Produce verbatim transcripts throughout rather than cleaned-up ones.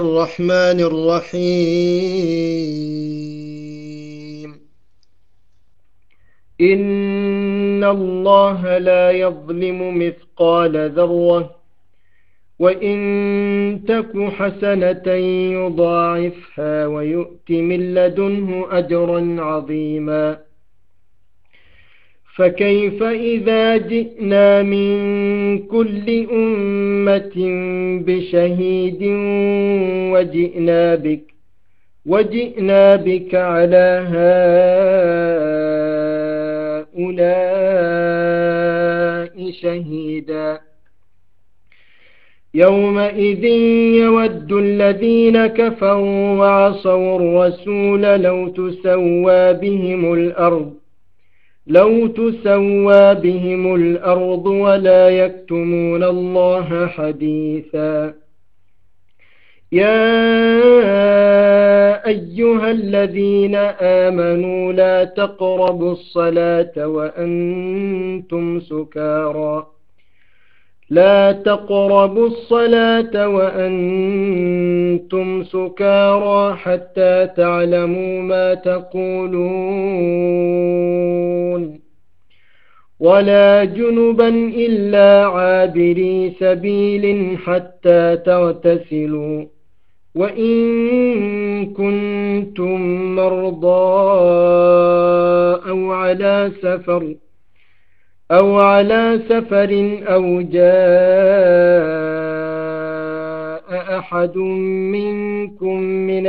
الرحمن الرحيم إن الله لا يظلم مثقال ذرة وإن تك حسنة يضاعفها ويؤت من لدنه أجرا عظيما فكيف إذا جئنا من كل أمة بشهيد وجئنا بك وجئنا بك على هؤلاء شهيدا يومئذ يود الذين كفروا وعصوا الرسول لو تسوى بهم الأرض لو تسوى بهم الأرض ولا يكتمون الله حديثا يا أيها الذين آمنوا لا تقربوا الصلاة وأنتم سكارى لا تقربوا الصلاة وأنتم سكارى حتى تعلموا ما تقولون ولا جنبا إلا عابري سبيل حتى تغتسلوا وإن كنتم مرضى أو على سفر أو على سفر أو جاء أحد منكم من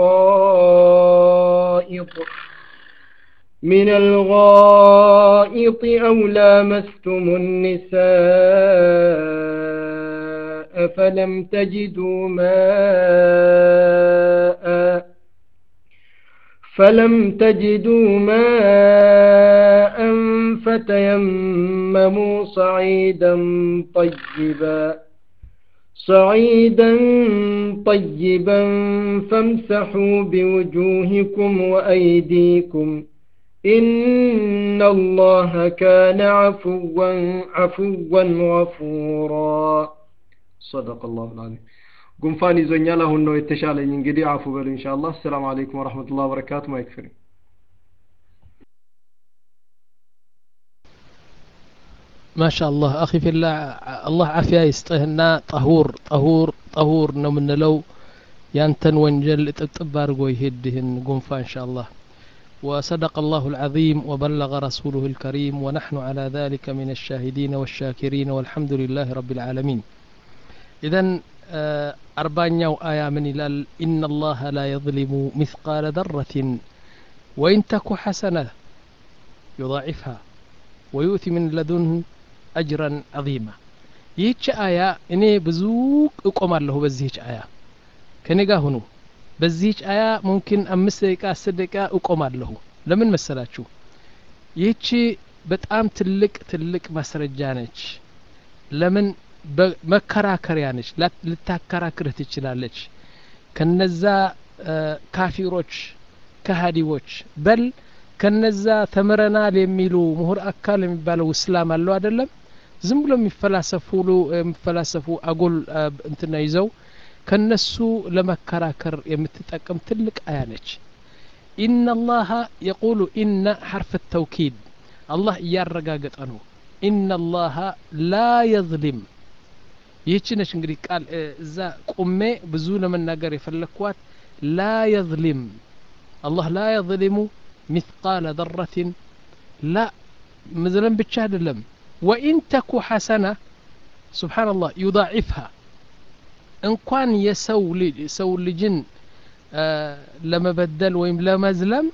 الغائط من الغائط أو لامستم النساء فلم تجدوا ماء فلم تجدوا ماء فتيمموا صعيدا طيبا صعيدا طيبا فامسحوا بوجوهكم وأيديكم إن الله كان عفوا عفوا غفورا صدق الله العظيم ጉንፋን ይዞኛል አሁን ነው የተሻለኝ እንግዲህ አፉ በሉ ኢንሻአላህ ሰላም አለይኩም ወራህመቱላሂ ወበረካቱ ማይክፍሪ ما شاء الله أخي في الله الله عافية يستهنا طهور طهور طهور نمن لو ينتن وانجل تبار ويهدهن قنفا إن شاء الله وصدق الله العظيم وبلغ رسوله الكريم ونحن على ذلك من الشاهدين والشاكرين والحمد لله رب العالمين إذن أربعين آية من إلال إن الله لا يظلم مثقال ذرة وإن تك حسنة يضاعفها ويؤتي من لدنه أجرا عظيما يهيش آية إني بزوك أقوم الله بزيهش آية كنقا هنو بزيهش آية ممكن أمس دقيقة عشر دقيقة أقوم الله لمن مسلاتشو يهيش بتقام تلك تلك مسرجانج لمن መከራከሪያ ነች ልታከራክርህ ትችላለች ከነዛ ካፊሮች ከሃዲዎች በል ከነዛ ተመረናል የሚሉ ምሁር አካል የሚባለው እስላም አለው አይደለም ዝም ብሎ የሚፈላሰፉ የሚፈላሰፉ አጎል እንትና ይዘው ከነሱ ለመከራከር የምትጠቀም ትልቅ አያ ነች إن الله يقول إن حرف التوكيد الله ያረጋገጠ ነው إن الله لا يظلم ይህች ነች እንግዲህ ቃል እዛ ቆሜ ብዙ ለመናገር የፈለኳት لا يظلم الله لا يظلم مثقال ذرة لا مثلا ብቻ አይደለም وإن تك حسنة سبحان الله يضاعفها እንኳን የሰው ልጅ ሰው ልጅን ለመበደል ወይም ለመዝለም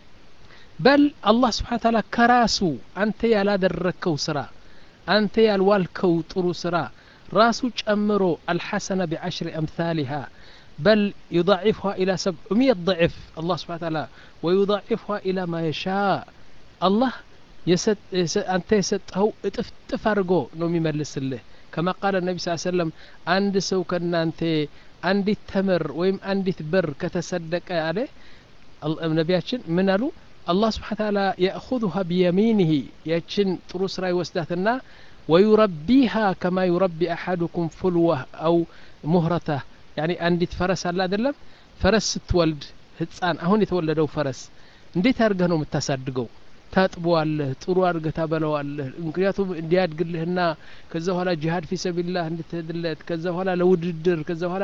بل الله سبحانه وتعالى ከራሱ አንተ ያላደረከው ስራ አንተ ያልዋልከው ጥሩ ስራ ራሱ ጨምሮ الحسنة بعشر أمثالها بل يضاعفها إلى سبعمائة ضعف الله سبحانه وتعالى ويضاعفها إلى ما يشاء الله يسد أنت يسده تفرقه نومي مجلس الله كما قال النبي صلى الله عليه وسلم عند سو كنا أنت عندي تمر ويم عندي بر كتصدق عليه النبياتشن من قالوا الله سبحانه وتعالى يأخذها بيمينه يتشن تروس راي وسداتنا ويربيها كما يربي أحدكم فلوة أو مهرته يعني አንዲት ፈረስ አለ አይደለም ፈረስ ስትወልድ ህፃን አሁን የተወለደው ፈረስ እንዴት አድርገህ ነው የምታሳድገው ታጥበዋለህ ጥሩ አድርገህ ታበላዋለህ ምክንያቱም እንዲያድግልህና ከዛ በኋላ ጂሃድ ፊ ሰቢላህ እንድትሄድለት ከዛ በኋላ ለውድድር ከዛ በኋላ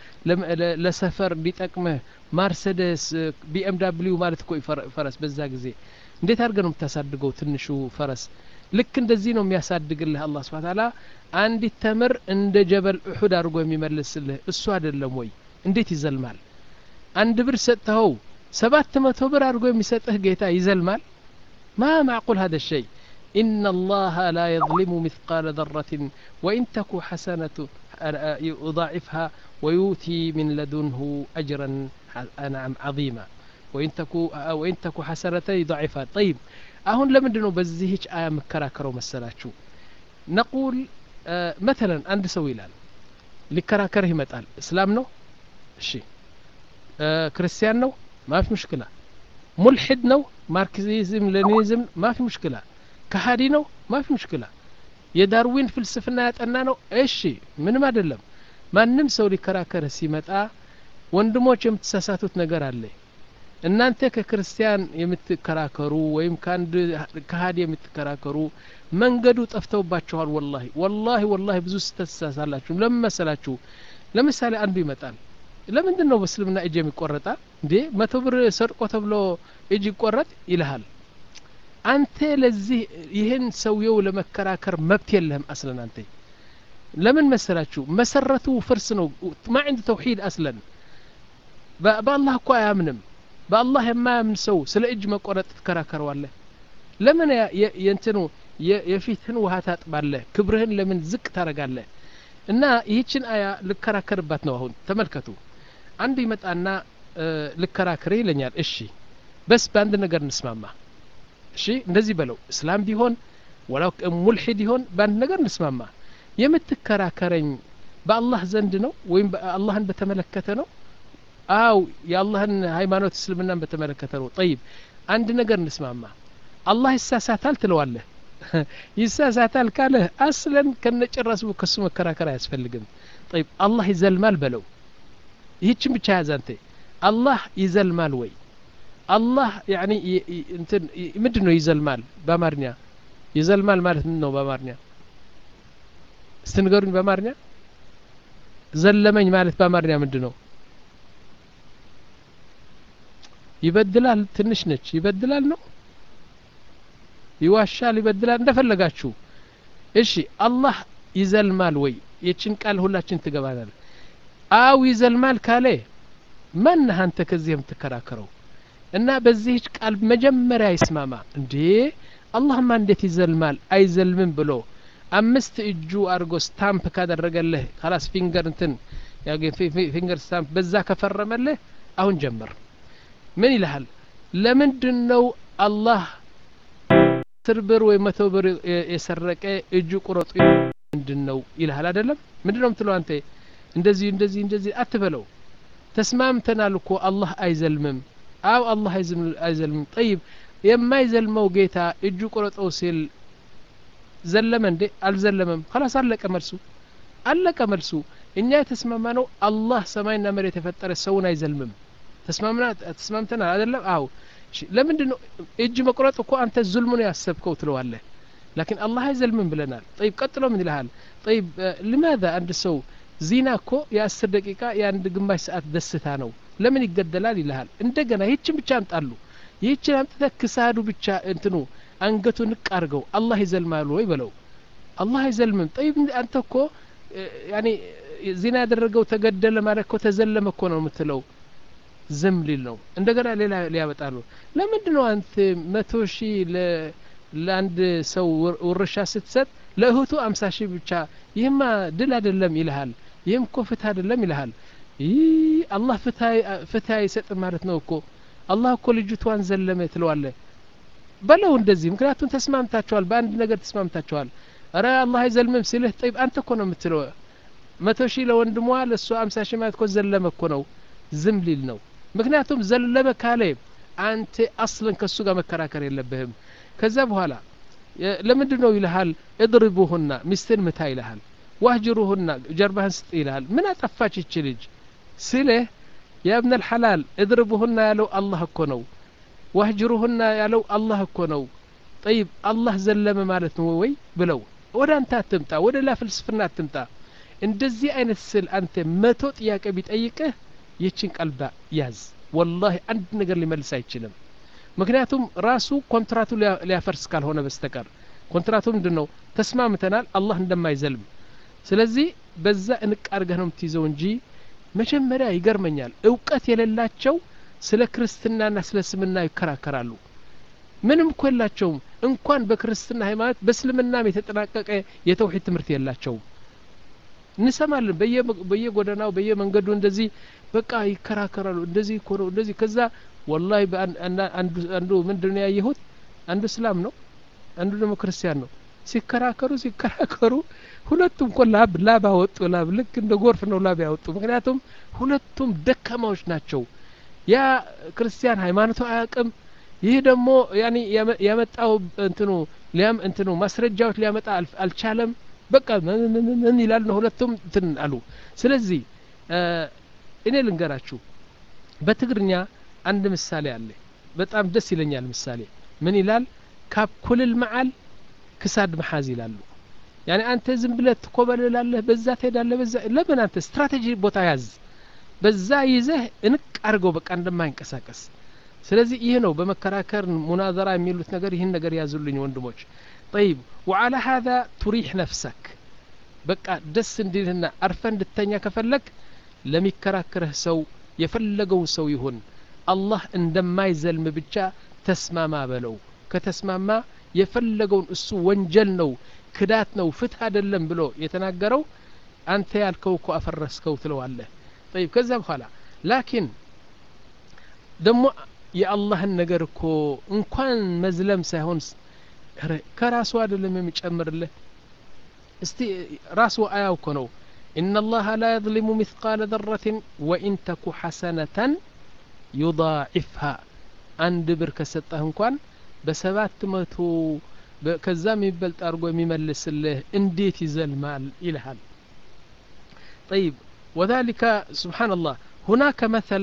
ለሰፈር እንዲጠቅምህ ማርሴዲስ ቢኤምደብሊው ማለት እኮ ፈረስ በዛ ጊዜ እንዴት አድርገህ ነው የምታሳድገው ትንሹ ፈረስ ልክ እንደዚህ ነው የሚያሳድግልህ አላህ Subhanahu Wa Ta'ala አንዲት ተምር እንደ ጀበል ኡሁድ አድርጎ የሚመልስልህ እሱ አይደለም ወይ እንዴት ይዘልማል አንድ ብር ሰጥተው ሰባት መቶ ብር አድርጎ የሚሰጥህ ጌታ ይዘልማል ما معقول هذا الشيء إن الله لا يظلم مثقال ذرة وإن تك حسنة يضاعفها ويؤتي من لدنه أجرا نعم عظيما وإن تك وإن تك حسنة يضاعفها طيب أهون لمندنو بزيهج آية مكراكرو مسلاتشو نقول آه مثلا عند سويلان لكراكره متقال إسلام نو شي آه كريستيان نو ما في مشكلة ملحد نو ماركسيزم لينيزم ما في مشكلة كهادي نو ما في مشكلة የዳርዊን ፍልስፍና ያጠና ነው እሺ ምንም አይደለም ማንንም ሰው ሊከራከር ሲመጣ ወንድሞች የምትሳሳቱት ነገር አለ እናንተ ከክርስቲያን የምትከራከሩ ወይም ካንድ ከሃዲ የምትከራከሩ መንገዱ ጠፍተውባችኋል والله والله والله ብዙ ተሳሳላችሁ ለምን መሰላችሁ ለምሳሌ አንዱ ይመጣል ለምንድን ነው በእስልምና እጅ የሚቆረጣል እንዴ መቶ ብር ሰርቆ ተብሎ እጅ ይቆረጥ ይልሃል አንተ ለዚህ ይሄን ሰውየው ለመከራከር መብት የለህም አስለን አንተ ለምን መሰላችሁ መሰረቱ ፍርስ ነው ما عند توحيد اصلا በአላህ እኮ አያምንም በአላህ የማያምን ሰው ስለ እጅ መቆረጥ ተከራከረዋለህ ለምን የእንትኑ የፊትህን ውሃ ታጥባለህ ክብርህን ለምን ዝቅ ታረጋለህ እና ይህችን አያ ልከራከርባት ነው አሁን ተመልከቱ አንዱ ይመጣና ልከራከር ይለኛል እሺ በስ በአንድ ነገር እንስማማ እሺ እንደዚህ በለው እስላም ቢሆን ወላው ሙልሂድ ይሆን በአንድ ነገር እንስማማ የምትከራከረኝ በአላህ ዘንድ ነው ወይም አላህን በተመለከተ ነው አው የአላህን ሃይማኖት እስልምናን በተመለከተ ነው طيب አንድ ነገር እንስማማ አላህ ይሳሳታል ትለዋለህ ይሳሳታል ካለ አስለን ከነጨራሱ ከሱ መከራከር አያስፈልግም طيب አላህ ይዘልማል በለው ይህችን ብቻ ያዛንተ አላህ ይዘልማል ወይ አላህ يعني እንትን ምንድነው ይዘልማል በአማርኛ ይዘልማል ማለት ምን ነው በአማርኛ ስትንገሩኝ በአማርኛ ዘለመኝ ማለት በአማርኛ ምንድነው ይበድላል ትንሽ ነች ይበድላል ነው ይዋሻል ይበድላል እንደፈለጋችሁ እሺ አላህ ይዘልማል ወይ የችን ቃል ሁላችን ትገባናል አው ይዘልማል ካለ ማን አንተ ከዚህም ተከራከረው እና በዚህ ቃል መጀመሪያ ይስማማ እንዴ አላህማ እንዴት ይዘልማል አይዘልምም ብሎ አምስት እጁ አርጎ ስታምፕ ካደረገልህ خلاص ፊንገር እንትን ያገ ፊንገር ስታምፕ በዛ ከፈረመልህ አሁን ጀመር ምን ይልሃል ለምንድነው አላህ ትርብር ወይ መቶ ብር የሰረቀ እጁ ቁረጡ ምንድነው ይልሃል አይደለም ምንድነው ምትለው አንተ እንደዚህ እንደዚህ እንደዚህ አትበለው ተስማምተናል እኮ አላህ አይዘልምም አው አላህ አይዘልምም طيب የማይዘልመው ጌታ እጁ ቁረጠው ሲል ዘለመ እንዴ አልዘለመም خلاص አለቀ መልሱ አለቀ መልሱ እኛ የተስማማነው አላህ ሰማይና መሬት የፈጠረ ሰውን አይዘልምም ተስማምና ተስማምተናል አይደለም አው ለምንድነው እጅ መቁረጥ እኮ አንተ ዙልሙን ያሰብከው ትለዋለህ لكن الله አይዘልምም ብለናል طيب ቀጥሎ ምን ይልሃል طيب لماذا አንድ ሰው ዚና እኮ የ10 ደቂቃ የአንድ ግማሽ ሰዓት ደስታ ነው ለምን ይገደላል ይልሃል እንደገና ይህችን ብቻ አምጣሉ ይህችን አምጥተህ ክሳዱ ብቻ እንትኑ አንገቱን ንቃርገው አላህ ይዘልማል ወይ በለው አላህ አይዘልምም طيب አንተ እኮ يعني ዚና ያደረገው ተገደለ ማለት እኮ ተዘለመ እኮ ነው የምትለው ዝም ሊል ነው እንደገና ሌላ ሊያበጣሉ ለምንድነው አንተ መቶ ሺህ ለአንድ ሰው ወርሻ ስትሰጥ ለእህቱ አምሳ ሺህ ብቻ ይህማ ድል አይደለም ይልሃል ይህም እኮ ፍትህ አይደለም ይልሃል ይህ አላህ ፍትህ ፍትህ ይሰጥ ማለት ነው እኮ አላህ እኮ ልጅቷን ዘለመ ትለዋለህ በለው እንደዚህ ምክንያቱም ተስማምታችኋል በአንድ ነገር ተስማምታችኋል አረ አላህ አይዘልምም ሲልህ طيب አንተ እኮ ነው የምትለው መቶ ሺህ ለወንድሟ ለሷ አምሳ ሺህ ማለት እኮ ዘለመ እኮ ነው ዝም ሊል ነው ምክንያቱም ዘለመ ካለ አንተ አስለን ከሱ ጋር መከራከር የለብህም ከዛ በኋላ ለምንድነው ይልሃል እድርቡሁና ሚስትን ምታ ይልሃል ዋህጅሩሁና ጀርባህን ስጥ ይልሃል ምን አጠፋች እቺ ልጅ ስለ ያ ابن الحلال اضربهن ያለው አላህ እኮ ነው واهجرهن ያለው አላህ እኮ ነው طيب አላህ ዘለመ ማለት ነው ወይ ብለው ወደ አንተ አትምጣ ወደ ላ ፍልስፍና አትምጣ እንደዚህ አይነት ስል አንተ መቶ ጥያቄ ቢጠይቅህ ይችን ቀልባ ያዝ والله አንድ ነገር ሊመልስ አይችልም ምክንያቱም ራሱ ኮንትራቱ ሊያፈርስ ካልሆነ በስተቀር ኮንትራቱ ምንድነው ተስማምተናል አላህ እንደማይዘልም ስለዚህ በዛ እንቃርገህ ነው የምትይዘው እንጂ መጀመሪያ ይገርመኛል እውቀት የሌላቸው ስለ ክርስትናና ስለ እስልምና ይከራከራሉ ምንም እኮ የላቸውም እንኳን በክርስትና ሃይማኖት በእስልምናም የተጠናቀቀ የተውሂድ ትምህርት የላቸውም እንሰማለን በየ በየጎዳናው በየመንገዱ እንደዚህ በቃ ይከራከራሉ እንደዚህ እኮ ነው እንደዚህ ከዛ والله አንዱ አንዱ ምንድነው ያየሁት አንዱ እስላም ነው አንዱ ደግሞ ክርስቲያን ነው ሲከራከሩ ሲከራከሩ ሁለቱም እኮ ላብ ላብ አወጡ ላብ ልክ እንደ ጎርፍ ነው ላብ ያወጡ ምክንያቱም ሁለቱም ደካማዎች ናቸው ያ ክርስቲያን ሃይማኖቱ አያውቅም ይህ ደግሞ ያኒ ያመጣው እንትኑ ሊያም እንትኑ ማስረጃዎች ሊያመጣ አልቻለም በቃ ምን ይላል ነው ሁለቱም እንትን አሉ ስለዚህ እኔ ልንገራችሁ በትግርኛ አንድ ምሳሌ አለ በጣም ደስ ይለኛል ምሳሌ ምን ይላል ካብ ኩልል መዓል ክሳድ መሐዝ ይላሉ ያኒ አንተ ዝም ብለህ ትኮበለላለህ በዛ ትሄዳለህ በዛ ለምን አንተ ስትራቴጂ ቦታ ያዝ በዛ ይዘህ እንቅ አርገው በቃ እንደማይንቀሳቀስ ስለዚህ ይሄ ነው በመከራከር ሙናዘራ የሚሉት ነገር ይሄን ነገር ያዙልኝ ወንድሞች طيب وعلى هذا تريح نفسك በቃ ደስ እንዲልና አርፈ እንድተኛ ከፈለክ ለሚከራከርህ ሰው የፈለገው ሰው ይሁን አላህ እንደማይዘልም ብቻ ተስማማ በለው ከተስማማ የፈለገውን እሱ ወንጀል ነው ክዳት ነው ፍትህ አይደለም ብሎ የተናገረው አንተ ያልከው እኮ አፈረስከው ትለዋለህ طيب ከዛ በኋላ ላኪን ደሞ የአላህን ነገር እኮ እንኳን መዝለም ሳይሆን ከራሱ አይደለም የሚጨምርልህ እስቲ ራሱ አያው እኮ ነው إن الله لا يظلم مثقال ذرة وإن تك حسنة يضاعفها عند بركسته እንኳን በሰባት መቶ ከዛም ይበልጥ አርጎ የሚመልስልህ እንዴት ይዘልማል ይልሃል طيب وذلك سبحان الله هناك مثل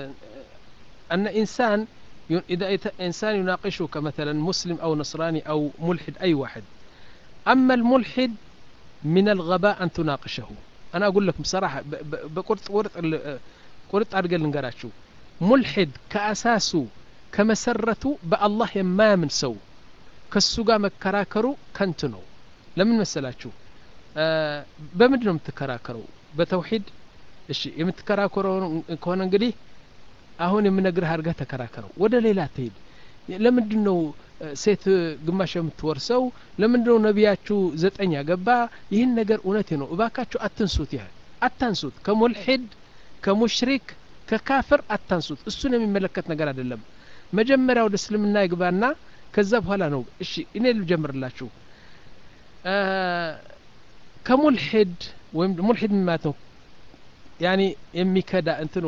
أن إنسان إذا إنسان يناقشه كمثلا مسلم أو نصراني أو ملحد أي واحد أما الملحد من الغباء أن تناقشه أنا أقول لكم صراحة بقرط قرط قرط أرجل نقرأشوا ملحد كأساسه كمسرته بالله يما من سو كالسوقا مكراكرو كنتنو لمن مسلاتشو أه بمدنهم تكراكرو بتوحيد الشيء يمتكراكرو كون انقدي አሁን የምነግርህ አርጋ ተከራከረው ወደ ሌላ ትሄድ ለምንድነው ሴት ግማሽ የምትወርሰው ለምንድነው ነብያችሁ ዘጠኝ ያገባ ይህን ነገር እውነት ነው እባካችሁ አትንሱት ይሄ አታንሱት ከሙልሂድ ከሙሽሪክ ከካፍር አታንሱት እሱን የሚመለከት ነገር አይደለም መጀመሪያ ወደ እስልምና ይግባና ከዛ በኋላ ነው እሺ እኔ ልጀምርላችሁ ከሙልሂድ ወይም ሙልሂድ ማለት ነው ያኒ የሚከዳ እንትኑ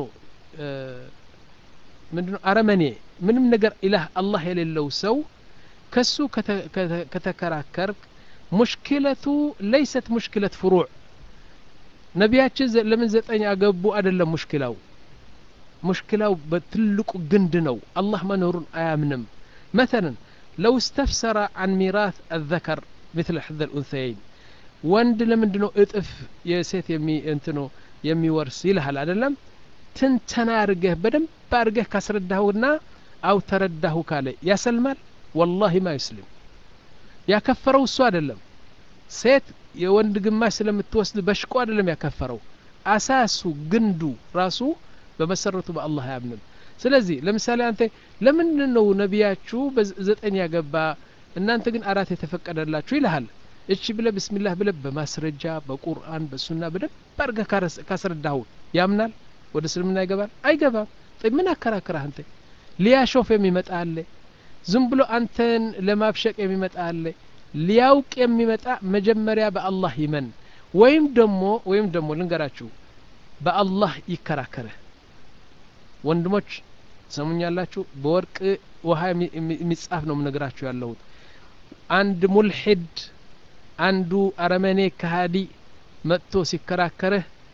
ምንድነው አረመኔ ምንም ነገር ኢላህ አላህ የሌለው ሰው ከሱ ከተከራከር ሙሽኪለቱ ليست مشكلة فروع ነብያችን ለምን ዘጠኝ አገቡ አይደለም ሙሽኪላው ሙሽኪላው በትልቁ ግንድ ነው አላህ መኖሩን አያምንም مثلا لو استفسر عن ميراث الذكر مثل حظ الانثيين ወንድ ለምንድነው እጥፍ የሴት የሚ እንትኑ የሚወርስ ይልሃል አይደለም ትንተና አርገህ በደም ባርገህ ካስረዳውና አው ተረዳሁ ካለ ያሰልማል والله ما يسلم ያከፈረው እሱ አይደለም ሴት የወንድ ግማሽ ስለምትወስድ በሽቆ አይደለም ያከፈረው አሳሱ ግንዱ ራሱ በመሰረቱ በአላህ ያምንም ስለዚህ ለምሳሌ አንተ ለምንድነው ነብያችሁ በዘጠኝ ያገባ እናንተ ግን አራት የተፈቀደላችሁ ይልሃል እሺ ብለ ቢስሚላህ ብለ በማስረጃ በቁርአን በሱና በደም ባርገህ ካስረዳው ያምናል ወደ እስልምና ይገባል አይገባም طيب ምን አከራከራህ አንተ ሊያሾፍ የሚመጣ አለ ዝም ብሎ አንተን ለማብሸቅ የሚመጣ አለ ሊያውቅ የሚመጣ መጀመሪያ በአላህ ይመን ወይም ደሞ ወይም ደሞ ልንገራችሁ በአላህ ይከራከረ ወንድሞች ሰሙኛላችሁ በወርቅ ውሃ የሚጻፍ ነው ምነግራችሁ ያለው አንድ ሙልሂድ አንዱ አረመኔ ከሃዲ መጥቶ ሲከራከረ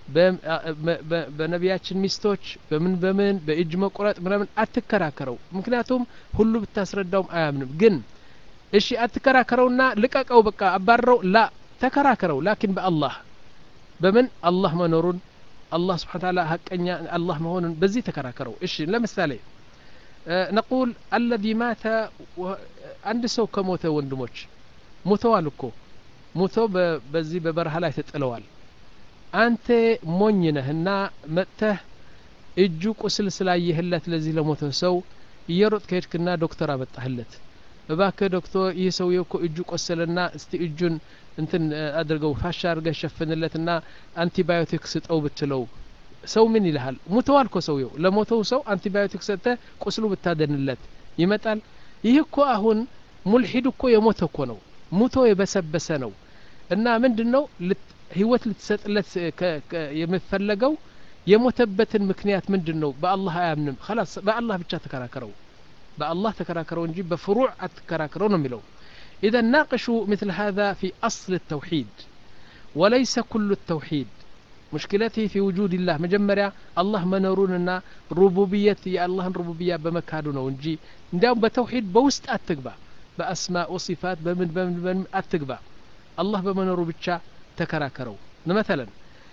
በነቢያችን ሚስቶች በምን በምን በእጅ መቁረጥ ምናምን አትከራከረው ምክንያቱም ሁሉ ብታስረዳውም አያምንም ግን እሺ አትከራከረውና ልቀቀው በቃ አባረው ላ ተከራከረው ላኪን በአላህ በምን አላህ መኖሩን አላህ Subhanahu Wa Ta'ala ሐቀኛ አላህ መሆኑን በዚህ ተከራከረው እሺ ለምሳሌ نقول الذي مات عند ሰው ከሞተ ወንድሞች ሞተዋል እኮ ሞተው በዚህ በበረሃ ላይ ተጥለዋል አንተ ሞኝ ነህና መጥተህ እጁ ቁስል ስላየህለት ለዚህ ለሞተው ሰው እየሮጥ ከሄድክና ዶክተር አመጣህለት እባክህ ዶክተር ይህ ሰው እኮ እጁ ቆሰለና እስቲ እጁን እንትን አድርገው ፋሻ አድርገህ ሸፍንለትና አንቲባዮቲክ ስጠው ብትለው ሰው ምን ይልሃል ሞተዋል እኮ ሰውየው ለሞተው ሰው አንቲባዮቲክ ሰጠ ቁስሉ ብታደንለት ይመጣል ይህ እኮ አሁን ሙልሂድ እኮ የሞተ እኮ ነው ሞቶ የበሰበሰ ነው እና ምንድነው ህይወት ልትሰጥለት የምትፈልገው የሞተበትን ምክንያት ምንድነው በአላህ አያምንም خلاص በአላህ ብቻ ተከራከረው በአላህ ተከራከረው እንጂ በፍሩዕ አትከራከረው ነው የሚለው اذا ناقشوا مثل هذا في اصل التوحيد وليس كل التوحيد مشكلتي في وجود الله مجمريا الله منوروننا ربوبيه يا الله ربوبيه بمكادو ነው እንጂ እንዲያውም በተውሂድ በውስጥ አትግባ በአስማء ወصفات በምን በምን አትግባ الله በመኖሩ ብቻ ተከራከረው ለምሳሌ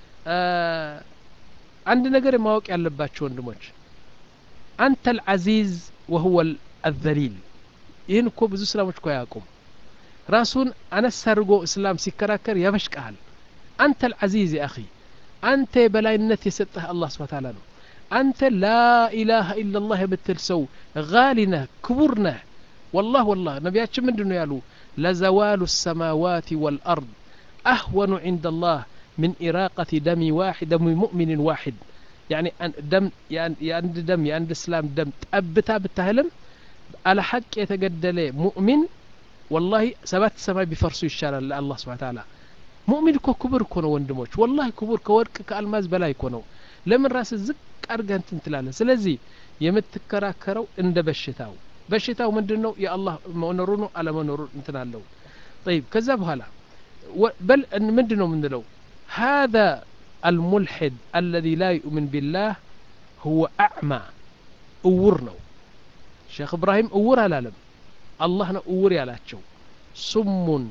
አንድ ነገር ማወቅ ያለባችሁ ወንድሞች አንተ العزيز وهو الذليل ይህን እኮ ብዙ እስላሞች እኮ ያውቁም ራሱን አነሰርጎ እስላም ሲከራከር ያበሽቃል አንተ العزيز يا اخي አንተ በላይነት የሰጠህ አላህ Subhanahu Wa Ta'ala ነው አንተ لا اله الا الله የምትልሰው غالنا كبرنا والله والله ነቢያችን ምንድነው ያሉ لزوال السماوات والارض اهون عند الله من اراقه دم واحد دم مؤمن واحد يعني دم يعني دم يعني اسلام دم ጠብታ ብታህልም على حق የተገደለ ሙእሚን والله ሰባት ሰማይ ቢፈርሱ ይሻላል ለአላህ Subhanahu Wa Ta'ala ሙእሚን እኮ ክቡር እኮ ነው ወንድሞች والله ክቡር ከወርቅ ከአልማዝ በላይ እኮ ነው ለምን ራስ ዝቅ አድርገህ እንትን ትላለህ ስለዚህ የምትከራከረው እንደ በሽታው በሽታው ምንድነው የአላህ መኖሩ ነው አለመኖሩ እንትን አለው طيب ከዛ በኋላ بل ምንድነው ምንለው هذا الملحد الذي لا يؤمن بالله هو اعمى እውር ነው ሼክ ኢብራሂም እውር አላለም አላህ ነው እውር ያላቸው ሱሙን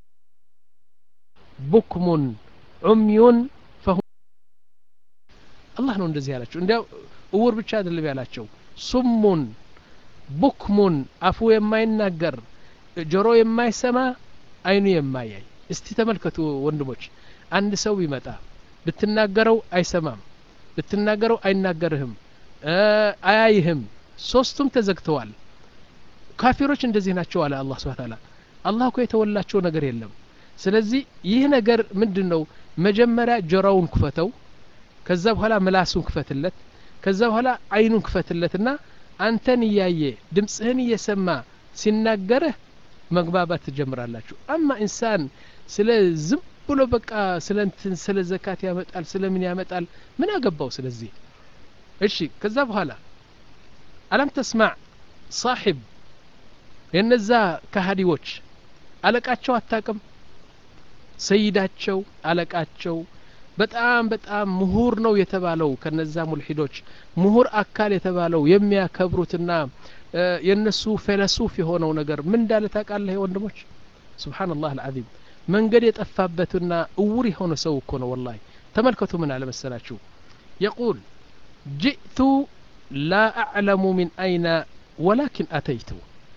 ቡክሙን ዑምዩን فهم الله ነው እንደዚህ ያላቸው እንዲያው እውር ብቻ አይደለም ያላቸው ሱሙን ቡክሙን አፉ የማይናገር ጆሮ የማይሰማ አይኑ የማያይ እስቲ ተመልከቱ ወንድሞች አንድ ሰው ይመጣ ብትናገረው አይሰማም ብትናገረው አይናገርህም አያይህም ሶስቱም ተዘግተዋል ካፊሮች እንደዚህ ናቸው አለ አላህ Subhanahu Wa Ta'ala አላህ እኮ የተወላቸው ነገር የለም ስለዚህ ይህ ነገር ምንድነው መጀመሪያ ጆሮውን ክፈተው ከዛ በኋላ ምላሱን ክፈትለት ከዛ በኋላ አይኑን ክፈትለትና አንተን ያየ ድምጽህን እየሰማ ሲናገርህ መግባባት ትጀምራላችሁ አማ ኢንሳን ስለ ዝም ብሎ በቃ ስለ እንትን ስለ ዘካት ያመጣል ስለምን ያመጣል ምን አገባው ስለዚህ እሺ ከዛ በኋላ አለም ተስማዕ صاحب የነዛ ከሃዲዎች አለቃቸው አታቅም ሰይዳቸው አለቃቸው በጣም በጣም ምሁር ነው የተባለው ከነዛ ሙልሂዶች ምሁር አካል የተባለው የሚያከብሩትና የነሱ ፈለሱፍ የሆነው ነገር ምን እንዳለ ታውቃለህ ወንድሞች ሱብሃንአላህ العظيم መንገድ የጠፋበትና እውር የሆነ ሰው እኮ ነው والله ተመልከቱ ምን አለ መሰላችሁ يقول جئت لا اعلم من اين ولكن اتيت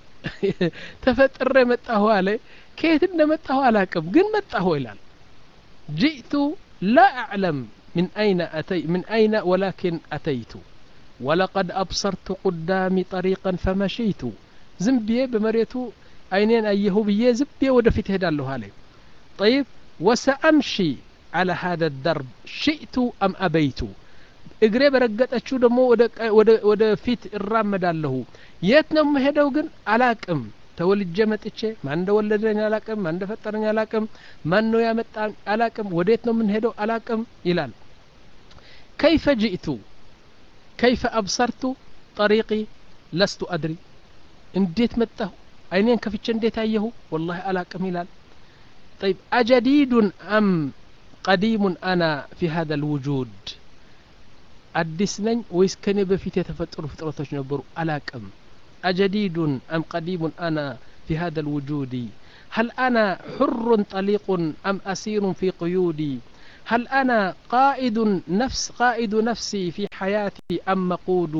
ተፈጥሬ መጣሁ አለ ከየት እንደመጣሁ አላቅም ግን መጣሁ ይላል جئت لا اعلم من اين اتي من اين ولكن اتيت ولقد ابصرت قدامي طريقا فمشيت زنبيه بمريتو عينين ايه بيه زبيه ወደፊት ሄዳለሁ አለ طيب وسامشي على هذا الدرب شئت ام ابيت እግሬ በረገጠችው ደግሞ ወደ ወደ ወደ ፊት እራመዳለሁ የት ነው መሄደው ግን አላቅም ተወልጄ መጥቼ ማን እንደወለደኝ አላቅም ማን እንደፈጠረኝ አላቅም ማን ነው ያመጣኝ አላቅም ወዴት ነው ምን ሄደው አላቅም ይላል كيف جئت كيف ابصرت طريقي لست ادري እንዴት መጣሁ አይኔን ከፍቼ እንዴት አየሁ والله አላቅም ይላል طيب اجديد ام قديم أنا في هذا الوجود አዲስ ነኝ ወይስ ከኔ በፊት የተፈጠሩ ፍጥረቶች ነበሩ አላቅም أجديد أم قديم أنا في هذا الوجود هل أنا حر طليق أم أسير في قيودي هل أنا قائد نفس قائد نفسي في حياتي أم مقود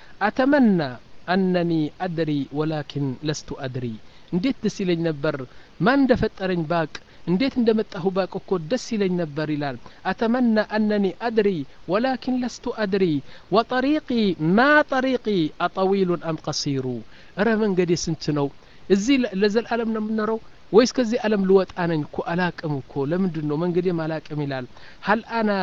أتمنى أنني أدري ولكن لست أدري እንዴት ደስ ይለኝ ነበር ማን እንደፈጠረኝ ባቅ እንዴት እንደመጣሁ ባቅ እኮ ደስ ይለኝ ነበር ይላል أتمنى أنني أدري ولكن لست أدري وطريقي ما طريقي أطويل أم قصير أرى من قد يسنتنو እዚህ ለዘል ዓለም ነው የምንኖረው ወይስ ከዚህ ዓለም ልወጣ ነኝ እኮ አላቅም እኮ ለምንድን ነው መንገዴ ማላቅም ይላል هل أنا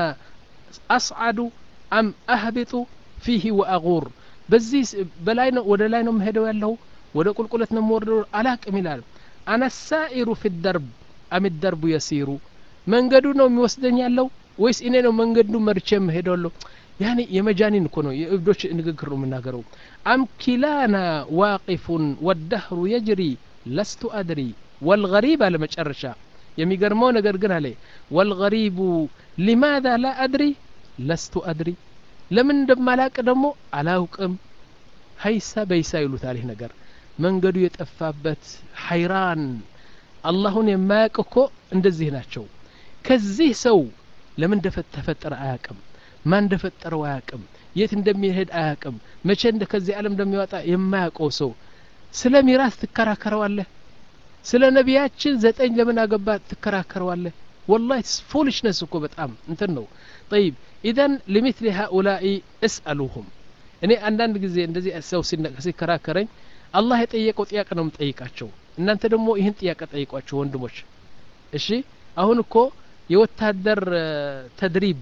أصعد أم أهبط فيه وأغور በዚህ በላይ ነው ወደ ላይ ነው የምሄደው ያለው ወደ ቁልቁለት ነው የምወርደው አላቅም ይላል أنا السائر في الدرب أم الدرب يسير መንገዱ ነው የሚወስደኝ ያለው ወይስ እኔ ነው መንገዱ መርቼ የምሄደው ያኒ የመጃኒን እኮ ነው የእብዶች ንግግር ነው የምናገረው أم كلانا واقف والدهر يجري لست أدري والغريب على مጨረሻ የሚገርመው ነገር ግን አለ والغريب لماذا لا أدري لست أدري ለምን እንደማላቅ ደግሞ አላውቅም ሀይሳ በይሳ ይሉታል ይሄ ነገር መንገዱ የጠፋበት ሐይራን አላሁን የማያውቅ እኮ እንደዚህ ናቸው ከዚህ ሰው ለምን ተፈጠረ አያውቅም ማን እንደፈጠረው አያውቅም የት እንደሚሄድ አያውቅም መቼ እንደ ከዚህ ዓለም እንደሚወጣ የማያውቀው ሰው ስለ ሚራስ ትከራከረዋለህ ስለ ነቢያችን ዘጠኝ ለምን አገባ ትከራከረዋለህ والله فولشنس እኮ በጣም እንትን ነው طيب اذا لمثل هؤلاء اسالوهم እኔ አንዳንድ ጊዜ እንደዚህ ሰው ሲከራከረኝ አላህ የጠየቀው ጥያቄ ነው የምጠይቃቸው እናንተ ደግሞ ይሄን ጥያቄ ጠይቋቸው ወንድሞች እሺ አሁን እኮ የወታደር ተድሪብ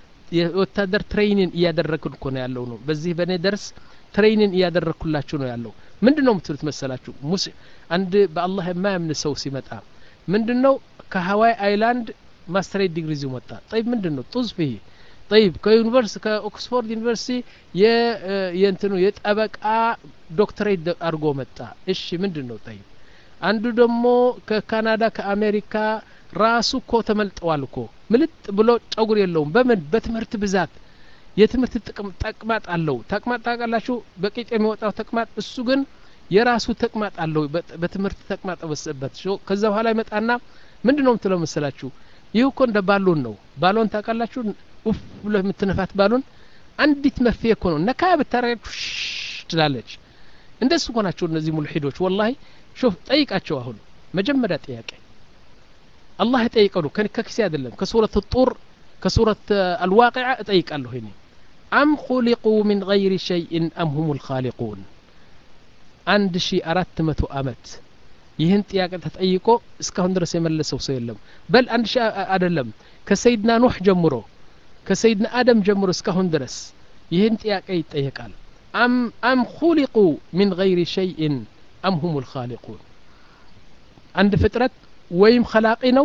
የወታደር ትሬኒንግ እያደረግን እኮ ነው ያለው ነው በዚህ በኔ ደርስ ትሬኒንግ እያደረኩላችሁ ነው ያለው ምንድነው የምትሉት መሰላችሁ ሙስ አንድ በአላህ የማያምን ሰው ሲመጣ ምንድነው ከሃዋይ አይላንድ ማስተሬት ዲግሪ ይዞ መጣ طيب ምንድነው ጡዝ فيه طيب ከዩኒቨርሲቲ ከኦክስፎርድ ዩኒቨርሲቲ የ የእንትኑ የጠበቃ ዶክተሬት አድርጎ መጣ እሺ ምንድነው طيب አንዱ ደግሞ ከካናዳ ከአሜሪካ ራሱ እኮ ተመልጠዋል እኮ ምልጥ ብሎ ጨጉር የለውም በምን በትምህርት ብዛት የትምህርት ጥቅም ተቅማጥ አለው ተቅማጥ ታውቃላችሁ በቂጥ የሚወጣው ተቅማጥ እሱ ግን የራሱ ተቅማጥ አለው በትምህርት ተቅማጥ በሰበት ከዛ በኋላ ይመጣና ምንድነው የምትለው መሰላችሁ ይሄ እኮ እንደ ባሎን ነው ባሎን ታውቃላችሁ ኡፍ ብሎ የምትነፋት ባሎን አንዲት መፍዬ እኮ ነው ነካ ብታረግ ትላለች እንደሱ እኮ ናቸው እነዚህ ሙልሂዶች والله شوف ጠይቃቸው አሁን መጀመሪያ ጥያቄ الله يጠይቀው ከከክሲ አይደለም ከሱረት الطور كسورة الواقعة ጠይቃለሁ እኔ أم خلقوا من غير شيء أم هم الخالقون አንድ ሺህ አራት መቶ አመት ይህን ጥያቄ ተጠይቆ እስካሁን ድረስ የመለሰው ሰው የለም በል አንድ ሺህ አይደለም ከሰይድና ኑህ ጀምሮ ከሰይድና አደም ጀምሮ እስካሁን ድረስ ይህን ጥያቄ ይጠየቃል أم أم خلقوا من غير شيء أم هم الخالقون عند ፍጥረት ወይም خلاقي ነው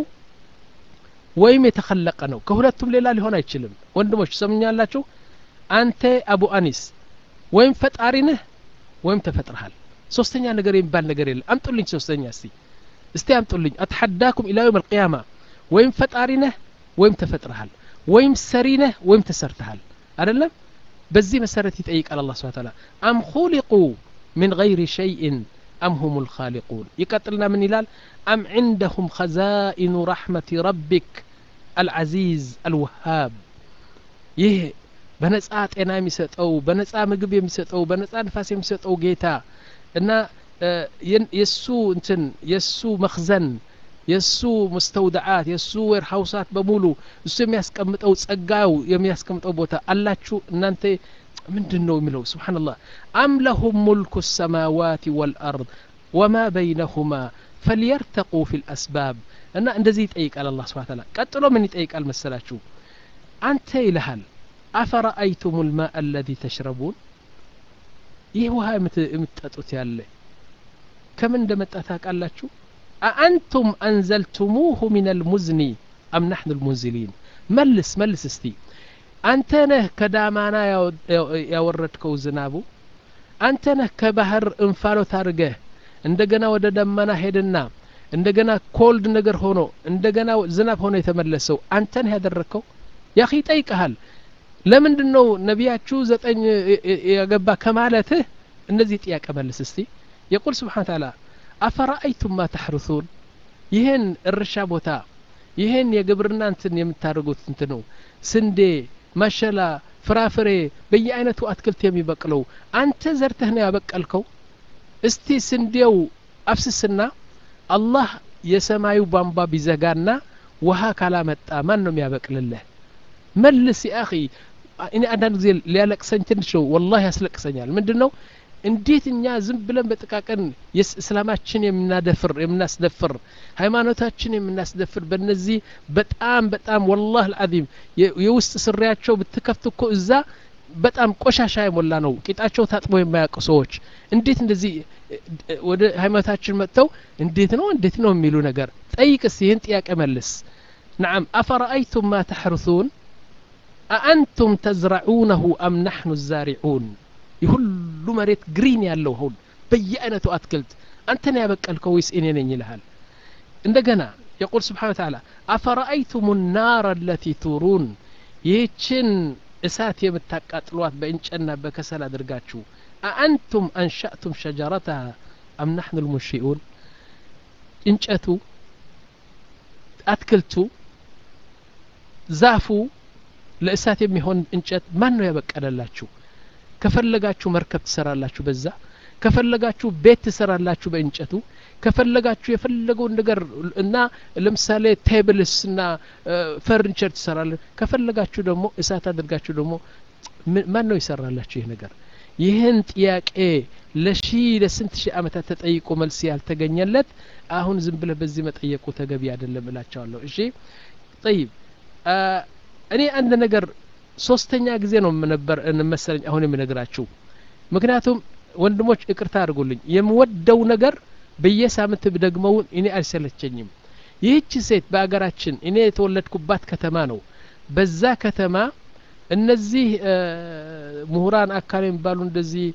ወይም የተخለቀ ነው ከሁለቱም ሌላ ሊሆን አይችልም ወንድሞች ሰምኛላችሁ አንተ አቡ አኒስ ወይም ፈጣሪ ነህ ወይም ተፈጥረሃል ሶስተኛ ነገር የሚባል ነገር የለም አምጡልኝ ሶስተኛ እስቲ እስቲ አምጡልኝ አትሐዳኩም ኢላ يوم القيامه ወይም ፈጣሪ ነህ ወይም ተፈጥረሃል ወይም ሰሪ ነህ ወይም ተሰርተሃል አይደለም በዚህ መሰረት ይጠይቃል አላህ Subhanahu Wa Ta'ala አም خلقوا من غير شيء أم هم الخالقون يقتلنا من هلال أم عندهم خزائن رحمة ربك العزيز الوهاب يه بنصات انا يمسطو بنصا ምግብ የሚሰጠው በነጻ ንፋስ የሚሰጠው ጌታ እና የሱ እንትን የሱ መخزን የሱ مستودعات የሱ ዌርሃውሳት በሙሉ እሱ የሚያስቀምጠው ጸጋው የሚያስቀምጠው ቦታ አላችሁ እናንተ ምንድነው የሚለው ሱብሃንአላህ አም ለሁም ሙልኩ السماوات والارض وما بينهما فليرتقوا في الاسباب እና እንደዚህ ይጠይቃል አላህ Subhanahu Wa Ta'ala ቀጥሎ ምን ይጠይቃል መሰላችሁ አንተ ይልሃል አፈራአይቱም الماء الذي تشربون ይህ ውሃ የምትጠጡት ያለ ከምን እንደመጣ ታውቃላችሁ أأنتم أنزلتموه من المزن أم نحن المنزلين ملس ملس استي أنت نه كدامانا ያወረድከው ዝናቡ አንተ ነህ ከባህር እንፋሎት አርገህ እንደገና ወደ ደመና ሄድና እንደገና ኮልድ ነገር ሆኖ እንደገና ዝናብ ሆኖ የተመለሰው አንተን ያደረከው ያኺ ጠይቀሃል ለምንድነው ነቢያችሁ ዘጠኝ ያገባ ከማለትህ እነዚህ ጥያቄ መልስ እስቲ يقول سبحانه وتعالى أفرأيتم ما تحرثون ይሄን እርሻ ቦታ ይሄን የግብርና እንትን የምታደርጉት እንት ነው ስንዴ ማሸላ ፍራፍሬ በየአይነቱ አትክልት የሚበቅለው አንተ ዘርተህ ነው ያበቀልከው እስቲ ስንዴው አፍስስና አላህ የሰማዩ ቧንቧ ቢዘጋና ውሃ ካላመጣ ማን ነው የሚያበቅልልህ መልስ يا اخي እኔ አንዳንድ ጊዜ ሊያለቅሰኝ ትንሽ ነው والله ያስለቅሰኛል ምንድነው እንዴት እኛ ዝም ብለን በጥቃቀን የእስላማችን የምናደፍር የምናስደፍር ሃይማኖታችን የምናስደፍር በእነዚህ በጣም በጣም والله العظيم የውስጥ ስሪያቸው ብትከፍት እኮ እዛ በጣም ቆሻሻ የሞላ ነው ቂጣቸው ታጥቦ የማያውቁ ሰዎች እንዴት እንደዚህ ወደ ሃይማኖታችን መጥተው እንዴት ነው እንዴት ነው የሚሉ ነገር ጠይቅስ ይሄን ጥያቄ መልስ نعم أفرأيتم ما تحرثون أأنتم تزرعونه أم نحن الزارعون يهل مريت جرين ያለው ሁሉ በየአይነቱ አትክልት አንተና ያበቀልከው ወይስ እኔ ነኝ ይልሃል እንደገና يقول سبحانه وتعالى أفرأيتم النار التي تورون ይህችን እሳት የምታቃጥሏት በእንጨና በከሰል አድርጋችሁ أأنتم أنشأتم شجرتها أم نحن المنشئون እንጨቱ አትክልቱ ዛፉ ለእሳት የሚሆን እንጨት ማን ነው ያበቀለላችሁ ከፈለጋችሁ መርከብ ትሰራላችሁ በዛ ከፈለጋችሁ ቤት ትሰራላችሁ በእንጨቱ ከፈለጋችሁ የፈለገው ነገር እና ለምሳሌ ቴብልስ እና ፈርኒቸር ትሰራላችሁ ከፈለጋችሁ ደግሞ እሳት አድርጋችሁ ደግሞ ማን ነው ይሰራላችሁ ይሄ ነገር ይሄን ጥያቄ ለሺ ለስንት ሺህ አመታት ተጠይቆ መልስ ያልተገኘለት አሁን ዝም ብለ በዚህ መጠየቁ ተገቢ አይደለም እላቸዋለሁ እሺ طيب እኔ አንድ ነገር ሶስተኛ ጊዜ ነው ነበር እንመሰለኝ አሁን የምነግራችሁ ምክንያቱም ወንድሞች ይቅርታ አድርጉልኝ የምወደው ነገር በየሳምንት ብደግመው እኔ አልሰለቸኝም ይህች ሴት በአገራችን እኔ የተወለድኩባት ከተማ ነው በዛ ከተማ እነዚህ ምሁራን አካል የሚባሉ እንደዚህ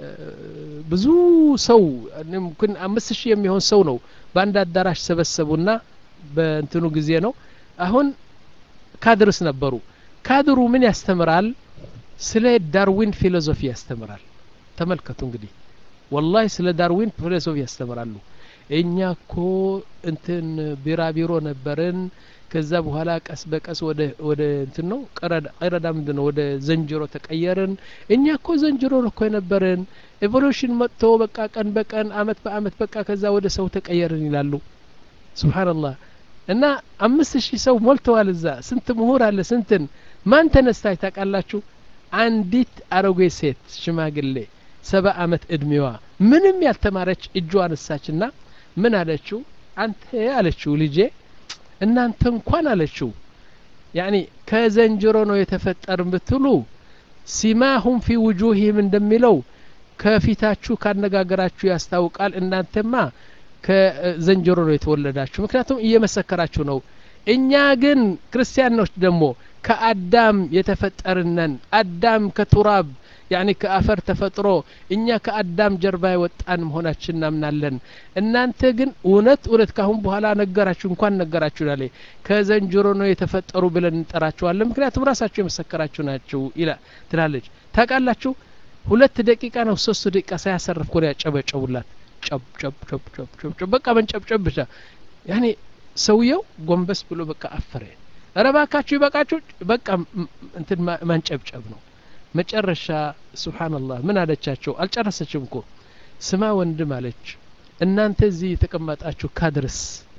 ብዙ ሰው እንኳን አምስት ሺህ የሚሆን ሰው ነው በአንድ አዳራሽ ሰበሰቡና በእንትኑ ጊዜ ነው አሁን ካድርስ ነበሩ ካድሩ ምን ያስተምራል ስለ ዳርዊን ፊሎሶፊ ያስተምራል ተመልከቱ እንግዲህ والله ስለ ዳርዊን ፊሎሶፊ ያስተምራሉ እኛኮ እንትን ቢራቢሮ ነበርን ከዛ በኋላ ቀስ በቀስ ወደ ወደ እንትን ነው ቀረዳ ቀረዳ ምንድነው ወደ ዘንጅሮ ተቀየርን እኛኮ ዘንጅሮ ነው የነበርን ኤቮሉሽን መጥቶ በቃ ቀን በቀን አመት በአመት በቃ ከዛ ወደ ሰው ተቀየርን ይላሉ ሱብሃንአላህ እና አምስት ሺህ ሰው ሞልተዋል እዛ ስንት ምሁር አለ ስንትን ማን ተነስታይ ታቃላችሁ አንዲት አሮጌ ሴት ሽማግሌ ሰባ አመት እድሜዋ ምንም ያልተማረች እጇ አነሳችና ምን አለችው አንተ አለችው ልጄ እናንተ እንኳን አለችው يعني ከዘንጅሮ ነው የተፈጠርን ብትሉ ሲማሁም في وجوههم እንደሚለው ከፊታችሁ ካነጋገራችሁ ያስታውቃል እናንተማ ከዘንጅሮ ነው የተወለዳችሁ ምክንያቱም እየመሰከራችሁ ነው እኛ ግን ክርስቲያኖች ደግሞ ከአዳም የተፈጠርነን አዳም ከቱራብ يعني ከአፈር ተፈጥሮ እኛ ከአዳም ጀርባ የወጣን መሆናችን እናምናለን እናንተ ግን እውነት እውነት ካሁን በኋላ ነገራችሁ እንኳን ነገራችሁ ዳለ ከዘንጅሮ ነው የተፈጠሩ ብለን እንጠራችኋለን ምክንያቱም ራሳችሁ የመሰከራችሁ ናችሁ ኢላ ትላለች ታቃላችሁ ሁለት ደቂቃ ነው ሶስት ደቂቃ ሳያሰርፍ ኮሪያ ጨበጨቡላት ጨብ ጨብ ጨብ ጨብ ጨብ በቃ መንጨብጨብ ብቻ يعني ሰውየው ጎንበስ ብሎ በቃ አፈረ ረባካችሁ ይበቃችሁ በቃ እንትን ማንጨብጨብ ነው መጨረሻ ሱብሃንአላህ ምን አለቻቸው አልጨረሰችም እኮ ስማ ወንድም አለች እናንተ እዚህ ተቀመጣችሁ ካድርስ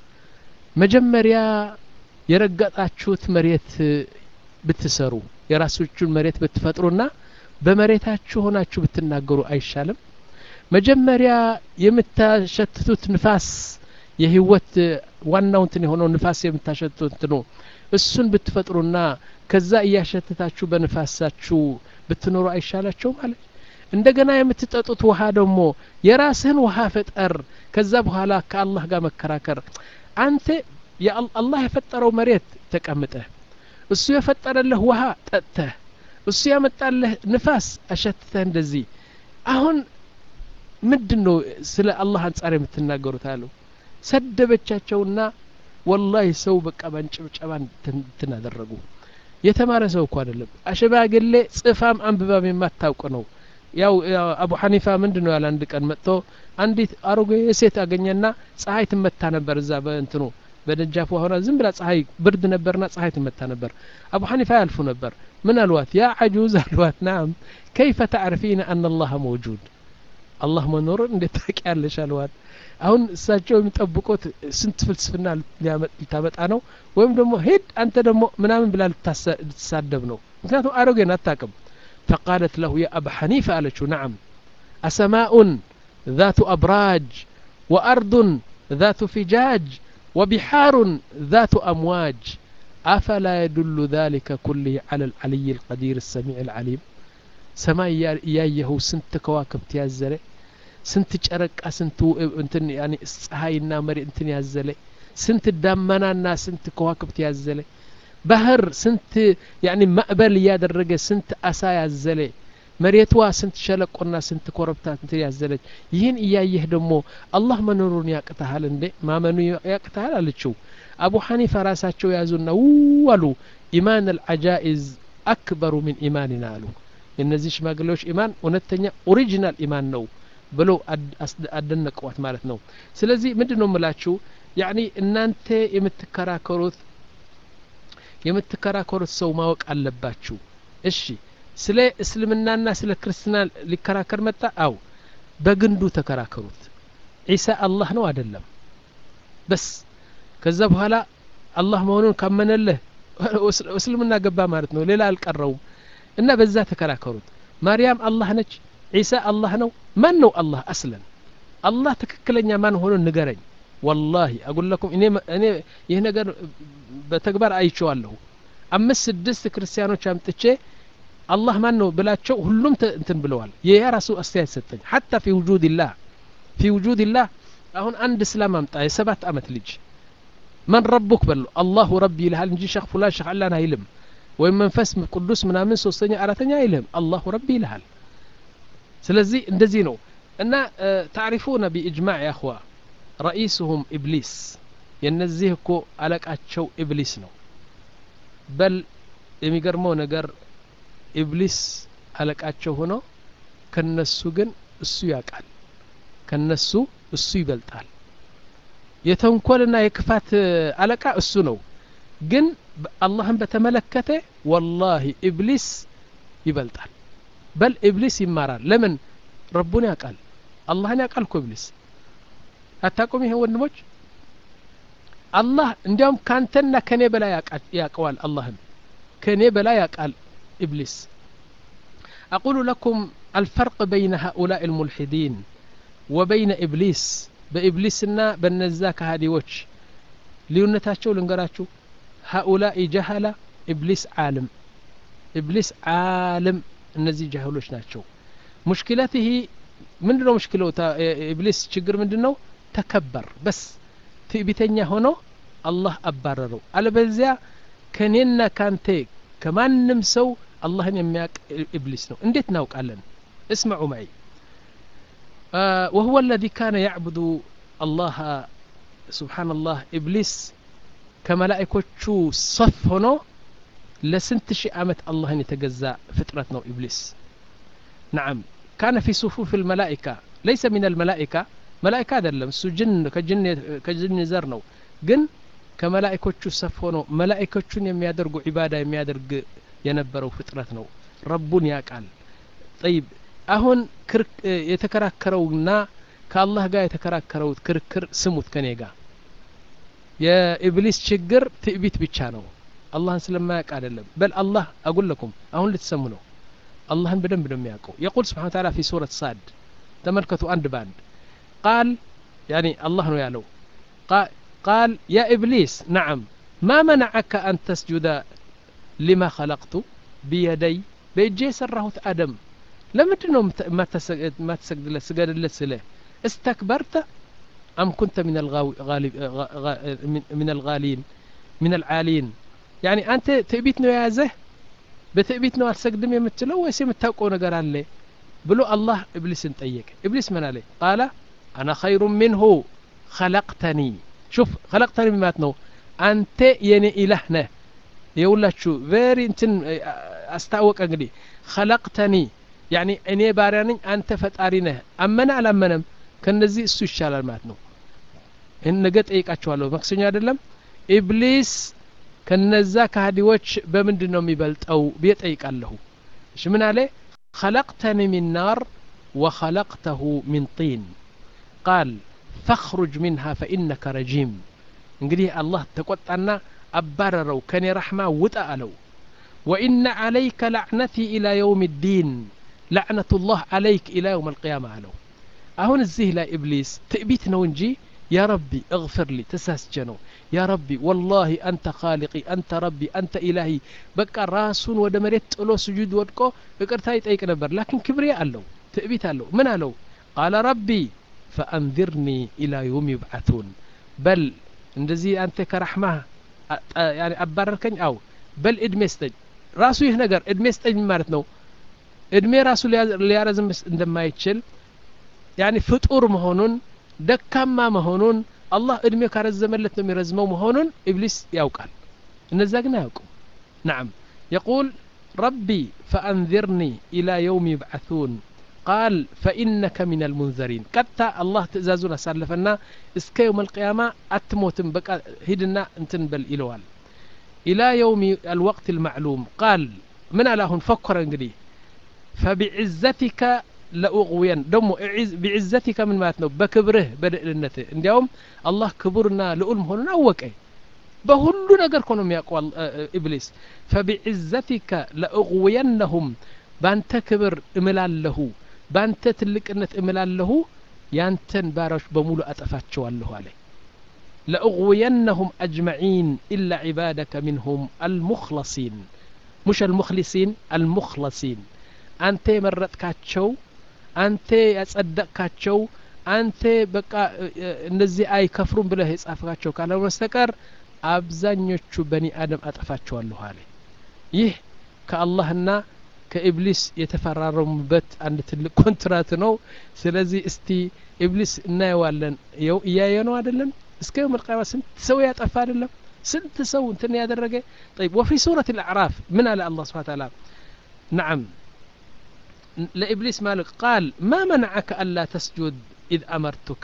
መጀመሪያ የረጋጣችሁት መሬት ብትሰሩ የራሳችሁን መሬት ብትፈጥሩና በመሬታችሁ ሆናችሁ ብትናገሩ አይሻልም መጀመሪያ የምታሸትቱት ንፋስ የህይወት ዋናው እንትን የሆነው ንፋስ የምታሸትቱት ነው እሱን ብትፈጥሩና ከዛ እያሸተታችሁ በንፋሳችሁ ብትኖሩ አይሻላችሁ ማለት እንደገና የምትጠጡት ውሃ ደግሞ የራስህን ውሃ ፈጠር ከዛ በኋላ ከአላህ ጋር መከራከር አንተ የአላህ የፈጠረው መሬት ተቀምጠህ እሱ የፈጠረልህ ውሃ ጠጥተህ እሱ ያመጣልህ ንፋስ አሸትተህ እንደዚህ አሁን ምንድነው ስለ አላህ አንጻር የምትናገሩት አሉ ሰደበቻቸውና ወላሂ ሰው በቃ ባንጭብጨባ ተናደረጉ የተማረ ሰው እኮ አይደለም አሸባግሌ ጽፋም አንብባም የማታውቅ ነው ያው አቡ ሐኒፋ ምንድነው ያለ አንድ ቀን መጥቶ አንዲት አሮጌ ሴት አገኘና ፀሐይ ትመታ ነበር እዛ በእንትኑ በደጃፉ ሆና ዝም ብላ ፀሐይ ብርድ ነበርና ፀሐይ ትመታ ነበር አቡ ሐኒፋ ያልፉ ነበር ምን አልዋት ያ عجوز አልዋት ናም كيف تعرفين ان الله موجود الله መኖር እንዴት ታውቂያለሽ አልዋት አሁን እሳቸው የሚጠብቁት ስንት ፍልስፍና ሊታመጣ ነው ወይም ደግሞ ሄድ አንተ ደግሞ ምናምን ብላ ልትሳደብ ነው ምክንያቱም አሮጌን አታውቅም فقالت له يا أبا حنيفة قالت نعم أسماء ذات أبراج وأرض ذات فجاج وبحار ذات أمواج أفلا يدل ذلك كله على العلي القدير السميع العليم سماء يايه سنت كواكب تيازله سنت ጨረቃ ስንቱ እንትን ያኒ ፀሐይና መሪ እንትን ያዘለ ስንት ዳመናና ስንት ከዋክብት ያዘለ ባህር ስንት ያኒ ማዕበል ያደረገ ስንት አሳ ያዘለ መሬቷ ስንት ሸለቆና ስንት ኮረብታ እንትን ያዘለች ይህን እያየህ ደግሞ አላህ መኖሩን ያቅታል እንዴ ማመኑ ያቅታል አለችው አቡ ሐኒፋ ራሳቸው ያዙና ወሉ ኢማን العجائز اكبر من ايماننا አሉ እነዚህ ሽማግሌዎች ኢማን እውነተኛ ኦሪጂናል ኢማን ነው ብለው አደነቀዋት ማለት ነው ስለዚህ ምንድነው ምላችሁ ያኒ እናንተ የምትከራከሩት የምትከራከሩት ሰው ማወቅ አለባችሁ እሺ ስለ እስልምናና ስለ ክርስቲና ሊከራከር መጣ አው በግንዱ ተከራከሩት ኢሳ አላህ ነው አይደለም በስ ከዛ በኋላ አላህ መሆኑን ካመነልህ እስልምና ገባ ማለት ነው ሌላ አልቀረውም እና በዛ ተከራከሩት ማርያም አላህ ነች ኢሳ አላህ ነው ማን ነው አላህ አስለን አላህ ትክክለኛ ማን ሆኖ ንገረኝ والله اقول لكم እኔ እኔ ይሄ ነገር በተግባር አይቼዋለሁ አምስት ስድስት ክርስቲያኖች አምጥቼ አላህ ማን ነው ብላቸው ሁሉም እንትን ብለዋል የራሱ አስተያየት ሰጠኝ حتى في وجود الله في وجود الله አሁን አንድ እስላም አምጣ የሰባት አመት ልጅ من ربك بلو الله ربي ይልሃል እንጂ ሸኽ ፉላን ሸኽ አላህ አይልም ወይ መንፈስ ቅዱስ ምናምን ሶስተኛ አራተኛ አይልም الله ربي ይልሃል ስለዚህ እንደዚህ ነው እና تعرفون باجماع يا اخوه رئيسهم ابليس የነዚህ እኮ አለቃቸው ኢብሊስ ነው በል የሚገርመው ነገር ኢብሊስ አለቃቸው ሆኖ ከነሱ ግን እሱ ያቃል ከነሱ እሱ ይበልጣል የተንኮልና የክፋት አለቃ እሱ ነው ግን አላህን በተመለከተ والله ኢብሊስ ይበልጣል በል ኢብሊስ ይማራል ለምን ረቡን ያቃል አላህን ያቃል እኮ ኢብሊስ አታቆም ይሄ ወንድሞች አላህ እንዲያውም ካንተና ከኔ በላይ ያቃዋል አላህን ከኔ በላይ ያቃል ኢብሊስ اقول لكم الفرق بين هؤلاء الملحدين وبين ابليس بابليسنا بنزا كهاديዎች ልዩነታቸው ልንገራችሁ هؤلاء جهله ابليس عالم ابليس عالم እነዚህ ጃህሎች ናቸው ሙሽኪላته ምንድነው ሙሽኪላው ኢብሊስ ችግር ምንድነው ተከበር በስ ትዕቢተኛ ሆኖ አላህ አባረረው አለበዚያ ከኔና ካንተ ከማንም ሰው አላህን የሚያቅ ኢብሊስ ነው እንዴት እናውቃለን اسمعوا معي آه وهو الذي كان يعبد الله سبحان الله إبليس كملائكة صف هنا لسنت شيء أمت الله يتجزأ فترتنا إبليس نعم كان في صفوف الملائكة ليس من الملائكة ملائكة دلهم سجن كجن كجن زرنو جن كملائكة صف هنا ملائكة يميادرجوا عبادة يميادرج ينبروا فترتنا ربنا يقال طيب أهون كرك يتكركرونا كالله جاي يتكركروا كركر سموت كنيجا يا إبليس شجر تأبيت بتشانو الله سلم ما يقال بل الله أقول لكم أهون لتسمونه الله بدم بدم ياكو يقول سبحانه وتعالى في سورة صاد تملكتوا أند باند قال يعني الله نو يالو قال, قال يا إبليس نعم ما منعك أن تسجد لما خلقت بيدي بيجي سرهت آدم لما تنو ما تسجد ما تسجد لسجد لسله استكبرت أم كنت من الغالب من الغالين من العالين يعني أنت تبيتنا يا زه بتبيتنا السجدم يمتلو ويسيم التوقع نجار عليه بلو الله إبليس انتيك إبليس من عليه قال أنا خير منه خلقتني شوف خلقتني بماتنو أنت يني إلهنا يقولاتشو very انتن استعوك انجدي خلقتني يعني اني باراني أنت فتارينه أمنا على منم كنزي السو الشالال ماتنو إن نقط إيك أتشوالو مقصني أدلم إبليس كنزا كهديوش بمندنو ميبلت أو بيت إيك الله إيش من عليه خلقتني من نار وخلقته من طين قال فاخرج منها فإنك رجيم انقديه الله تقوتنا أبرروا كان رحمة وتألو وإن عليك لعنتي إلى يوم الدين لعنة الله عليك إلى يوم القيامة علو أهون الزهلة إبليس تأبيتنا ونجي يا ربي اغفر لي تساسجنو يا ربي والله أنت خالقي أنت ربي أنت إلهي بقى راسون ودمريت ألو سجود ودكو بقرتاي تأيك نبر لكن كبرياء ألو تأبيت ألو من ألو قال ربي فأنذرني إلى يوم يبعثون بل እንደዚህ አንተ ከረህማ يعني አባረርከኝ አው በል እድሜ ስጠኝ ራሱ ይህ ነገር እድሜ ስጠኝ ማለት ነው እድሜ ራሱ ሊያረዝም እንደማይችል يعني ፍጡር መሆኑን ደካማ መሆኑን አላህ እድሜ ካረዘመለት ነው የሚረዝመው መሆኑን ኢብሊስ ያውቃል እነዛ ግን አያውቁም نعم يقول ربي فأنذرني إلى يوم يبعثون قال فإنك من المنذرين قطع الله تأزازنا سالفنا اسك يوم القيامة أتموتن بقى هدنا انتنبل إلوال إلى يوم الوقت المعلوم قال من ألاهن فكر انقدي فبعزتك لأغوين دمو بعزتك من ماتنو بكبره بدأ للنته انديهم الله كبرنا لأولم هنا أوكي بهلو نقر كونهم يقوى إبليس فبعزتك لأغوينهم بانت كبر إملال له بانت تلقنت إملال له يانتن باروش بمولو أتفاتشو الله عليه لأغوينهم أجمعين إلا عبادك منهم المخلصين مش المخلصين المخلصين أنت مرت كاتشو أنت أصدق كاتشو أنت بقى نزي أي كفرون بله يصاف كاتشو كان مستقر أبزانيوቹ بني آدم أتفاتشو الله عليه يه كاللهنا كإبليس يتفررمበት አንድ ትልቅ ኮንትራት ነው ስለዚህ እስቲ ኢብሊስ እናየዋለን ያው ያየነው አይደለም እስከ يوم القيامة ስንት ሰው ያጠፋ አይደለም ስንት ሰው እንትን ያደረገ طيب وفي سورة الأعراف من على الله سبحانه وتعالى نعم لإبليس مالك قال ما منعك ألا تسجد إذ أمرتك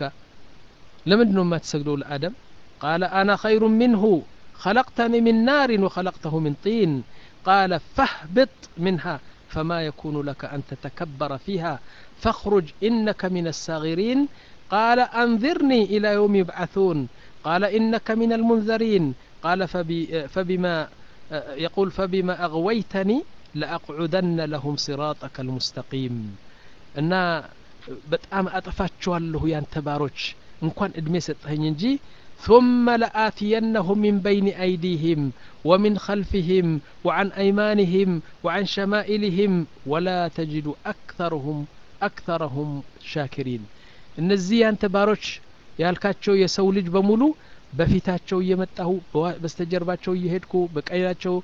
لمنه ما تسجدوا لآدم قال أنا خير منه خلقتني من نار وخلقته من طين قال فاهبط منها فما يكون لك أن تتكبر فيها فاخرج إنك من الصاغرين قال أنذرني إلى يوم يبعثون قال إنك من المنذرين قال فبي فبما يقول فبما أغويتني لأقعدن لهم صراطك المستقيم أن بتأم أطفاتشوا له ينتباروش إن كان إدمي ستهنجي ثم لآتينهم من بين أيديهم ومن خلفهم وعن أيمانهم وعن شمائلهم ولا تجد أكثرهم أكثرهم شاكرين النزي أنت باروش يالكاتشو يسولج بمولو بفيتاتشو يمتهو بستجرباتشو يهدكو بقاياتشو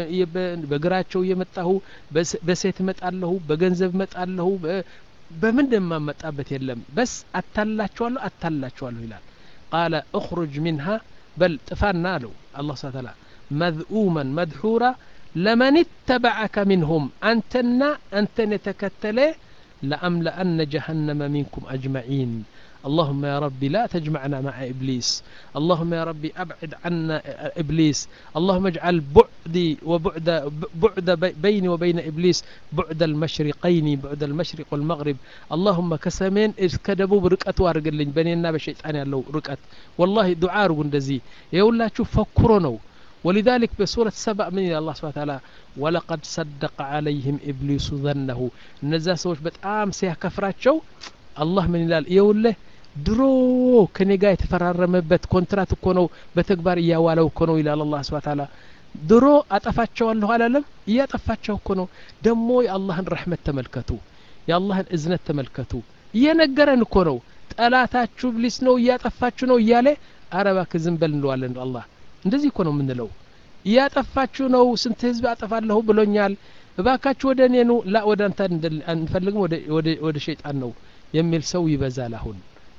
بقراتشو يمتهو بسيت متالهو بغنزب متالهو بمندم ما متابت يلم بس أتلاتشو له أتلاتشو له هلال قال اخرج منها بل تفانا له الله سبحانه وتعالى مذءوما مدحورا لمن اتبعك منهم أنتنا أنتن تكتلي لأملأن جهنم منكم أجمعين اللهم يا ربي لا تجمعنا مع إبليس اللهم يا ربي أبعد عنا إبليس اللهم اجعل بعدي وبعد بعد بيني وبين إبليس بعد المشرقين بعد المشرق والمغرب اللهم كسمين إذ كدبوا بركة وارقلين بنينا بشيطان يالله ركعت والله دعاء رقندزي يقول لا تشوف فكرونو ولذلك بسورة سبع من الله سبحانه وتعالى ولقد صدق عليهم إبليس ظنه نزا سوش بتقام سيها كفراتشو الله من الله يقول له درو كني جاي يتفررمበት ኮንትራት እኮ ነው በተግባር ያዋለው እኮ ነው ይላል አላህ Subhanahu Wa Ta'ala ድሮ አጠፋቸዋለሁ አላለም እያጠፋቸው እኮ ነው ደሞ የአላህን ረህመት ተመልከቱ የአላህን እዝነት ተመልከቱ እየነገረን እኮ ነው ጠላታችሁ ኢብሊስ ነው እያጠፋችሁ ነው እያለ አረባክ ዝም በል እንለዋለን አላህ እንደዚህ እኮ ነው የምንለው እያጠፋችሁ ነው ስንት ህዝብ አጠፋለሁ ብሎኛል እባካችሁ ወደ እኔ ነው ላ ወደ አንተ እንፈልግም ወደ ወደ ወደ ሸይጣን ነው የሚል ሰው ይበዛል አሁን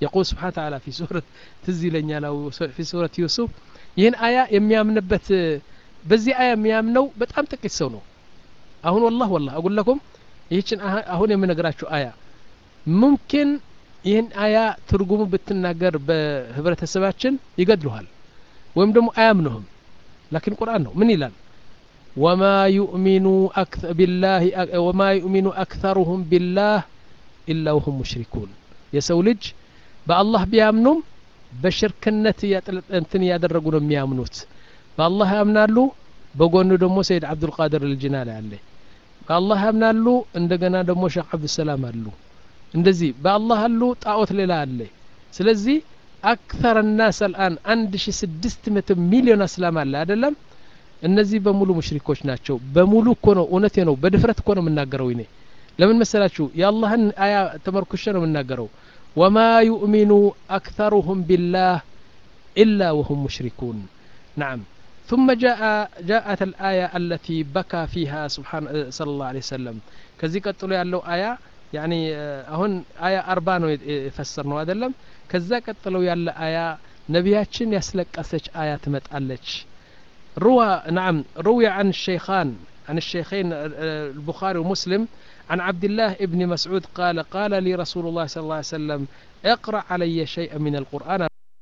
يقول سبحانه وتعالى في سورة تزيلنيا لو في سورة يوسف ይህን አያ የሚያምንበት በዚህ አያ የሚያምነው በጣም ጥቂት ሰው ነው አሁን والله والله اقول لكم ይህችን አሁን የምነግራችሁ አያ ممكن ይህን አያ ትርጉሙ ብትናገር በህብረተሰባችን ይገድሉሃል ወይም ደግሞ አያምኑህም لكن ቁርአን ነው ምን ይላል وما يؤمن أكثر بالله وما يؤمن أكثرهم بالله إلا وهم مشركون የሰው ልጅ በአላህ ቢያምኑም በሽርክነት እንትን ያደረጉ ነው የሚያምኑት በአላህ ያምናሉ በጎኑ ደግሞ ሰይድ አብዱል ቃድር الجናሊ አለ በአላህ ያምናሉ እንደገና ደግሞ ሼክ አብዱል ሰላም አሉ እንደዚህ በአላህ አሉ ጣዖት ሌላ አለ ስለዚህ አክثر الناس الآن አንድ ሺህ ስድስት መቶ ሚሊዮን እስላም አለ አይደለም እነዚህ በሙሉ ሙሽሪኮች ናቸው በሙሉ እኮ ነው እውነቴ ነው በድፍረት እኮ ነው የምናገረው እኔ ለምን መሰላችሁ የአላህን አያ ተመርኩሼ ነው የምናገረው وما يؤمن أكثرهم بالله إلا وهم مشركون نعم ثم جاء جاءت الآية التي بكى فيها سبحان صلى الله عليه وسلم كذي قتلوا ያለው آية يعني አሁን آية أربعة ነው የፈሰርነው አይደለም ከዛ ቀጥለው ያለ آية ነቢያችን ያስለቀሰች آية ትመጣለች روى نعم روي عن الشيخان عن الشيخين البخاري ومسلم عن عبد الله ابن مسعود قال قال لي رسول الله صلى الله عليه وسلم اقرأ علي شيئا من القرآن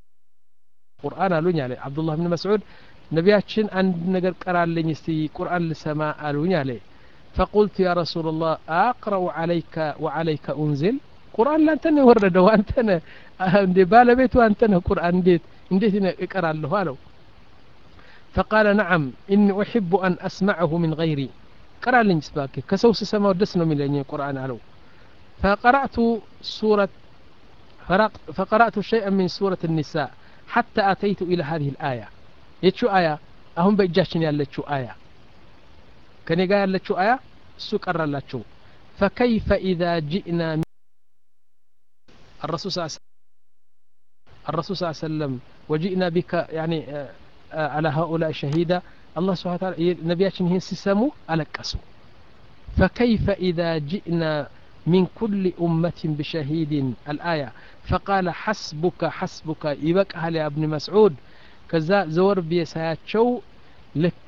القرآن قالوا عليه عبد الله بن مسعود نبياتشن عند نقر قرأ لي نستي قرآن لسماء قالوا عليه فقلت يا رسول الله أقرأ عليك وعليك أنزل قرآن لا أنتنا ورد وأنتنا بالا بيت وأنتنا قرآن ديت انديت اقرأ له قالوا فقال نعم إني أحب أن أسمعه من غيري قرأ لي نسباك كسوس سما ودسنا من لأن القرآن علو فقرأت سورة فقرأت شيئا من سورة النساء حتى أتيت إلى هذه الآية يتشو آية أهم بإجاشني يالتشو آية كان يقال يالتشو آية السوق قرأ لاتشو فكيف إذا جئنا الرسول صلى الله عليه وسلم الرسول صلى الله عليه وسلم وجئنا بك يعني على هؤلاء شهيدا الله سبحانه وتعالى نبياتنا هي سسمو ألقسوا فكيف إذا جئنا من كل أمة بشهيد الآية فقال حسبك حسبك يبك أهل ابن مسعود كذا زور بيساياتشو لك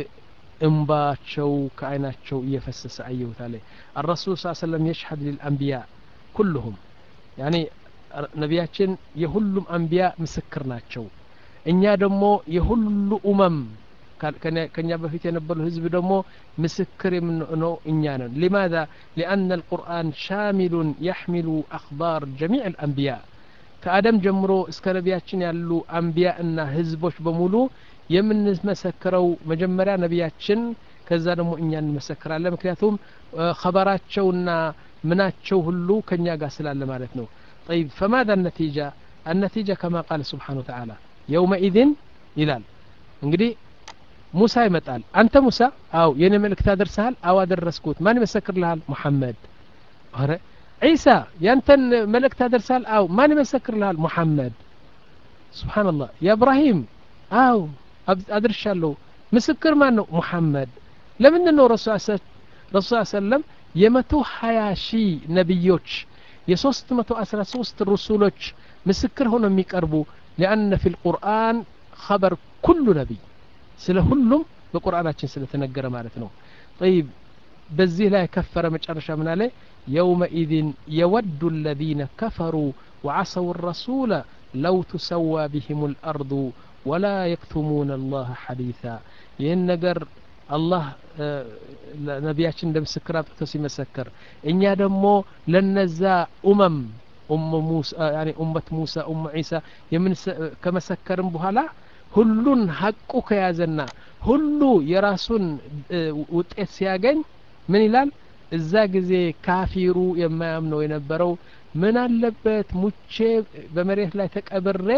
انباتشو كائناتشو يفسس أيوه عليه الرسول صلى الله عليه وسلم يشهد للأنبياء كلهم يعني نبياتنا يهلم أنبياء مسكرناتشو እኛ ደግሞ የሁሉ ኡመም ከኛ በፊት የነበሩ ህዝብ ደግሞ ምስክር ነው እኛ ነን لماذا لأن القرآن شامل يحمل أخبار جميع الأنبياء ከአደም ጀምሮ እስከ ነቢያችን ያሉ አንቢያና ህዝቦች በሙሉ የምንመሰክረው መጀመሪያ ነቢያችን ከዛ ደግሞ እኛ እንመሰክራለን ምክንያቱም خبራቸውና ምናቸው ሁሉ ከኛ ጋር ስላለ ማለት ነው طيب فماذا النتيجة النتيجة كما قال سبحانه وتعالى يومئذ ይላል እንግዲህ ሙሳ ይመጣል አንተ ሙሳ አው የኔ መልእክት አደርሰሃል አው አደረስኩት ማን ይመሰክርልሃል ሙሐመድ አረ ዒሳ ያንተን መልእክት አደርሰሃል አው ማን ይመሰክርልሃል ሙሐመድ ሱብሃንአላህ ያ ኢብራሂም አው አድርሻለሁ ምስክር ማን ነው ሙሐመድ ለምን ነው ረሱል ረሱል ሰለም የመቶ ሀያ ሺህ ነብዮች የሶስት መቶ አስራ ሶስት ረሱሎች ምስክር ሆነው የሚቀርቡ لأن في القرآن خبر كل نبي سلهلهم بقرآناتين سلتنقر مالتنا طيب بزيه لا يكفر مجرشا من عليه يومئذ يود الذين كفروا وعصوا الرسول لو تسوى بهم الأرض ولا يكتمون الله حديثا ينقر الله نبياتين دم سكرات تسي مسكر إن يدمو لنزا أمم أم موسى يعني أمة موسى أم عيسى يمن كما سكرن بهلا ሁሉን ሐቁ ከያዘና ሁሉ የራሱን ውጤት ሲያገኝ ምን ይላል እዛ ጊዜ ካፊሩ የማያምነው የነበረው ምን አለበት ሙቼ በመሬት ላይ ተቀብሬ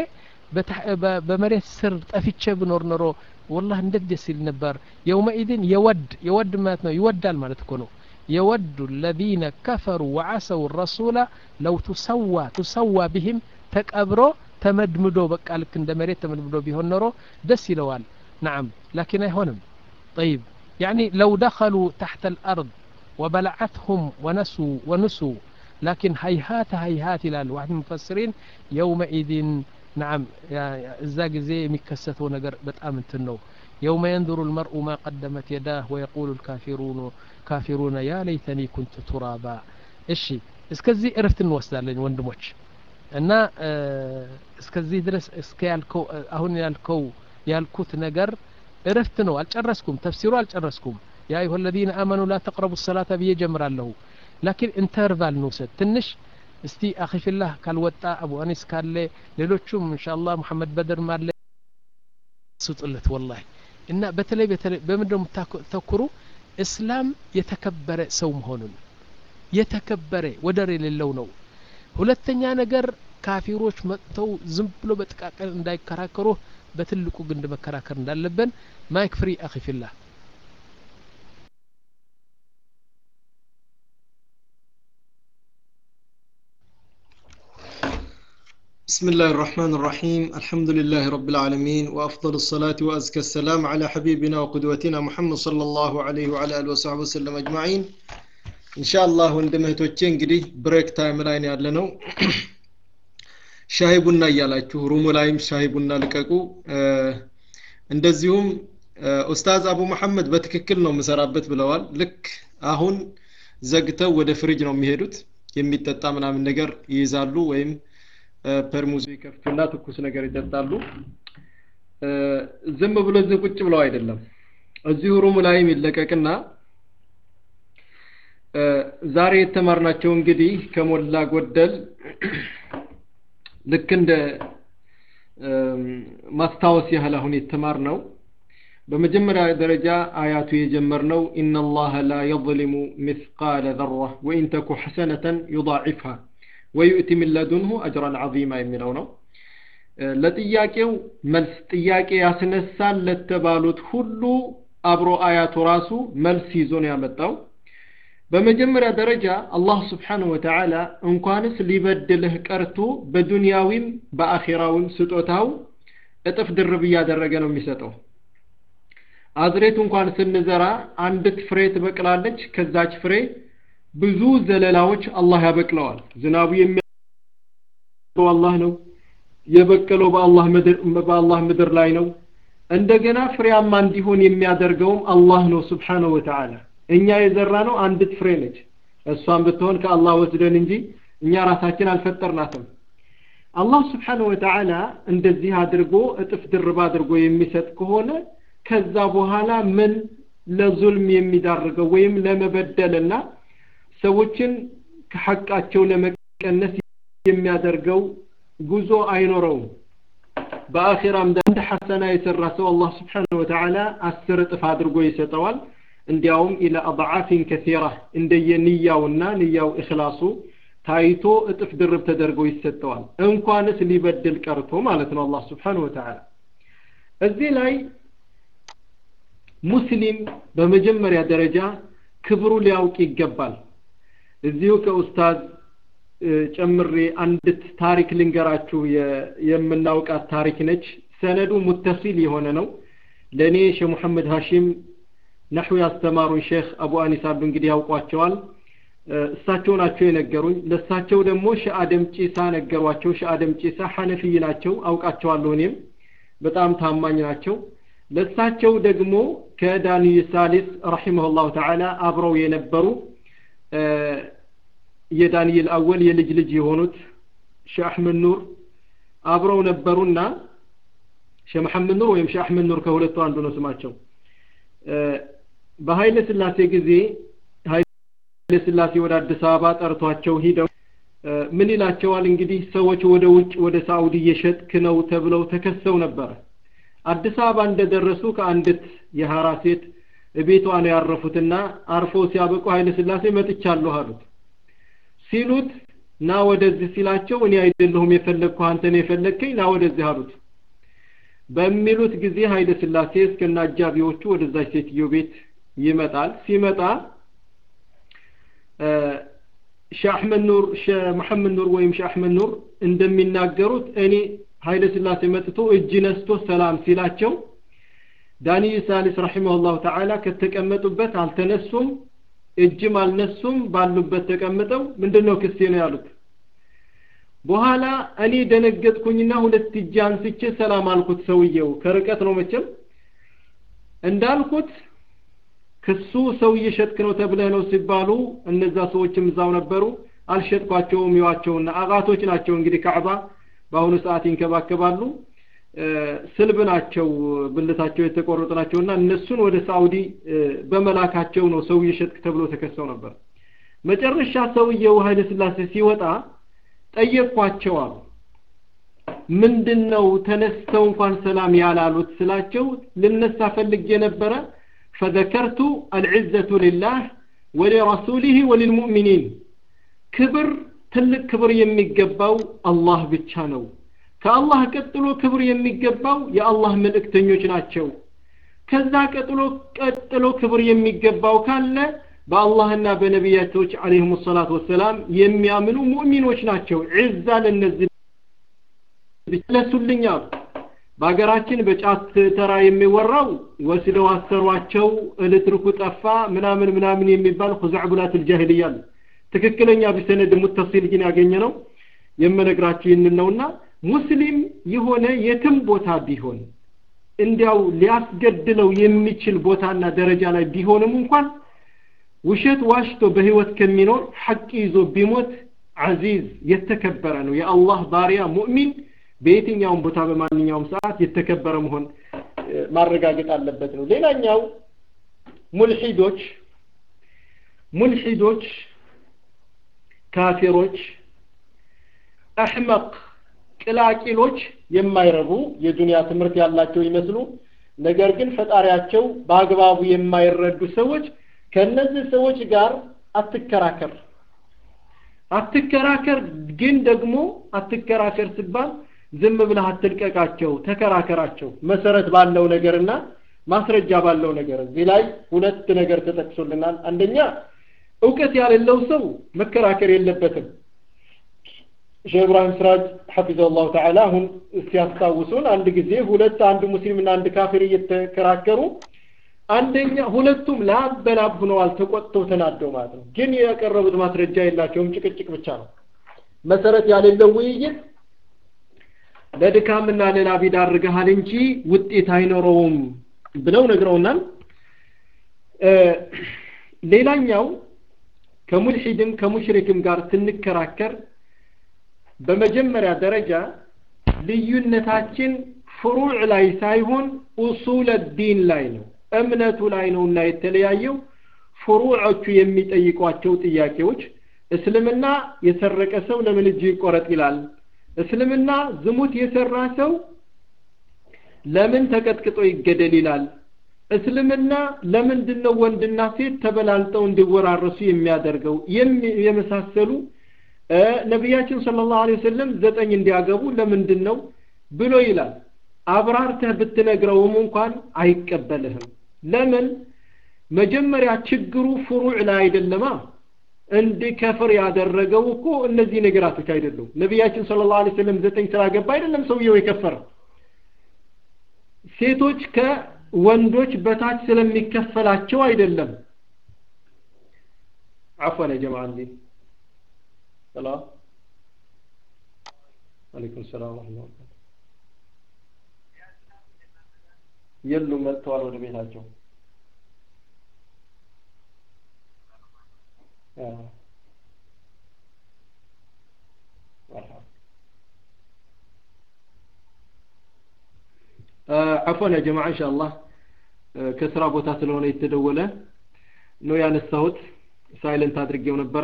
በመሬት ስር ጠፍቼ ብኖር ኖሮ والله እንዴት ደስ ይል ነበር يومئذ يود يود ማለት ነው ይወዳል ማለት እኮ ነው يود الذين كفروا وعصوا الرسول لو تسوى تسوى بهم تقبروا تمدمدو بقى لك እንደ መሬት تمدمدو ቢሆን ኖሮ ደስ ይለዋል نعم لكن አይሆንም طيب يعني لو دخلوا تحت الأرض وبلعتهم ونسوا ونسوا لكن هيهات هيهات ይላል واحد من المفسرين يومئذ نعم እዛ ጊዜ የሚከሰተው ነገር በጣም እንትን ነው يوم ينظر المرء ما قدمت يداه ويقول الكافرون كافرون يا ليتني كنت ترابا እሺ እስከዚህ እረፍት እንወስዳለን ወንድሞች እና እስከዚህ ድረስ እስከ ያልከው አሁን ያልከው ያልኩት ነገር እረፍት ነው አልጨረስኩም ተፍሲሩ አልጨረስኩም ያ አዩሃ الذين آمنوا لا تقربوا الصلاة بيجمራለሁ لكن ኢንተርቫል እንውሰድ ትንሽ እስቲ አኺ ፊላህ ካልወጣ አቡ አኒስ ካለ ሌሎቹም ኢንሻአላህ መሐመድ በድር ማለ ሱጥለት ወላሂ እና በተለይ በተለይ በመደም ተኩሩ እስላም የተከበረ ሰው መሆኑን የተከበረ ወደር የሌለው ነው ሁለተኛ ነገር ካፊሮች መጥተው ዝም ብሎ በጥቃቀን እንዳይከራከሩ በትልቁ ግንድ መከራከር እንዳለብን ማይክ ፍሪ አኺ ፊላህ بسم الله الرحمن الرحيم الحمد لله رب العالمين وأفضل الصلاة وأزكى السلام على حبيبنا وقدوتنا محمد صلى الله عليه وعلى آله وصحبه وسلم أجمعين إن شاء الله وندمه توجين قدي بريك تايم لاين يعلنو شاهبنا يالاችሁ ሩሙ ላይም ሻሂቡና ልቀቁ እንደዚሁም ኡስታዝ አቡ መሐመድ በትክክል ነው መሰራበት ብለዋል ልክ አሁን ዘግተው ወደ ፍሪጅ ነው የሚሄዱት የሚጠጣ ምናምን ነገር ይይዛሉ ወይም ፐርሙዝ ይከፍቱና ትኩስ ነገር ይጠጣሉ ዝም ብሎ እዚህ ቁጭ ብለው አይደለም እዚሁ ሩሙ ላይ ይለቀቅና ዛሬ የተማርናቸው እንግዲህ ከሞላ ጎደል ልክ እንደ ማስታወስ ያህል አሁን የተማርነው በመጀመሪያ ደረጃ አያቱ የጀመርነው ኢነላህ ላ يظلم مثقال ذرة وإن تك حسنة يضاعفها ويؤتي من لدنه أجرا عظيما የሚለው ነው ለጥያቄው መልስ ጥያቄ ያስነሳል ለተባሉት ሁሉ አብሮ አያቱ ራሱ መልስ ይዞ ነው ያመጣው በመጀመሪያ ደረጃ አላህ Subhanahu Wa Ta'ala እንኳንስ ሊበድልህ ቀርቶ በዱንያዊም በአኺራውም ስጦታው እጥፍ ድርብ ያደረገ ነው የሚሰጠው አዝሬት እንኳን ስንዘራ አንዲት ፍሬ ትበቅላለች ከዛች ፍሬ ብዙ ዘለላዎች አላህ ያበቅለዋል ዝናቡ የሚያበቅለው አላህ ነው የበቀለው በአላህ ምድር በአላህ ምድር ላይ ነው እንደገና ፍሬያማ እንዲሆን የሚያደርገውም አላህ ነው Subhanahu Wa Ta'ala እኛ የዘራነው አንዲት ፍሬ ነች እሷን ብትሆን ከአላህ ወስደን እንጂ እኛ ራሳችን አልፈጠርናትም አላህ Subhanahu Wa Ta'ala እንደዚህ አድርጎ እጥፍ ድርብ አድርጎ የሚሰጥ ከሆነ ከዛ በኋላ ምን ለዙልም የሚዳርገው ወይም ለመበደልና ሰዎችን ከሐቃቸው ለመቀነስ የሚያደርገው ጉዞ አይኖረውም በአኺራም እንደ ሐሰና የሰራ ሰው አላህ Subhanahu Wa Ta'ala አስር እጥፍ አድርጎ ይሰጠዋል እንዲያውም ኢላ አضعافን كثيرة እንደየንያውና ንያው ኢኽላሱ ታይቶ እጥፍ ድርብ ተደርጎ ይሰጠዋል እንኳንስ ሊበድል ቀርቶ ማለት ነው አላህ Subhanahu Wa Ta'ala እዚህ ላይ ሙስሊም በመጀመሪያ ደረጃ ክብሩ ሊያውቅ ይገባል እዚሁ ከኡስታዝ ጨምሬ አንዲት ታሪክ ልንገራችሁ የምናውቃት ታሪክ ነች ሰነዱ ሙተሲል የሆነ ነው ለኔ ሼህ መሐመድ ሐሺም ነህው ያስተማሩን ሼህ አቡ አኒስ አብዱ እንግዲህ ያውቋቸዋል እሳቸው ናቸው የነገሩኝ ለሳቸው ደግሞ ሼህ አደም ጪሳ ነገሯቸው ሼህ አደም ጪሳ ሐነፊይ ናቸው አውቃቸዋለሁ እኔም በጣም ታማኝ ናቸው ለሳቸው ደግሞ ከዳንኤል ሳሊስ ረሂመሁላህ ተዓላ አብረው የነበሩ የዳንኤል አወል የልጅ ልጅ የሆኑት ሼህ አህመድ ኑር አብረው ነበሩና ሼህ መሐመድ ኑር ወይም ሼህ አህመድ ኑር ከሁለቱ አንዱ ነው ስማቸው በኃይለ ሥላሴ ጊዜ ኃይለ ሥላሴ ወደ አዲስ አበባ ጠርቷቸው ሄደው ምን ይላቸዋል እንግዲህ ሰዎች ወደ ውጭ ወደ ሳውዲ እየሸጥክ ነው ተብለው ተከሰው ነበር አዲስ አበባ እንደደረሱ ከአንዲት የሐራ ሴት ቤቷ ነው ያረፉትና አርፎ ሲያበቁ ኃይለ ሥላሴ መጥቻለሁ አሉት ሲሉት ና ወደዚህ ሲላቸው እኔ አይደለሁም የፈለግኩ አንተ ነህ የፈለግከኝ ና ወደዚህ አሉት በሚሉት ጊዜ ኃይለ ሥላሴ እስከና አጃቢዎቹ ወደዛች ሴትዮ ቤት ይመጣል ሲመጣ ሼህ አህመድ ኑር ሼህ መሐመድ ኑር ወይም ሼህ አህመድ ኑር እንደሚናገሩት እኔ ኃይለ ሥላሴ መጥቶ እጅ ነስቶ ሰላም ሲላቸው ዳንኤል ሳሊስ ረሂመሁላህ ተዓላ ከተቀመጡበት አልተነሱም እጅም አልነሱም ባሉበት ተቀምጠው ምንድነው ክስ ነው ያሉት በኋላ እኔ ደነገጥኩኝና ሁለት እጅ አንስቼ ሰላም አልኩት ሰውየው ከርቀት ነው መቼም እንዳልኩት ክሱ ሰውዬ ሸጥክ ነው ተብለህ ነው ሲባሉ እነዛ ሰዎችም እዛው ነበሩ አልሸጥኳቸውም ይዋቸውና አጋቶች ናቸው እንግዲህ ካዕባ በአሁኑ ሰዓት ይንከባከባሉ ስልብ ናቸው ብልታቸው የተቆረጡ ናቸውና እነሱን ወደ ሳውዲ በመላካቸው ነው ሰውዬ ሸጥክ ተብሎ ተከሰው ነበር መጨረሻ ሰውዬው ኃይለ ሥላሴ ሲወጣ ጠየቅኳቸው አሉ ምንድነው ተነስተው እንኳን ሰላም ያላሉት ስላቸው ልነሳ ፈልጌ ነበረ فذكرت العزة لله ولرسوله وللمؤمنين ክብር ትልቅ ክብር የሚገባው አላህ ብቻ ነው ከአላህ ቀጥሎ ክብር የሚገባው የአላህ መልእክተኞች ናቸው ከዛ ቀጥሎ ቀጥሎ ክብር የሚገባው ካለ በአላህና በነቢያቶች አለይሂም ሰላቱ ወሰላም የሚያምኑ ሙእሚኖች ናቸው ዒዛ ለነዚህ ለሱልኛ በአገራችን በጫት ተራ የሚወራው ወስደው አሰሯቸው እልትርኩ ጠፋ ምናምን ምናምን የሚባል ኹዛዕቡላት الجاهليه ትክክለኛ በሰነድ ሙተሲል ግን ያገኘነው የመነግራችሁ ይንነውና ሙስሊም የሆነ የትም ቦታ ቢሆን እንዲያው ሊያስገድለው የሚችል ቦታና ደረጃ ላይ ቢሆንም እንኳን ውሸት ዋሽቶ በህይወት ከሚኖር ሐቅ ይዞ ቢሞት አዚዝ የተከበረ ነው የአላህ ባሪያ ሙእሚን በየትኛውም ቦታ በማንኛውም ሰዓት የተከበረ መሆን ማረጋገጥ አለበት ነው ሌላኛው ሙልሂዶች ሙልሂዶች ካፊሮች አህመቅ ቅላቂሎች የማይረቡ የዱንያ ትምርት ያላቸው ይመስሉ ነገር ግን ፈጣሪያቸው በአግባቡ የማይረዱ ሰዎች ከነዚህ ሰዎች ጋር አትከራከር አትከራከር ግን ደግሞ አትከራከር ሲባል ዝም ብለህ አትልቀቃቸው ተከራከራቸው መሰረት ባለው ነገርና ማስረጃ ባለው ነገር እዚህ ላይ ሁለት ነገር ተጠቅሶልናል አንደኛ ዕውቀት ያለው ሰው መከራከር የለበትም ሼህ ኢብራሂም ስራጅ حفظه تعالى አሁን ሲያስታውሱን አንድ ጊዜ ሁለት አንድ ሙስሊምና አንድ ካፊር እየተከራከሩ አንደኛ ሁለቱም ላበላብ ሆነዋል ተቆጥተው ተናደው ማለት ነው ግን ያቀረቡት ማስረጃ የላቸውም ጭቅጭቅ ብቻ ነው መሰረት ያለው ውይይት ለድካምና ለላብ ይዳርጋል እንጂ ውጤት አይኖረውም ብለው ነግረውናል ሌላኛው ከሙልሂድም ከሙሽሪክም ጋር ስንከራከር በመጀመሪያ ደረጃ ልዩነታችን ፍሩዕ ላይ ሳይሆን ኡሱል الدين ላይ ነው እምነቱ ላይ ነውና የተለያየው ፍሩዖቹ የሚጠይቋቸው ጥያቄዎች እስልምና የሰረቀ ሰው ለምን እጅ ይቆረጥ ይላል እስልምና ዝሙት የሰራ ሰው ለምን ተቀጥቅጦ ይገደል ይላል እስልምና ለምንድነው ወንድና ሴት ተበላልጠው እንዲወራረሱ የሚያደርገው የመሳሰሉ ነብያችን ሰለላሁ ዐለይሂ ወሰለም ዘጠኝ እንዲያገቡ ለምንድነው ብሎ ይላል አብራርተህ ብትነግረውም እንኳን አይቀበልህም ለምን መጀመሪያ ችግሩ ፍሩዕ ላይ አይደለማ እንደ ከፍር ያደረገው እኮ እነዚህ ነገራቶች አይደሉም ነብያችን ሰለላሁ ዐለይሂ ወሰለም ዘጠኝ ስላገባ አይደለም ሰውየው የከፈረው ሴቶች ከወንዶች በታች ስለሚከፈላቸው አይደለም عفوا يا جماعه عندي سلام عليكم السلام ورحمه الله وبركاته يلو መጥተዋል ወደ ቤታቸው عفوا يا جماعه ان شاء الله ከስራ ቦታ ስለሆነ የተደወለ ነው ያነሳሁት ሳይለንት አድርጌው ነበር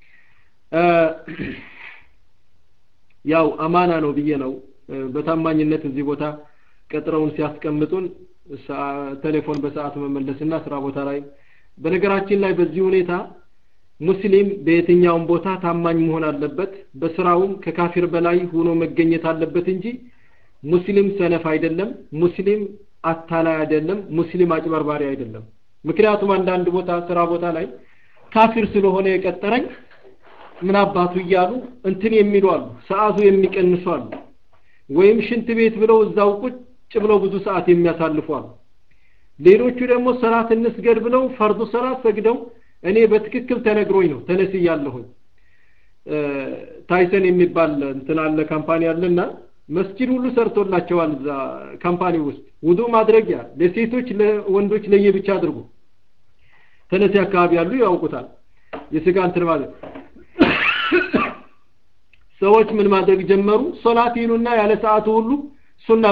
ያው አማና ነው ብዬ ነው በታማኝነት እዚህ ቦታ ቀጥረውን ሲያስቀምጡን ቴሌፎን በሰዓት መመለስና ስራ ቦታ ላይ በነገራችን ላይ በዚህ ሁኔታ ሙስሊም በየትኛውም ቦታ ታማኝ መሆን አለበት በስራውም ከካፊር በላይ ሆኖ መገኘት አለበት እንጂ ሙስሊም ሰነፍ አይደለም ሙስሊም አታላይ አይደለም ሙስሊም አጭበርባሪ አይደለም ምክንያቱም አንዳንድ ቦታ ስራ ቦታ ላይ ካፊር ስለሆነ የቀጠረኝ ምን አባቱ ይያሉ እንትን የሚሉ አሉ ሰዓቱ የሚቀንሱ አሉ ወይም ሽንት ቤት ብለው እዛው ቁጭ ብለው ብዙ ሰዓት የሚያሳልፉ አሉ ሌሎቹ ደግሞ ሰላት እንስገድ ብለው ፈርዱ ሰላት ሰግደው እኔ በትክክል ተነግሮኝ ነው ተነስያለሁኝ ታይሰን የሚባል እንትን አለ ካምፓኒ አለና መስጂድ ሁሉ ሰርቶላቸዋል እዛ ካምፓኒ ውስጥ ውዱ ማድረጊያ ለሴቶች ለወንዶች ለየብቻ አድርጉ ተነሲ አካባቢ ያሉ ያውቁታል የስጋ እንትን ማለት ሰዎች ምን ማድረግ ጀመሩ ሶላት ይሉና ያለ ሰዓቱ ሁሉ ሱና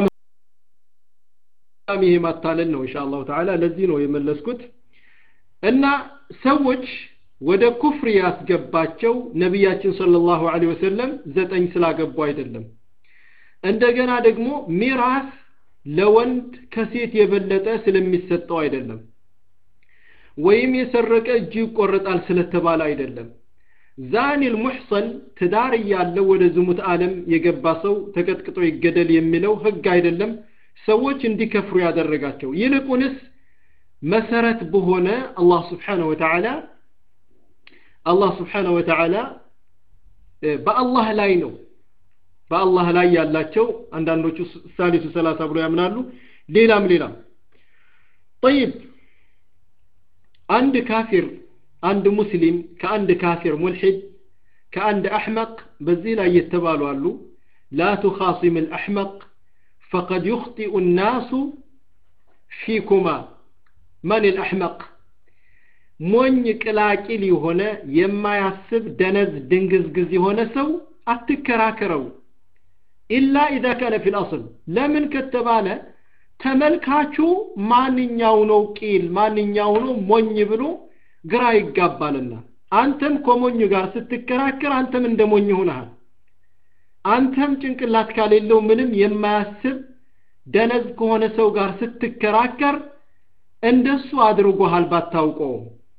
ይሄ ማታለል ነው ኢንሻአላህ ተዓላ ለዚህ ነው የመለስኩት እና ሰዎች ወደ ኩፍር ያስገባቸው ነብያችን ሰለላሁ ዐለይሂ ወሰለም ዘጠኝ ስላገቡ አይደለም እንደገና ደግሞ ሚራስ ለወንድ ከሴት የበለጠ ስለሚሰጠው አይደለም ወይም የሰረቀ እጅ ይቆረጣል ስለተባለ አይደለም ዛኒ المحصن ትዳር ያለው ወደ ዝሙት ዓለም የገባ ሰው ተቀጥቅጦ ይገደል የሚለው ህግ አይደለም ሰዎች እንዲከፍሩ ያደረጋቸው ይልቁንስ መሰረት በሆነ አላህ Subhanahu Wa Ta'ala አላህ Subhanahu Wa Ta'ala በአላህ ላይ ነው በአላህ ላይ ያላቸው አንዳንዶቹ ሳሊሱ ሰላሳ ብሎ ያምናሉ ሌላም ሌላም طيب አንድ ካፊር አንድ ሙስሊም ከአንድ ካፊር ሙልሂድ ከአንድ አህመቅ በዚህ ላይ የተባሉ አሉ لا تخاصم الأحمق فقد يخطئ الناس فيكما من الأحمق ሞኝ ቅላቂል የሆነ የማያስብ ደነዝ ድንግዝግዝ የሆነ ሰው አትከራከረው إلا إذا كان في الأصل لمن ከተባለ ተመልካቹ ማንኛው ነው ቂል ማንኛው ነው ሞኝ ብሎ ግራ ይጋባልና አንተም ከሞኝ ጋር ስትከራከር አንተም እንደሞኝ ሆነሃል አንተም ጭንቅላት ካሌለው ምንም የማያስብ ደነዝ ከሆነ ሰው ጋር ስትከራከር እንደሱ አድርጎሃል ባታውቀው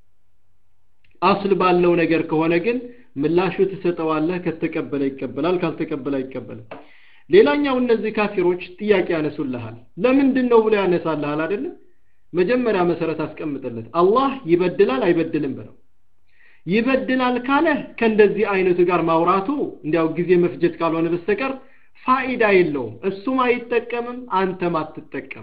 አስል ባለው ነገር ከሆነ ግን ምላሹ ተሰጠዋለህ ከተቀበለ ይቀበላል ካልተቀበለ አይቀበልም ሌላኛው እነዚህ ካፊሮች ጥያቄ ያነሱልሃል ለምንድነው ብለ ያነሳልሃል አይደል መጀመሪያ መሰረት አስቀምጥለት አላህ ይበድላል አይበድልም ብለው ይበድላል ካለ ከእንደዚህ አይነቱ ጋር ማውራቱ እንዲያው ጊዜ መፍጀት ካልሆነ በስተቀር ፋይዳ የለውም እሱም አይጠቀምም አንተም አትጠቀም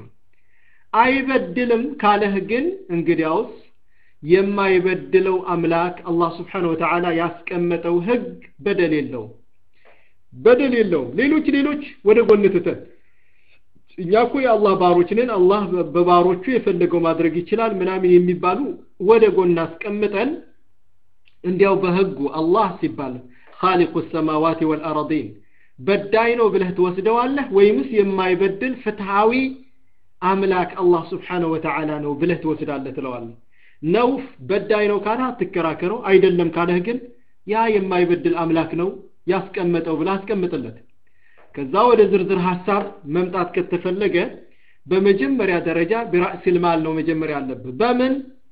አይበድልም ካለህ ግን እንግዲያውስ የማይበድለው አምላክ አላህ Subhanahu Wa Ta'ala ያስቀመጠው ህግ በደል የለው በደል የለው ሌሎች ሌሎች ወደ ጎን ተተን እኛኮ የአላህ ባሮች ነን አላህ በባሮቹ የፈለገው ማድረግ ይችላል ምናምን የሚባሉ ወደ ጎን አስቀምጠን እንዲያው በህጉ አላህ ሲባል خالق السماوات والارضين በዳይ ነው ብለህ ተወስደዋለህ ወይምስ የማይበድል ፍትሃዊ አምላክ አላህ Subhanahu Wa Ta'ala ነው ብለህ ተወስዳለህ ትለዋለህ ነው በዳይ ነው ካለ አትከራከረው አይደለም ካለህ ግን ያ የማይበድል አምላክ ነው ያስቀመጠው ብለህ አስቀምጥለት ከዛ ወደ ዝርዝር ሐሳብ መምጣት ከተፈለገ በመጀመሪያ ደረጃ በራእስል ማል ነው መጀመሪያ ያለበት በምን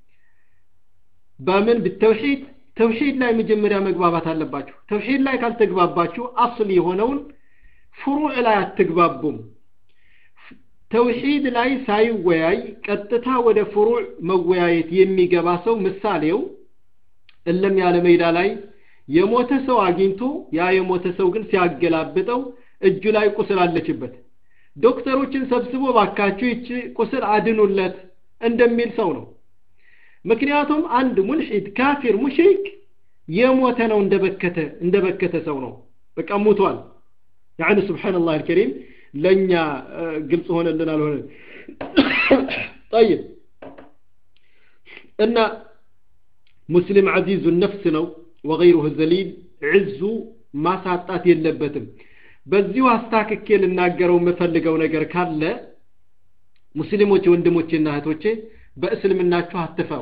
በምን بالتوحيد ተውሂድ ላይ መጀመሪያ መግባባት አለባችሁ ተውሂድ ላይ ካልተግባባችሁ አስል የሆነውን ፍሩዕ ላይ አትግባቡም ተውሂድ ላይ ሳይወያይ ቀጥታ ወደ ፍሩዕ መወያየት የሚገባ ሰው ምሳሌው እለም ያለ ሜዳ ላይ የሞተ ሰው አግኝቶ ያ የሞተ ሰው ግን ሲያገላብጠው እጁ ላይ ቁስል አለችበት ዶክተሮችን ሰብስቦ ባካችሁ እቺ ቁስል አድኑለት እንደሚል ሰው ነው ምክንያቱም አንድ ሙልሂድ ካፊር ሙሽሪክ የሞተ ነው እንደበከተ እንደበከተ ሰው ነው በቃ ሞቷል يعني سبحان الله الكريم ለኛ ግልጽ ሆነልን አልሆነ طيب ان مسلم عزيز النفس ነው وغيره ذليل عز ما ሳጣት የለበትም በዚሁ አስተካክኬ ልናገረው መፈልገው ነገር ካለ ሙስሊሞች ወንድሞችና እህቶቼ በእስልምናችሁ አትፈሩ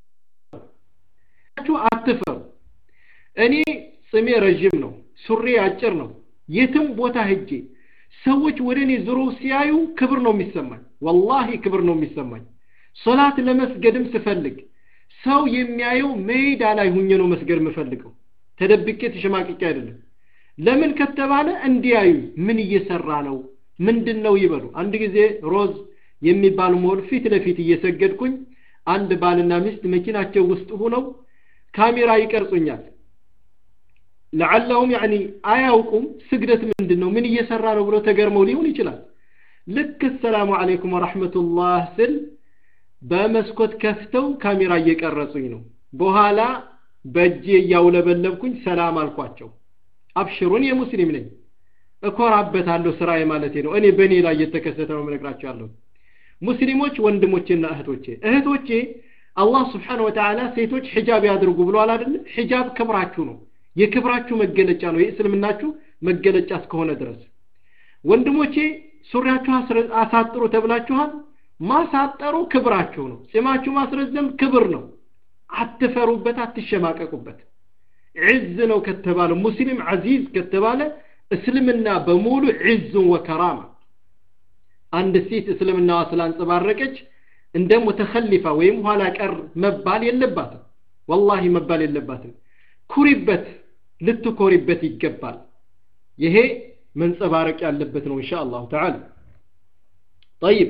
አትፈሩ እኔ ስሜ ረጅም ነው ሱሪ አጭር ነው የትም ቦታ ሄጄ ሰዎች ወደኔ ዙሮ ሲያዩ ክብር ነው የሚሰማኝ والله ክብር ነው የሚሰማኝ ሶላት ለመስገድም ስፈልግ ሰው የሚያየው ሜዳ ላይ ሆኜ ነው መስገድ የምፈልገው ተደብቄ ተሸማቅቄ አይደለም ለምን ከተባለ እንዲያዩ ምን እየሰራ ነው ምንድነው ይበሉ አንድ ጊዜ ሮዝ የሚባል ሞል ፊት ለፊት እየሰገድኩኝ አንድ ባልና ሚስት መኪናቸው ውስጥ ሆነው ካሜራ ይቀርጹኛል لعلهم يعني አያውቁም ስግደት ምንድነው ምን እየሰራ ነው ብሎ ተገርመው ሊሆን ይችላል ልክ السلام عليكم ورحمة الله ስል በመስኮት ከፍተው ካሜራ እየቀረጹኝ ነው በኋላ በእጄ ያውለበለብኩኝ ሰላም አልኳቸው አብሽሩን የሙስሊም ነኝ እኮራበታለሁ ስራዬ ማለት ነው እኔ በኔ ላይ የተከሰተው ምንግራቸው ያለው ሙስሊሞች ወንድሞቼና እህቶቼ እህቶቼ አላህ Subhanahu Wa Ta'ala ሴቶች ሒጃብ ያድርጉ ብሏል አይደል ሒጃብ ክብራችሁ ነው የክብራችሁ መገለጫ ነው የእስልምናችሁ መገለጫ እስከሆነ ድረስ ወንድሞቼ ሱሪያችሁ አሳጥሩ ተብላችኋል ማሳጠሩ ክብራችሁ ነው ጺማችሁ ማስረዘም ክብር ነው አትፈሩበት አትሸማቀቁበት ዒዝ ነው ከተባለ ሙስሊም አዚዝ ከተባለ እስልምና በሙሉ ዒዝ ወከራማ አንድ ሴት እስልምና ስላንጸባረቀች እንደ ሙተኸሊፋ ወይም ኋላ ቀር መባል የለባትም والله መባል የለባትም ኩሪበት ልትኮሪበት ይገባል ይሄ መንጸባረቅ ያለበት ነው ኢንሻአላህ ተዓላ طيب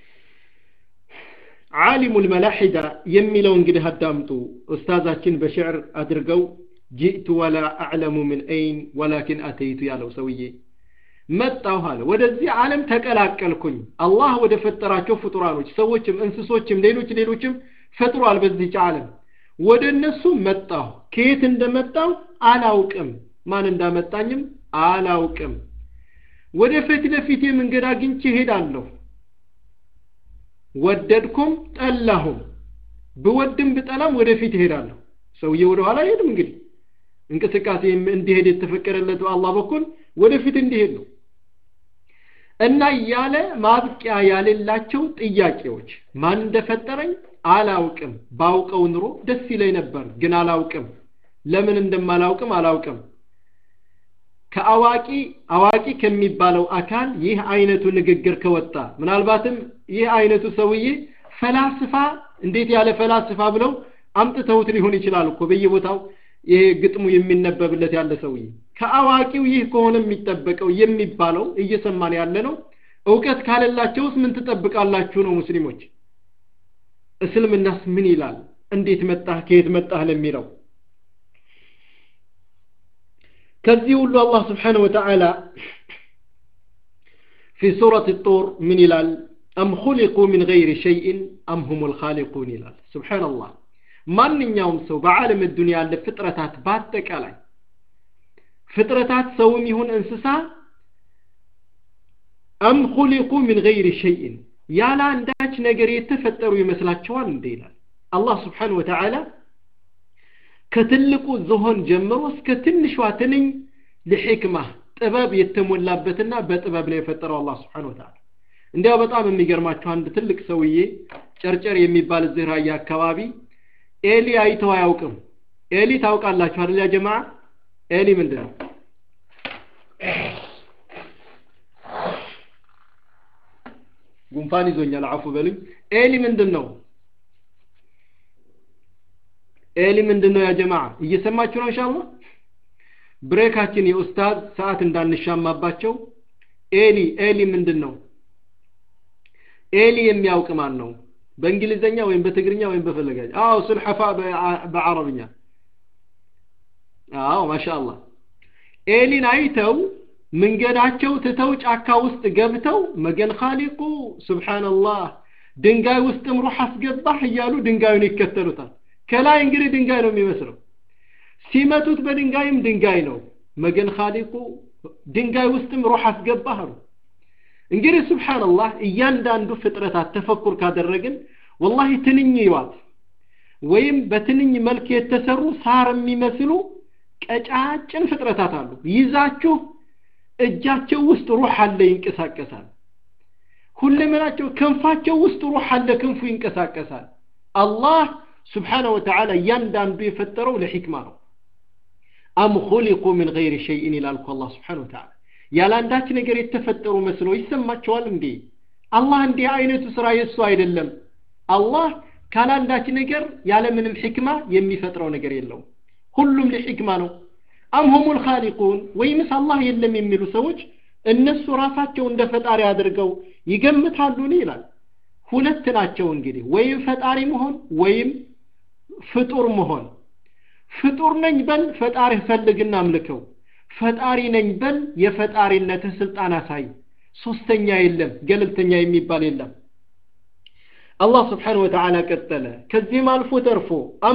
عالم الملاحدة يميلون قد هدامتو أستاذاكين بشعر أدرقو جئت ولا أعلم من أين ولكن أتيت يا لو سوية متاو هذا ودزي عالم تكالاك الكل الله ود فتراتو فترانوش سووشم انسسوشم ليلوش ليلوشم فتروا البزيج عالم ود النسو متاو كيت اند متاو آلاوكم ما نندا متانيم آلاوكم ود فتلة فيتي من قراقين تهيد الله ወደድኩም ጠላሁም በወድም በጠላም ወደፊት ሄዳለሁ ሰውዬው ወደ ኋላ ሄድም እንግዲህ እንቅስቃሴ እንዲሄድ የተፈቀደለት አላህ በኩል ወደፊት እንዲሄድ ነው እና ያለ ማብቂያ ያለላቸው ጥያቄዎች ማን እንደፈጠረኝ አላውቅም ባውቀው ኑሮ ደስ ይለኝ ነበር ግን አላውቅም ለምን እንደማላውቅም አላውቅም ከአዋቂ አዋቂ ከሚባለው አካል ይህ አይነቱ ንግግር ከወጣ ምናልባትም ይህ አይነቱ ሰውዬ ፈላስፋ እንዴት ያለ ፈላስፋ ብለው አምጥተውት ሊሆን ይችላል እኮ በየቦታው ይሄ ግጥሙ የሚነበብለት ያለ ሰውዬ ከአዋቂው ይህ ከሆነ የሚጠበቀው የሚባለው እየሰማን ያለ ነው ዕውቀት ካለላቸውስ ምን ተጠብቃላችሁ ነው ሙስሊሞች እስልምናስ ምን ይላል እንዴት መጣህ ከየት መጣህ ለሚለው كذي يقول الله سبحانه وتعالى في سورة الطور من إلال أم خلقوا من غير شيء أم هم الخالقون إلال سبحان الله من يوم سو بعالم الدنيا اللي فترتات باتك علي فترتات سومي هون انسسا أم خلقوا من غير شيء يا لا عندك نجر يتفتروا يمثلات شوان ديلال الله سبحانه وتعالى كتلقوا الظهن جمروا اسكتنشوا تنين لحكمة طباب يتمولابتنا بطباب لا يفتروا الله سبحانه وتعالى እንዲያው በጣም የሚገርማችሁ አንድ ትልቅ ሰውዬ ጨርጨር የሚባል ዝራያ አካባቢ ኤሊ አይተው አያውቅም ኤሊ ታውቃላችሁ አይደል ያ ጀማዓ ኤሊ ምንድነው ጉንፋን ይዞኛል አፉ በሉኝ ኤሊ ምንድነው ኤሊ ምንድነው ያ ጀማዓ እየሰማችሁ ነው ኢንሻአላህ ብሬካችን የኡስታዝ ሰዓት እንዳንሻማባቸው ኤሊ ኤሊ ምንድነው ኤሊ የሚያውቅ ማን ነው በእንግሊዘኛ ወይም በትግርኛ ወይም በፈለጋጅ አዎ ሱልሐፋ በአረብኛ አዎ ማሻአላህ ኤሊን አይተው መንገዳቸው ትተው ጫካ ውስጥ ገብተው መገን ኻሊቁ ሱብሃንአላህ ድንጋይ ውስጥም ሩህ አስገባህ እያሉ ድንጋዩን ይከተሉታል ከላይ እንግዲህ ድንጋይ ነው የሚመስለው ሲመቱት በድንጋይም ድንጋይ ነው መገን ኻሊቁ ድንጋይ ውስጥም ሩህ አስገባህ አሉ እንግዲህ ሱብሃንአላህ እያንዳንዱ ፍጥረታት ተፈኩር ካደረግን والله ትንኝ ይዋት ወይም በትንኝ መልክ የተሰሩ ሳር የሚመስሉ ቀጫጭን ፍጥረታት አሉ ይዛችሁ እጃቸው ውስጥ ሩህ አለ ይንቀሳቀሳል ሁሉምናቸው ክንፋቸው ውስጥ ሩህ አለ ክንፉ ይንቀሳቀሳል አላህ سبحانه وتعالى يندم بيفتروا لحكمة أم خلقوا من غير شيء إلى الله سبحانه وتعالى يا لاندات نجر يتفتروا مثله يسمى شوالم دي الله عندي عينة تسرى يسوى يدلم الله كان لاندات نجر يعلم من الحكمة يمي فتروا نجر يلو كلهم لحكمة أم هم الخالقون ويمس الله يلم يميلوا سوج الناس رافاتهم اندفت على هذا يقمت هالون إلى ሁለት ናቸው እንግዲህ ወይም ፈጣሪ መሆን ወይም ፍጡር መሆን ፍጡር ነኝ በል ፈጣሪ ፈልግና አምልከው ፈጣሪ ነኝ በል የፈጣሪነት ስልጣን አሳይ ሶስተኛ የለም ገለልተኛ የሚባል የለም አላህ Subhanahu Wa Ta'ala ቀጠለ ከዚህም አልፎ ተርፎ አም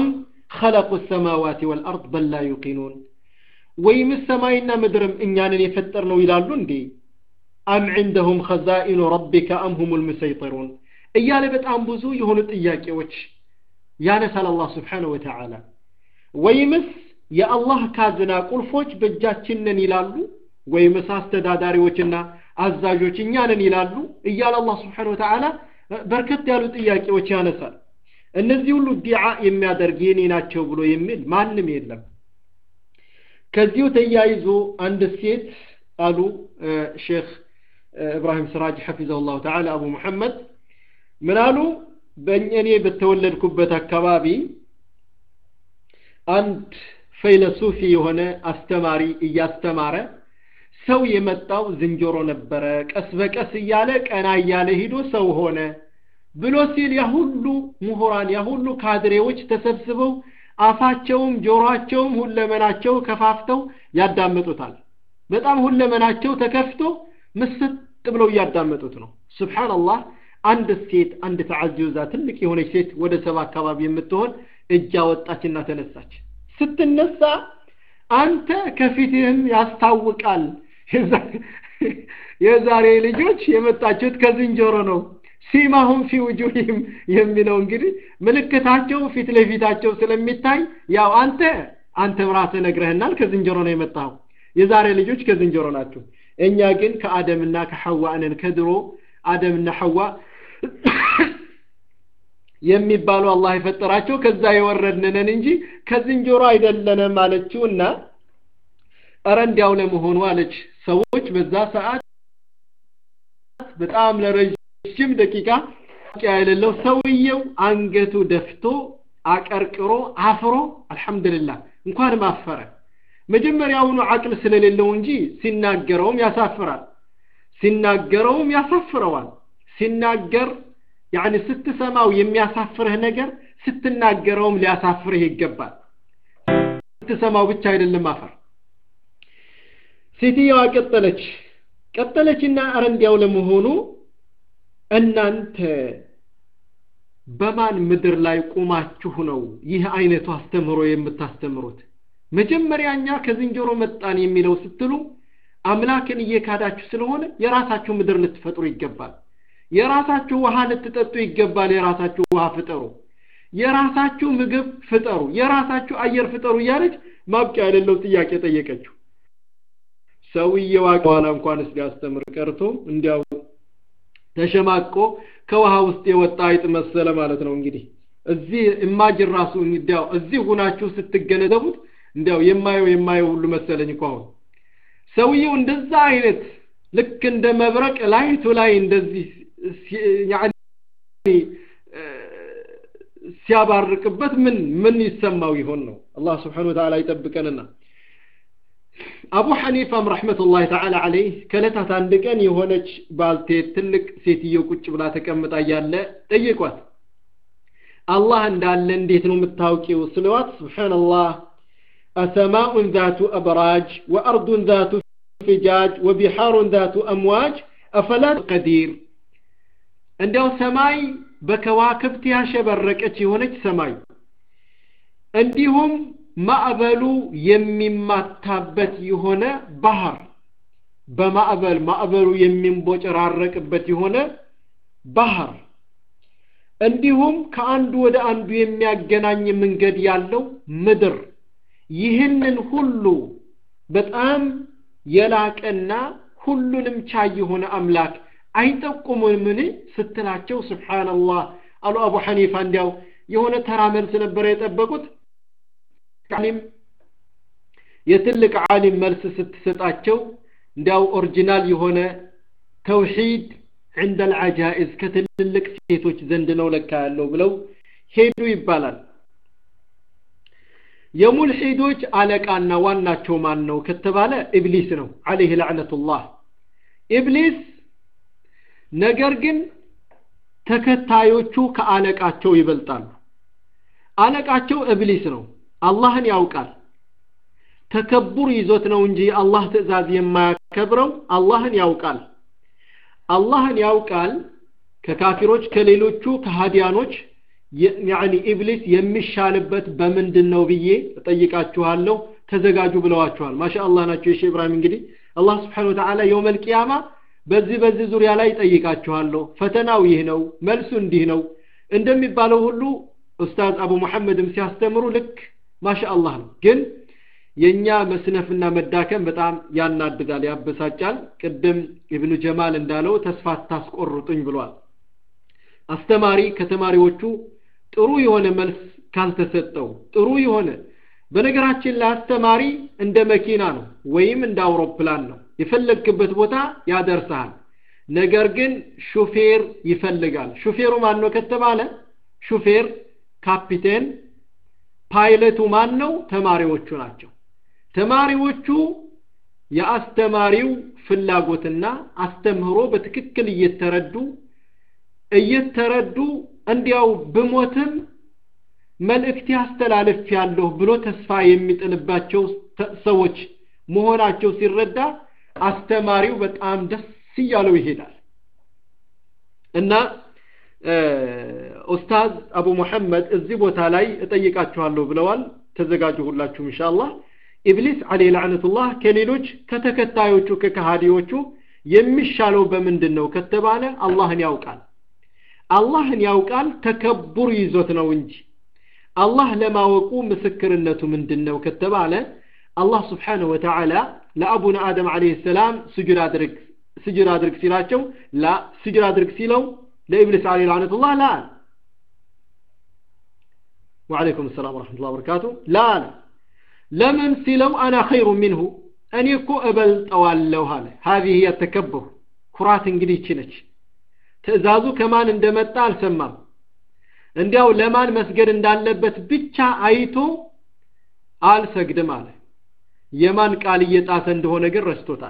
خلقوا السماوات والأرض بل لا يوقنون ويم السماينا مدرم إنيانا يفترنوا يلالون دي أم عندهم خزائن ربك أم هم المسيطرون إيالي بتأم بزو يهونت إياكي وش يا نسأل الله سبحانه وتعالى ويمس يا الله كازنا قل فوش بجاتشنن يلالو ويمس استداداري وچنا عزاجوچ إنيانا يلالو إيال الله سبحانه وتعالى بركت يالوت إياكي وش يا نسأل እነዚህ ሁሉ ዲዓ የሚያደርግ የኔ ናቸው ብሎ የሚል ማንም የለም ከዚሁ ተያይዞ አንድ ሴት አሉ ሼክ ኢብራሂም ስራጅ حفظه الله تعالى አቡ መሐመድ ምን አሉ በእኔ በተወለድኩበት አካባቢ አንድ ፊሎሶፊ የሆነ አስተማሪ እያስተማረ ሰው የመጣው ዝንጀሮ ነበረ ቀስ በቀስ እያለ ቀና እያለ ሄዶ ሰው ሆነ ብሎ ሲል ያ ሁሉ ምሁራን ያ ሁሉ ካድሬዎች ተሰብስበው አፋቸውም ጆሮአቸውም ሁለመናቸው ከፋፍተው ያዳምጡታል በጣም ሁለመናቸው ተከፍቶ መስጥ ብለው ያዳምጡት ነው ሱብሃንአላህ አንድ ሴት አንድ ተዓዚዛ ትልቅ የሆነች ሴት ወደ ሰባ አካባቢ የምትሆን እጅ አወጣችና ተነሳች ስትነሳ አንተ ከፊትህም ያስታውቃል የዛሬ ልጆች የመጣችሁት ከዝንጀሮ ነው ሲማሁም في وجوههم የሚለው እንግዲህ ምልክታቸው ፊት ለፊታቸው ስለሚታይ ያው አንተ አንተ ራስህ ነግረህናል ከዝንጀሮ ነው የመጣው የዛሬ ልጆች ከዝንጀሮ ናቸው እኛ ግን ከአደምና ከሐዋ ነን ከድሮ አደምና ሐዋ የሚባሉ አላህ የፈጠራቸው ከዛ የወረድነን እንጂ ከዝንጀሮ አይደለንም ማለችውና አረ እንዲያው ለመሆኑ አለች ሰዎች በዛ ሰዓት በጣም ለረጅም ሽም ደቂቃ ያለለው ሰውየው አንገቱ ደፍቶ አቀርቅሮ አፍሮ አልহামዱሊላህ እንኳን ማፈረ መጀመሪያውኑ አቅል ስለሌለው እንጂ ሲናገረውም ያሳፍራል ሲናገረውም ያሳፍረዋል ሲናገር يعني ስትሰማው የሚያሳፍርህ ነገር ስትናገረውም ሊያሳፍርህ ይገባል ስትሰማው ብቻ አይደለም ማፈር ሴትየዋ ቀጠለች ቀጠለችና አረንዲያው ለመሆኑ እናንተ በማን ምድር ላይ ቆማችሁ ነው ይህ አይነቱ አስተምሮ የምታስተምሩት መጀመሪያኛ ከዝንጀሮ መጣን የሚለው ስትሉ አምላክን እየካዳችሁ ስለሆነ የራሳችሁ ምድር ልትፈጥሩ ይገባል የራሳችሁ ውሃ ልትጠጡ ይገባል የራሳችሁ ውሃ ፍጠሩ የራሳችሁ ምግብ ፍጠሩ የራሳችሁ አየር ፍጠሩ ያለች ማብቂያ የሌለው ጥያቄ ጠየቀችው ሰውየው አቋላ እንኳንስ ሊያስተምር ቀርቶ እንዲያው ተሸማቆ ከውሃ ውስጥ የወጣ አይጥ መሰለ ማለት ነው እንግዲህ እዚህ ኢማጅን ራሱ እንዲያው እዚህ ሆናችሁ ስትገነዘቡት እንዲያው የማየው የማየው ሁሉ መሰለኝ እንኳን ሰውየው እንደዛ አይነት ልክ እንደ መብረቅ ላይቱ ላይ እንደዚህ يعني ሲያባርቅበት ምን ምን ይሰማው ይሆን ነው አላህ Subhanahu Wa Ta'ala ይጠብቀንና አቡ ሐኒፋ ረህመቱላሂ ተዓላ ዐለይሂ ከለታት አንድ ቀን የሆነች ባልቴት ትልቅ ሴትዮ ቁጭ ብላ ተቀምጣ ያለ ጠይቋት አላህ እንዳለ እንዴት ነው የምታውቂው ስለዋት ሱብሃንአላህ السماء ذات أبراج وأرض ذات فجاج وبحار ذات أمواج أفلا قدير عندما سماي بكواكبت ያሸበረቀች የሆነች ሰማይ እንዲሁም ማዕበሉ የሚማታበት የሆነ ባህር በማዕበል ማዕበሉ የሚንቦጨራረቅበት የሆነ ባህር እንዲሁም ከአንዱ ወደ አንዱ የሚያገናኝ መንገድ ያለው ምድር ይህንን ሁሉ በጣም የላቀና ሁሉንም ቻይ የሆነ አምላክ አይጠቁሙምን ስትላቸው ሱብሃንአላህ አሉ አቡ ሐኒፋ እንዲያው የሆነ ተራመልስ ነበር የጠበቁት ዓሊም የትልቅ ዓሊም መልስ ስትሰጣቸው እንዲያው ኦሪጂናል የሆነ ተውሂድ عند العجائز ከትልልቅ ሴቶች ዘንድ ነው ለካ ያለው ብለው ሄዱ ይባላል የሙልሂዶች አለቃና ዋናቸው ማን ነው ከተባለ ኢብሊስ ነው عليه لعنة الله ኢብሊስ ነገር ግን ተከታዮቹ ከአለቃቸው ይበልጣሉ አለቃቸው ኢብሊስ ነው አላህን ያውቃል ተከቡር ይዞት ነው እንጂ አላህ ትእዛዝ የማያከብረው አላህን ያውቃል አላህን ያውቃል ከካፊሮች ከሌሎቹ ከሃዲያኖች ያኒ ኢብሊስ የሚሻልበት በመንድነው ብዬ ጠይቃችኋለሁ ተዘጋጁ ብለዋችኋል ማሻአላህ ናቸው የሼህ ኢብራሂም እንግዲህ አላህ Subhanahu Wa Ta'ala የውመል ቂያማ በዚህ በዚህ ዙሪያ ላይ ጠይቃችኋለሁ ፈተናው ይህ ነው መልሱ እንዲህ ነው እንደሚባለው ሁሉ ኡስታዝ አቡ መሐመድም ሲያስተምሩ ልክ ማሻአላህ ነው ግን የኛ መስነፍና መዳከም በጣም ያናድዳል ያበሳጫል ቅድም ኢብኑ ጀማል እንዳለው ተስፋ ታስቆርጡኝ ብሏል አስተማሪ ከተማሪዎቹ ጥሩ የሆነ መልስ ካልተሰጠው ጥሩ የሆነ በነገራችን ላይ አስተማሪ እንደ መኪና ነው ወይም እንደ አውሮፕላን ነው የፈለግበት ቦታ ያደርሳል ነገር ግን ሹፌር ይፈልጋል ሹፌሩ ማን ነው ከተባለ ሹፌር ካፒቴን ፓይለቱ ማን ነው ተማሪዎቹ ናቸው ተማሪዎቹ የአስተማሪው ፍላጎትና አስተምህሮ በትክክል እየተረዱ እየተረዱ እንዲያው በሞትም መልእክት ያስተላልፍ ያለው ብሎ ተስፋ የሚጥልባቸው ሰዎች መሆናቸው ሲረዳ አስተማሪው በጣም ደስ ይያለው ይሄዳል እና ኡስታዝ አቡ መሐመድ እዚህ ቦታ ላይ እጠይቃችኋለሁ ብለዋል ተዘጋጁ ሁላችሁም ኢንሻአላህ ኢብሊስ አለይሂ ለዓነቱላህ ከሌሎች ከተከታዮቹ ከካሃዲዎቹ የሚሻለው በመንድነው ከተባለ አላህን ያውቃል አላህን ያውቃል ተከብር ይዞት ነው እንጂ አላህ ለማወቁ ምስክርነቱ ምንድነው ከተባለ አላህ Subhanahu Wa Ta'ala ለአቡና አደም አለይሂ ሰላም ስጁድ አድርግ ስጁድ አድርግ ሲላቸው ላ ስጁድ አድርግ ሲለው ለኢብሊስ አለይሂ ለዓነቱላህ ላ ወአለይኩም ሰላም ወራህመቱላሂ ወበረካቱ ላ ለምን ሲለው انا خير منه እኔ እኮ እበልጠዋለሁ አለ هذه هي التكبر ኩራት እንግዲህ ይችላል ትእዛዙ ከማን እንደመጣ አልሰማም እንዲያው ለማን መስገድ እንዳለበት ብቻ አይቶ አልሰግድም አለ የማን ቃል እየጣሰ እንደሆነ ግን ረስቶታል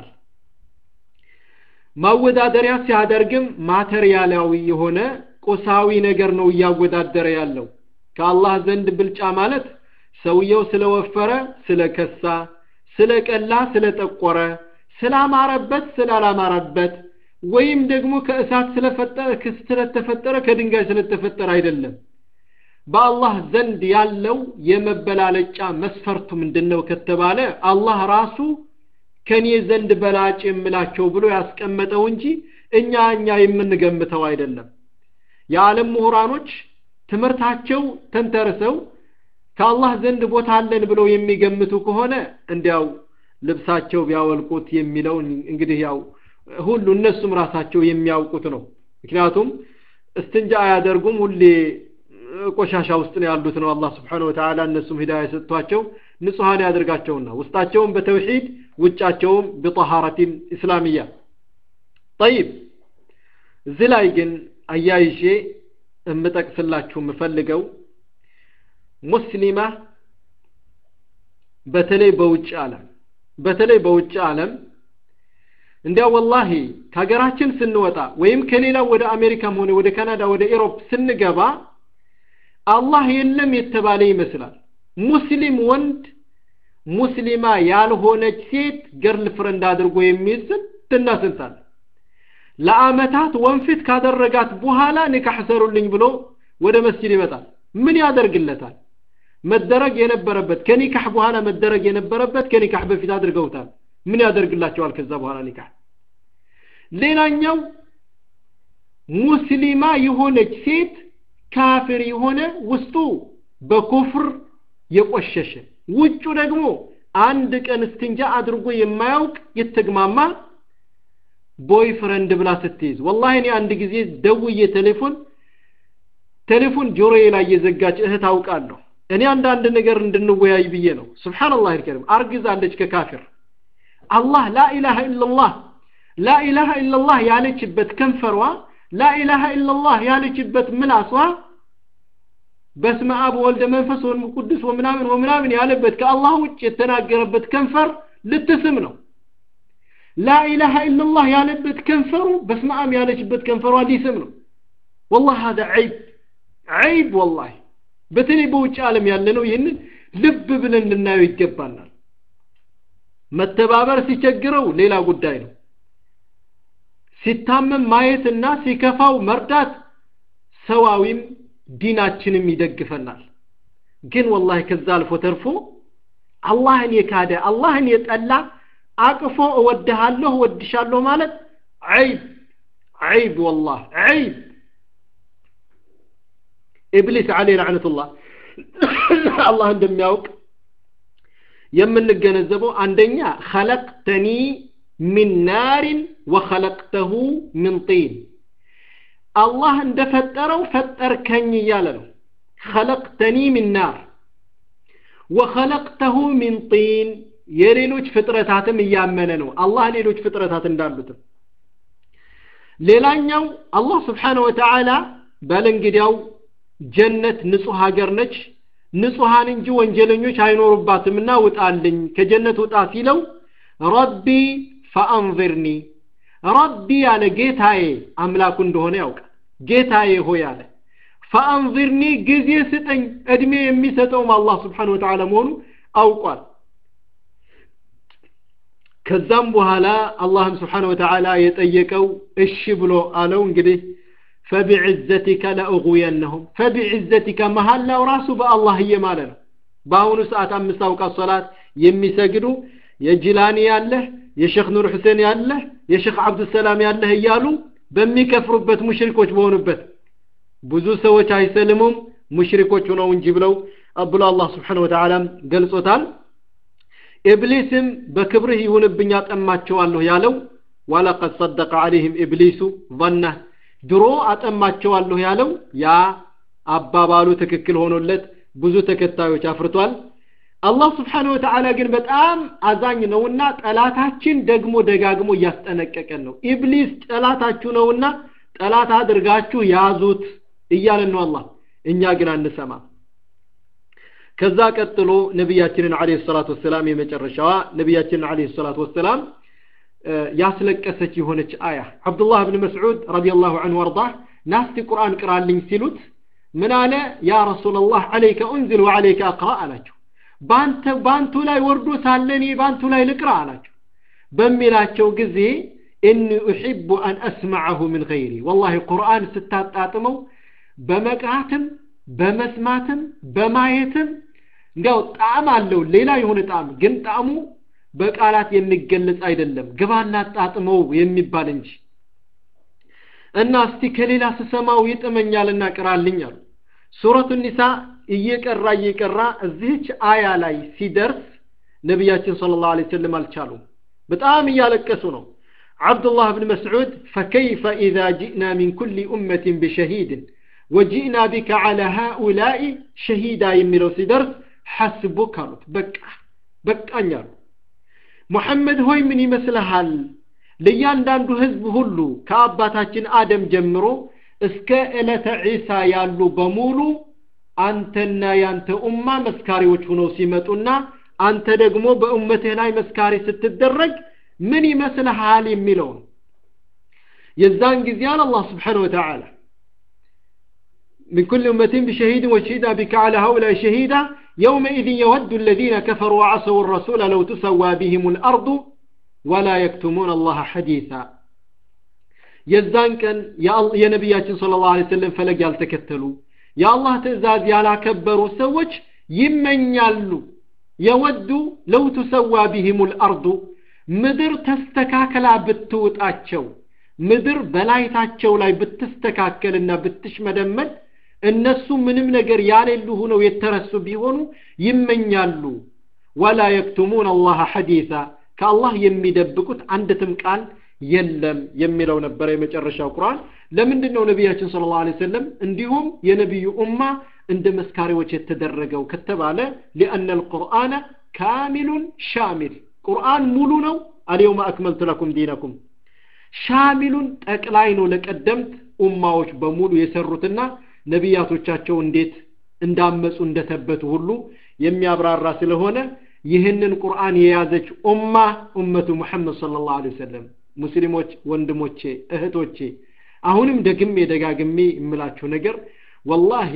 ማወዳደሪያ ሲያደርግም ማቴሪያላዊ የሆነ ቁሳዊ ነገር ነው ያወዳደረ ያለው ከአላህ ዘንድ ብልጫ ማለት ሰውየው ስለወፈረ ስለከሳ ስለቀላ ስለጠቆረ ስላማረበት ስላላማረበት ወይም ደግሞ ከእሳት ስለፈጠረ ስለተፈጠረ ከድንጋይ ስለተፈጠረ አይደለም በአላህ ዘንድ ያለው የመበላለጫ መስፈርቱ ምንድነው ከተባለ አላህ ራሱ ከኔ ዘንድ በላጭ የምላቸው ብሎ ያስቀመጠው እንጂ እኛ እኛ የምንገምተው አይደለም የዓለም ምሁራኖች ትምርታቸው ተንተርሰው ከአላህ ዘንድ ቦታ አለን ብለው የሚገምቱ ከሆነ እንዲያው ልብሳቸው ቢያወልቁት የሚለው እንግዲህ ያው ሁሉ እነሱም ራሳቸው የሚያውቁት ነው ምክንያቱም እስትንጃ ያደርጉም ሁሌ ቆሻሻ ውስጥ ነው ያሉት ነው አላህ Subhanahu Wa Ta'ala እነሱም ሂዳያ ሰጥቷቸው ንጹሃን ያደርጋቸውና ውስጣቸውም በተውሂድ ውጫቸውም በطهارة እስላሚያ طيب ዝላይ ግን አያይሼ እምጠቅስላችሁ ምፈልገው ሙስሊማ በተለይ በውጭ ዓለም በተለይ በውጭ ዓለም እንዲያው ወላሂ ከሀገራችን ስንወጣ ወይም ከሌላ ወደ አሜሪካም ሆነ ወደ ካናዳ ወደ ኢሮፕ ስንገባ አላህ የለም የተባለ ይመስላል ሙስሊም ወንድ ሙስሊማ ያልሆነች ሴት ገርል ፍሬንድ አድርጎ የሚይዝ ትናስንታል ለአመታት ወንፊት ካደረጋት በኋላ ንካህ ሰሩልኝ ብሎ ወደ መስጂድ ይመጣል ምን ያደርግለታል መደረግ የነበረበት ከኒካህ በኋላ መደረግ የነበረበት ከኒካህ በፊት አድርገውታል ምን ያደርግላቸዋል ከዛ በኋላ ኒካህ ሌላኛው ሙስሊማ የሆነች ሴት ካፊር የሆነ ውስጡ በኩፍር የቆሸሸ ውጩ ደግሞ አንድ ቀን እስትንጃ አድርጎ የማያውቅ የተግማማ ቦይ ፍሬንድ ብላ ስትይዝ والله እኔ አንድ ጊዜ ደውዬ ቴሌፎን ቴሌፎን ጆሮዬ ላይ የዘጋች እህት አውቃለሁ እኔ አንድ አንድ ነገር እንድንወያይ ብዬ ነው ሱብሃንአላህ الكريم አርግዛለች ከካፊር አላህ ላ ኢላሃ ኢላላህ ላ ኢላሃ ኢላላህ ያለችበት ከንፈሯ ላ ኢላሃ ኢላላህ ያለችበት ምላሷ በስመ አብ ወልደ መንፈስ ቅዱስ ወምናምን ወምናምን ያለበት ከአላህ ውጭ የተናገረበት ከንፈር ልትስም ነው لا إله إلا الله ያለበት ከንፈሩ በስመ አብ ያለችበት ከንፈሩ ሊስም ነው والله هذا عيب عيب والله በተለይ በውጭ ዓለም ያለነው ይሄን ልብ ብለን ልናየው ይገባናል መተባበር ሲቸግረው ሌላ ጉዳይ ነው ሲታመም ማየትና ሲከፋው መርዳት ሰዋዊም ዲናችንም ይደግፈናል ግን والله ከዛ አልፎ ተርፎ አላህን የካደ አላህን የጠላ አቅፎ እወድሃለሁ ወድሻለሁ ማለት عيب عيب والله عيب ኢብሊስ عليه لعنة الله الله እንደሚያውቅ የምንገነዘበው አንደኛ خلقتني من نار وخلقته من طين الله እንደፈጠረው ፈጠርከኝ ይያለ ነው خلقتني من نار وخلقته من طين የሌሎች ፍጥረታትም ያመነ ነው አላህ ሌሎች ፍጥረታት እንዳሉት ሌላኛው አላህ Subhanahu Wa Ta'ala ባለንግዲያው ጀነት ንጹህ ሀገር ነች ንጹሃን እንጂ ወንጀለኞች አይኖርባትምና ውጣልኝ ከጀነት ውጣ ሲለው ረቢ فانظرني ربي على ጌታዬ አምላኩ እንደሆነ ያውቃል ጌታዬ ሆይ አለ فانظرني ጊዜ ስጠኝ እድሜ የሚሰጠው አላህ Subhanahu Wa Ta'ala መሆኑ አውቋል ከዛም በኋላ አላህ Subhanahu Wa Ta'ala የጠየቀው እሺ ብሎ አለው እንግዲህ فبعزتك لاغوينهم فبعزتك محل وراسه بالله يماله ነው ባሁኑ ሰዓት አምስት አውቃት ሶላት የሚሰግዱ የጅላኒ ያለ የሼክ ኑር ሁሴን ያለ የሼክ አብዱ ሰላም ያለ ይያሉ በሚከፍሩበት ሙሽሪኮች በሆኑበት ብዙ ሰዎች አይሰልሙም ሙሽሪኮች ሆነው እንጂ ብለው አብዱ አላህ Subhanahu Wa Ta'ala ገልጾታል ኢብሊስም በክብርህ ይሁንብኛ ጠማቸዋለሁ ያለው ወለቀድ صدق عليهم ابليس ظنه ድሮ አጠማቸዋለሁ ያለው ያ አባባሉ ትክክል ሆኖለት ብዙ ተከታዮች አፍርቷል አላህ Subhanahu Wa Ta'ala ግን በጣም አዛኝ ነውና ጠላታችን ደግሞ ደጋግሞ ያስጠነቀቀን ነው ኢብሊስ ጠላታችሁ ነውና ጠላት አድርጋችሁ ያዙት እያለን ነው አላህ እኛ ግን አንሰማ ከዛ ቀጥሎ ነብያችንን አለይሂ ሰላቱ ወሰለም የመጨረሻዋ ነብያችንን አለይሂ ሰላቱ ወሰለም ያስለቀሰች የሆነች አያ አብዱላህ ኢብኑ መስዑድ ረዲየላሁ ዐንሁ ወርዳህ ናስቲ ቁርአን ቅራልኝ ሲሉት ምን አለ ያ ረሱላህ አለይከ እንዝል ወአለይከ አቅራ አላቸው ባንተ ባንቱ ላይ ወርዶ ሳለኒ ባንቱ ላይ ልቅራ አላቸው በሚላቸው ጊዜ ኢኒ احب ان اسمعه من غيري والله ቁርአን ስታጣጥመው በመቅራትም በመስማትም በማየትም እንዴው ጣዕም አለው ሌላ የሆነ ጣዕም ግን ጣዕሙ በቃላት የሚገለጽ አይደለም ግባና ጣጥመው የሚባል እንጂ እና እስቲ ከሌላ ሰማው ይጥመኛልና ቅራልኝ አሉ ሱረቱ ኒሳ እየቀራ እየቀራ እዚህች አያ ላይ ሲደርስ ነብያችን ሰለላሁ ዐለይሂ ወሰለም አልቻሉም በጣም እያለቀሱ ነው አብዱላህ ኢብኑ መስዑድ فكيف اذا جئنا من كل امه بشهيد وجئنا بك على هؤلاء شهيدا የሚለው ሲደርስ حسبك አሉት በቃ በቃኛል ሙሐመድ ሆይ ምን ይመስልሃል ለያንዳንዱ ህዝብ ሁሉ ከአባታችን አደም ጀምሮ እስከ እለተ ኢሳ ያሉ በሙሉ አንተና ያንተ ኡማ መስካሪዎች ሆነው ሲመጡና አንተ ደግሞ በኡመትህ ላይ መስካሪ ስትደረግ ምን ይመስልሃል የሚለው የዛን ጊዜ አላህ Subhanahu Wa Ta'ala من كل أمة بشهيد وشهيدا بك على هؤلاء شهيدا يومئذ يود الذين كفروا وعصوا الرسول لو تسوى بهم الأرض ولا يكتمون الله حديثا يزان كان يا نبياتي صلى الله عليه وسلم فلق يالتكتلوا يا الله تزاد يالا كبروا سوج يمن يالو يود لو تسوى بهم الأرض مدر تستكاكلا بتوت أتشو مدر بلايتاتشو لاي بتستكاكلنا بتشمدمد الناس منم ነገር ያለሉ ነው የተረሱ ቢሆኑ ይመኛሉ ولا يكتمون الله حديثا كالله የሚደብቁት አንድም ቃል የለም የሚለው ነበር የመጨረሻው ቁርአን ለምንድነው ነብያችን ሰለላሁ ዐለይሂ ወሰለም እንዲሁም የነብዩ ኡማ እንደ መስካሪዎች የተደረገው ከተባለ لان القرآن كامل شامل ቁርአን ሙሉ ነው اليوم اكملت لكم دينكم شامل ጠቅላይ ነው ለቀደምት ኡማዎች በሙሉ የሰሩትና ነብያቶቻቸው እንዴት እንዳመጹ እንደተበቱ ሁሉ የሚያብራራ ስለሆነ ይህንን ቁርአን የያዘች ኡማ ኡመቱ ሙሐመድ ሰለላሁ ዐለይሂ ወሰለም ሙስሊሞች ወንድሞቼ እህቶቼ አሁንም ደግሜ ደጋግሜ እምላችሁ ነገር والله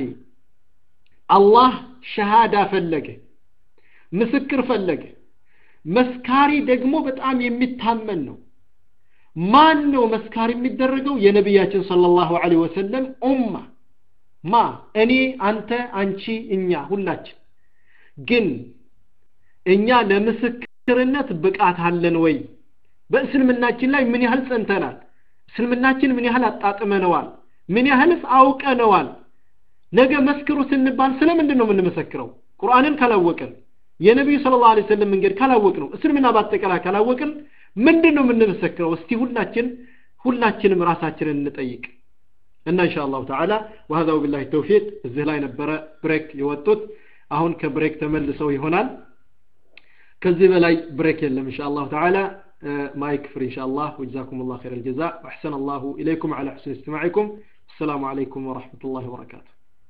አላህ ሸሃዳ ፈለገ ምስክር ፈለገ መስካሪ ደግሞ በጣም የሚታመን ነው ማን ነው መስካሪ የሚደረገው የነብያችን ሰለላሁ ዐለይሂ ወሰለም ኡማ ማ እኔ አንተ አንቺ እኛ ሁላችን ግን እኛ ለምስክርነት ብቃት አለን ወይ በእስልምናችን ላይ ምን ያህል ጸንተናል እስልምናችን ምን ያህል አጣጥመነዋል ምን ያህልስ አውቀነዋል ነገ መስክሩ ስንባል ስለምንድን ነው የምንመሰክረው ቁርአንን ካላወቅን የነብዩ ሰለላሁ ዐለይሂ ወሰለም መንገድ ካላወቅነው እስልምና ባጠቃላይ ካላወቅን ምንድነው የምንመሰክረው እስቲ ሁላችን ሁላችንም ራሳችንን እንጠይቅ እና ኢንሻአላህ ተዓላ وهذا بالله التوفيق እዚህ ላይ ነበረ ብሬክ የወጡት አሁን ከብሬክ ተመልሰው ይሆናል ከዚህ በላይ ብሬክ የለም ኢንሻአላህ ተዓላ مايك فري إن شاء الله وجزاكم الله خير الجزاء وأحسن الله إليكم على حسن استماعكم السلام عليكم ورحمة الله وبركاته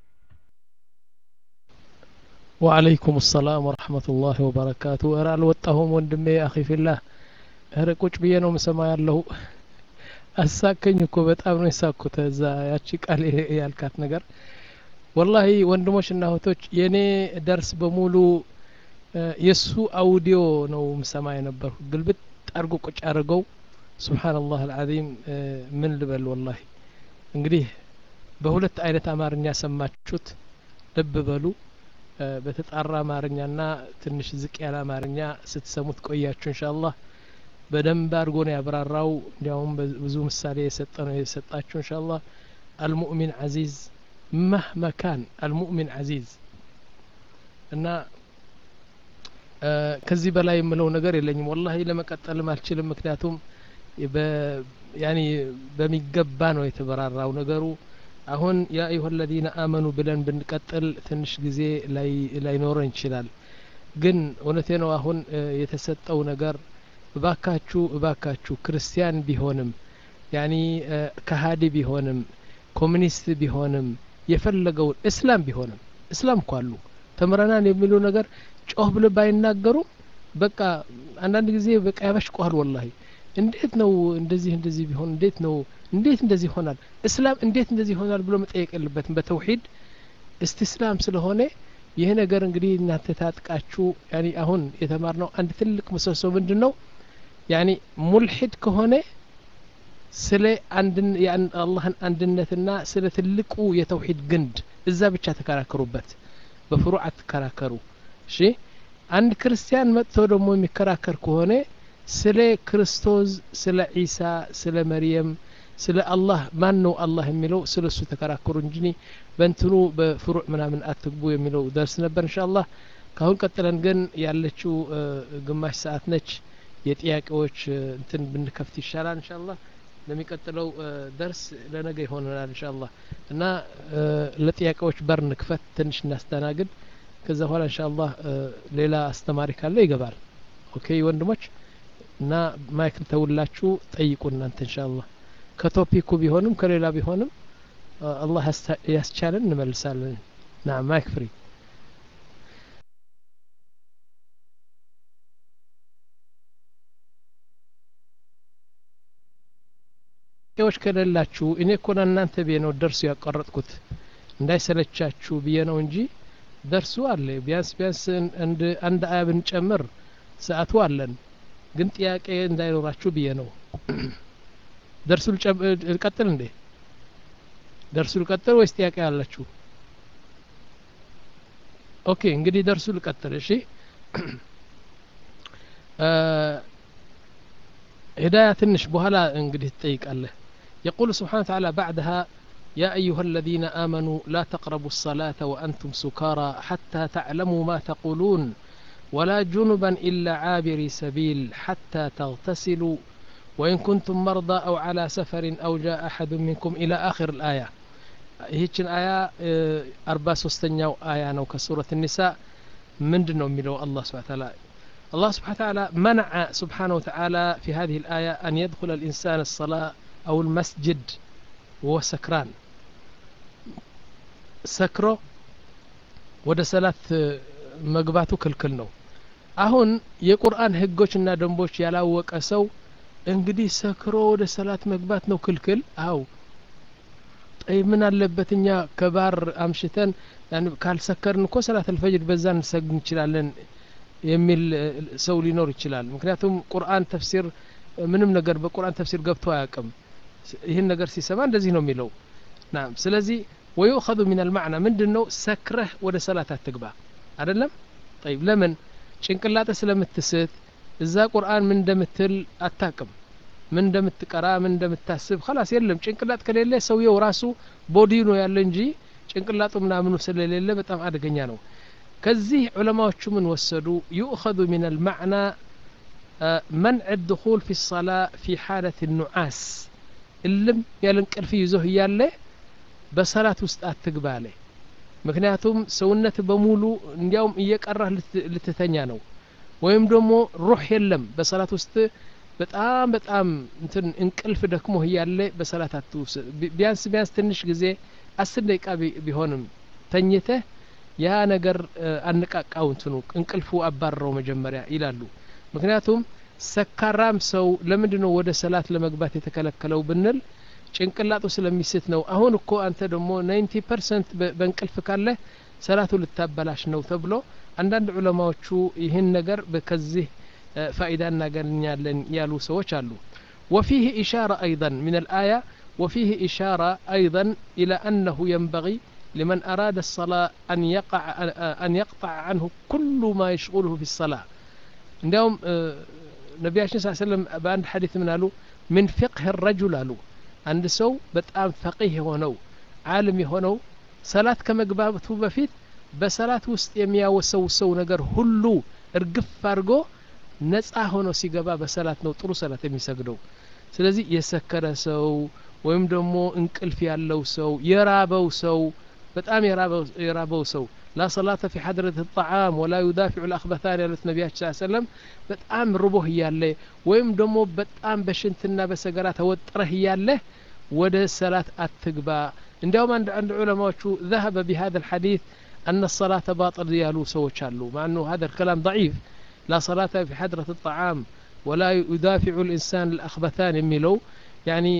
وعليكم السلام ورحمة الله وبركاته أرى الوطهم وندمي أخي في الله أرى كوش بيانو مسما يالله أساكن يكو بتأمن يساكو تزا ياتشيك عليه يالكات نقر والله وندموش إنه توش يني درس بمولو يسو أوديو نو مسما ينبر قلبت أرجو كوش أرجو سبحان الله العظيم من لبل والله እንግዲህ በሁለት አይነት አማርኛ ሰማችሁት ልብ በሉ በተጣራ አማርኛና ትንሽ ዝቅ ያለ አማርኛ ስትሰሙት ቆያችሁ ኢንሻአላህ በደንብ አድርጎ ነው ያብራራው እንዲያውም ብዙ ምሳሌ የሰጠነው የሰጣችሁ ኢንሻአላህ المؤمن عزيز مهما كان المؤمن عزيز እና ከዚህ በላይ የምለው ነገር የለኝም والله ለመቀጠል ማልችልም ምክንያቱም ያኒ በሚገባ ነው የተበራራው ነገሩ አሁን ያ አዩሃ الذين آمنوا ብለን ብንቀጥል ትንሽ ጊዜ ላይ ላይ ኖረን ይችላል ግን እውነቴ ነው አሁን የተሰጠው ነገር እባካችሁ እባካችሁ ክርስቲያን ቢሆንም ያኒ ከሃዲ ቢሆንም ኮሙኒስት ቢሆንም የፈለገው እስላም ቢሆንም እስላም ኳሉ ተምረናን የሚሉ ነገር ጮህ ብለ ባይናገሩ በቃ አንዳንድ ጊዜ በቃ ያበሽቋል والله እንዴት ነው እንደዚህ እንደዚህ ቢሆን እንዴት ነው እንዴት እንደዚህ ይሆናል እስላም እንዴት እንደዚህ ይሆናል ብሎ መጠየቅ የለበትም በተውሂድ እስቲስላም ስለሆነ ይሄ ነገር እንግዲህ እናንተ ታጥቃችሁ ያኒ አሁን የተማርነው አንድ ትልቅ ምሰሶ ምንድነው ያኒ ሙልሂድ ከሆነ ስለ አንድን ያን አላህን አንድነትና ስለ ትልቁ የተውሂድ ግንድ እዛ ብቻ ተከራከሩበት በፍሩዓት ተከራከሩ እሺ አንድ ክርስቲያን መጥቶ ደግሞ የሚከራከር ከሆነ ስለ ክርስቶስ ስለ ኢሳ ስለ መርየም ስለ አላህ ማን ነው አላህ የሚለው ስለሱ ተከራከሩ እንጂ በእንትኑ በፍሩዕ ምናምን አትግቡ የሚለው ደርስ ነበር ኢንሻአላህ ካሁን ቀጥለን ግን ያለችው ግማሽ ሰዓት ነች የጥያቄዎች እንትን ብንከፍት ይሻላል ኢንሻአላህ ለሚቀጥለው ደርስ ለነገ ይሆናል ኢንሻአላህ እና ለጥያቄዎች በር ንክፈት ትንሽ እናስተናግድ ከዛ በኋላ ኢንሻአላህ ሌላ አስተማሪ ካለ ይገባል ኦኬ ወንድሞች እና ማይክ ተውላችሁ ጠይቁ እናንተ ኢንሻአላህ ከቶፒኩ ቢሆንም ከሌላ ቢሆንም አላህ ያስቻለን እንመልሳለን ና ማይክ ፍሪ ዎች ከሌላችሁ እኔ እኮ እናንተ ቢነው ደርሱ ያቀረጥኩት እንዳይሰለቻችሁ ቢየነው እንጂ ደርሱ አለ ቢያንስ ቢያንስ አንድ አንድ አያ ብንጨምር ሰዓቱ አለን ግን ጥያቄ እንዳይኖራችሁ ቢየነው ደርሱ ልቀጥል እንዴ ደርሱ ልቀጥል ወይስ ጥያቄ አላችሁ ኦኬ እንግዲህ ደርሱ ልቀጥል እሺ هداية تنش بهلا انقدي تطيقاله يقول سبحانه وتعالى بعدها يا أيها الذين آمنوا لا تقربوا الصلاة وأنتم سكارى حتى تعلموا ما تقولون ولا جنبا إلا عابري سبيل حتى تغتسلوا وإن كنتم مرضى أو على سفر أو جاء أحد منكم إلى آخر الآية هيك الآية أربع سستنيا آية نو كسورة النساء من دنو ملو الله سبحانه وتعالى الله سبحانه وتعالى منع سبحانه وتعالى في هذه الآية أن يدخل الإنسان الصلاة أو المسجد وهو سكران سكره وده صلاة مقباتو كل ነው አሁን የቁርአን ህጎችና ደንቦች ያላወቀ ሰው እንግዲህ ሰክሮ ወደ ሰላት መግባት ነው ክልክል አው ጠይ ምን አለበትኛ ከባር አምሽተን ያን ካልሰከርን እኮ ሰላት الفجر በዛን ሰግድ እንችላለን የሚል ሰው ሊኖር ይችላል ምክንያቱም ቁርአን ተፍሲር ምንም ነገር በቁርአን ተፍሲር ገብቶ አያውቅም ይሄን ነገር ሲሰማ እንደዚህ ነው የሚለው ናም ስለዚህ ويؤخذ من المعنى من دنو سكره ወደ ሰላት አትግባ አይደለም طيب ለምን ጭንቅላተ ስለምትስት እዛ ቁርአን ምን እንደምትል አታቅም ምን እንደምትቀራ ምን እንደምታስብ خلاص የለም ጭንቅላት ከሌለ ሰውየው ራሱ ቦዲ ነው ያለ እንጂ ጭንቅላቱ ምናምኑ ስለሌለ በጣም አደገኛ ነው ከዚህ ዑለማዎቹ ምን ወሰዱ يؤخذ من المعنى منع الدخول في الصلاة في حالة النعاس اللم ያለንቅልፍ ይዞህ ያለ በሰላት ውስጥ አትግባ አለ ምክንያቱም ሰውነት በሙሉ እንዲያውም እየቀራህ ልትተኛ ነው ወይም ደግሞ ሩህ የለም በሰላት ውስጥ በጣም በጣም እንትን እንቅልፍ ደክሞህ ያለ በሰላት አትውስ ቢያንስ ቢያንስ ትንሽ ጊዜ አስር ደቂቃ ቢሆንም ተኝተህ ያ ነገር አንቃቃው እንትኑ እንቅልፉ አባረው መጀመሪያ ይላሉ ምክንያቱም ሰካራም ሰው ለምንድነው ወደ ሰላት ለመግባት የተከለከለው ብንል ጭንቅላቱ ስለሚስት ነው አሁን እኮ አንተ ደግሞ ninety percent በእንቅልፍ ካለ ሰላቱ ልታበላሽ ነው ተብሎ አንዳንድ ዑለማዎቹ ይህን ነገር በከዚህ ፋይዳ እናገኛለን ያሉ ሰዎች አሉ وفيه إشارة أيضا من الآية وفيه إشارة أيضا إلى أنه ينبغي لمن أراد الصلاة أن يقع أن يقطع عنه كل ما يشغله في الصلاة عندهم نبي صلى الله عليه وسلم بأن حديث من قالوا من فقه الرجل قالوا عند سو بتأم فقيه هونو عالم هونو صلاة كمجبابته بفيت بصلاة وسط يميا وسو سو نجر هلو ارجف فارجو ነፃ ሆኖ ሲገባ በሰላት ነው ጥሩ ሰላት የሚሰግደው ስለዚህ የሰከረ ሰው ወይም ደግሞ እንቅልፍ ያለው ሰው የራበው ሰው በጣም የራበው የራበው ሰው لا صلاة في حضرة الطعام ولا يدافع الأخبثان ያሉት ነብያችን ሰለላሁ ዐለይሂ ወሰለም በጣም ርቦህ ያለ ወይም ደግሞ በጣም በሽንትና በሰገራ ተወጥረህ ያለ ወደ ሰላት አትግባ እንዲያውም አንድ አንድ ዑለማዎቹ ذهب بهذا الحديث أن الصلاة باطل ያሉ ሰዎች አሉ مع انه هذا الكلام ضعيف لا صلاة في حضرة الطعام ولا يدافع الإنسان الأخبثان يميلو يعني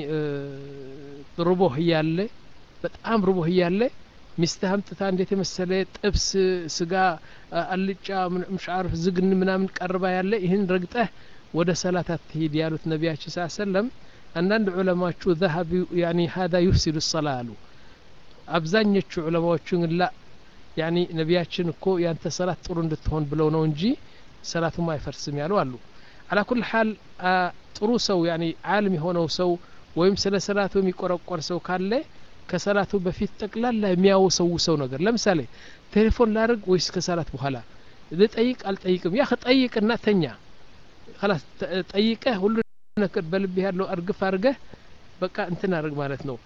ربوه ياله بتأم ربوه ياله مستهم تتان ديت مسألة طبس سجا اللجا مش عارف زقن منامن قربا ياله يهن رقته وده صلاة تهيد يالو النبي صلى الله عليه وسلم أن العلماء شو ذهب يعني هذا يفسد الصلاة له أبزانية شو علماء شو لا يعني نبياتشن كو يعني صلاة تورن دتهون بلو نونجي صلاة ما يفرسم ያሉ አሉ على كل حال ጥሩ ሰው يعني عالم የሆነው ሰው ወይም ስለ ሰላቱ የሚቆረቆር ሰው ካለ ከሰላቱ በፊት ጠቅላላ የሚያወሰው ሰው ነገር ለምሳሌ ቴሌፎን ላርግ ወይስ ከሰላት በኋላ ልጠይቅ አልጠይቅም ያ ጠይቅና ተኛ خلاص ጠይቀህ ሁሉ ነገር በልብ ያለው አርግፍ አርገህ በቃ እንትን አርግ ማለት ነው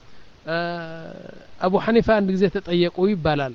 አቡ ሐኒፋ አንድ ጊዜ ተጠየቁ ይባላል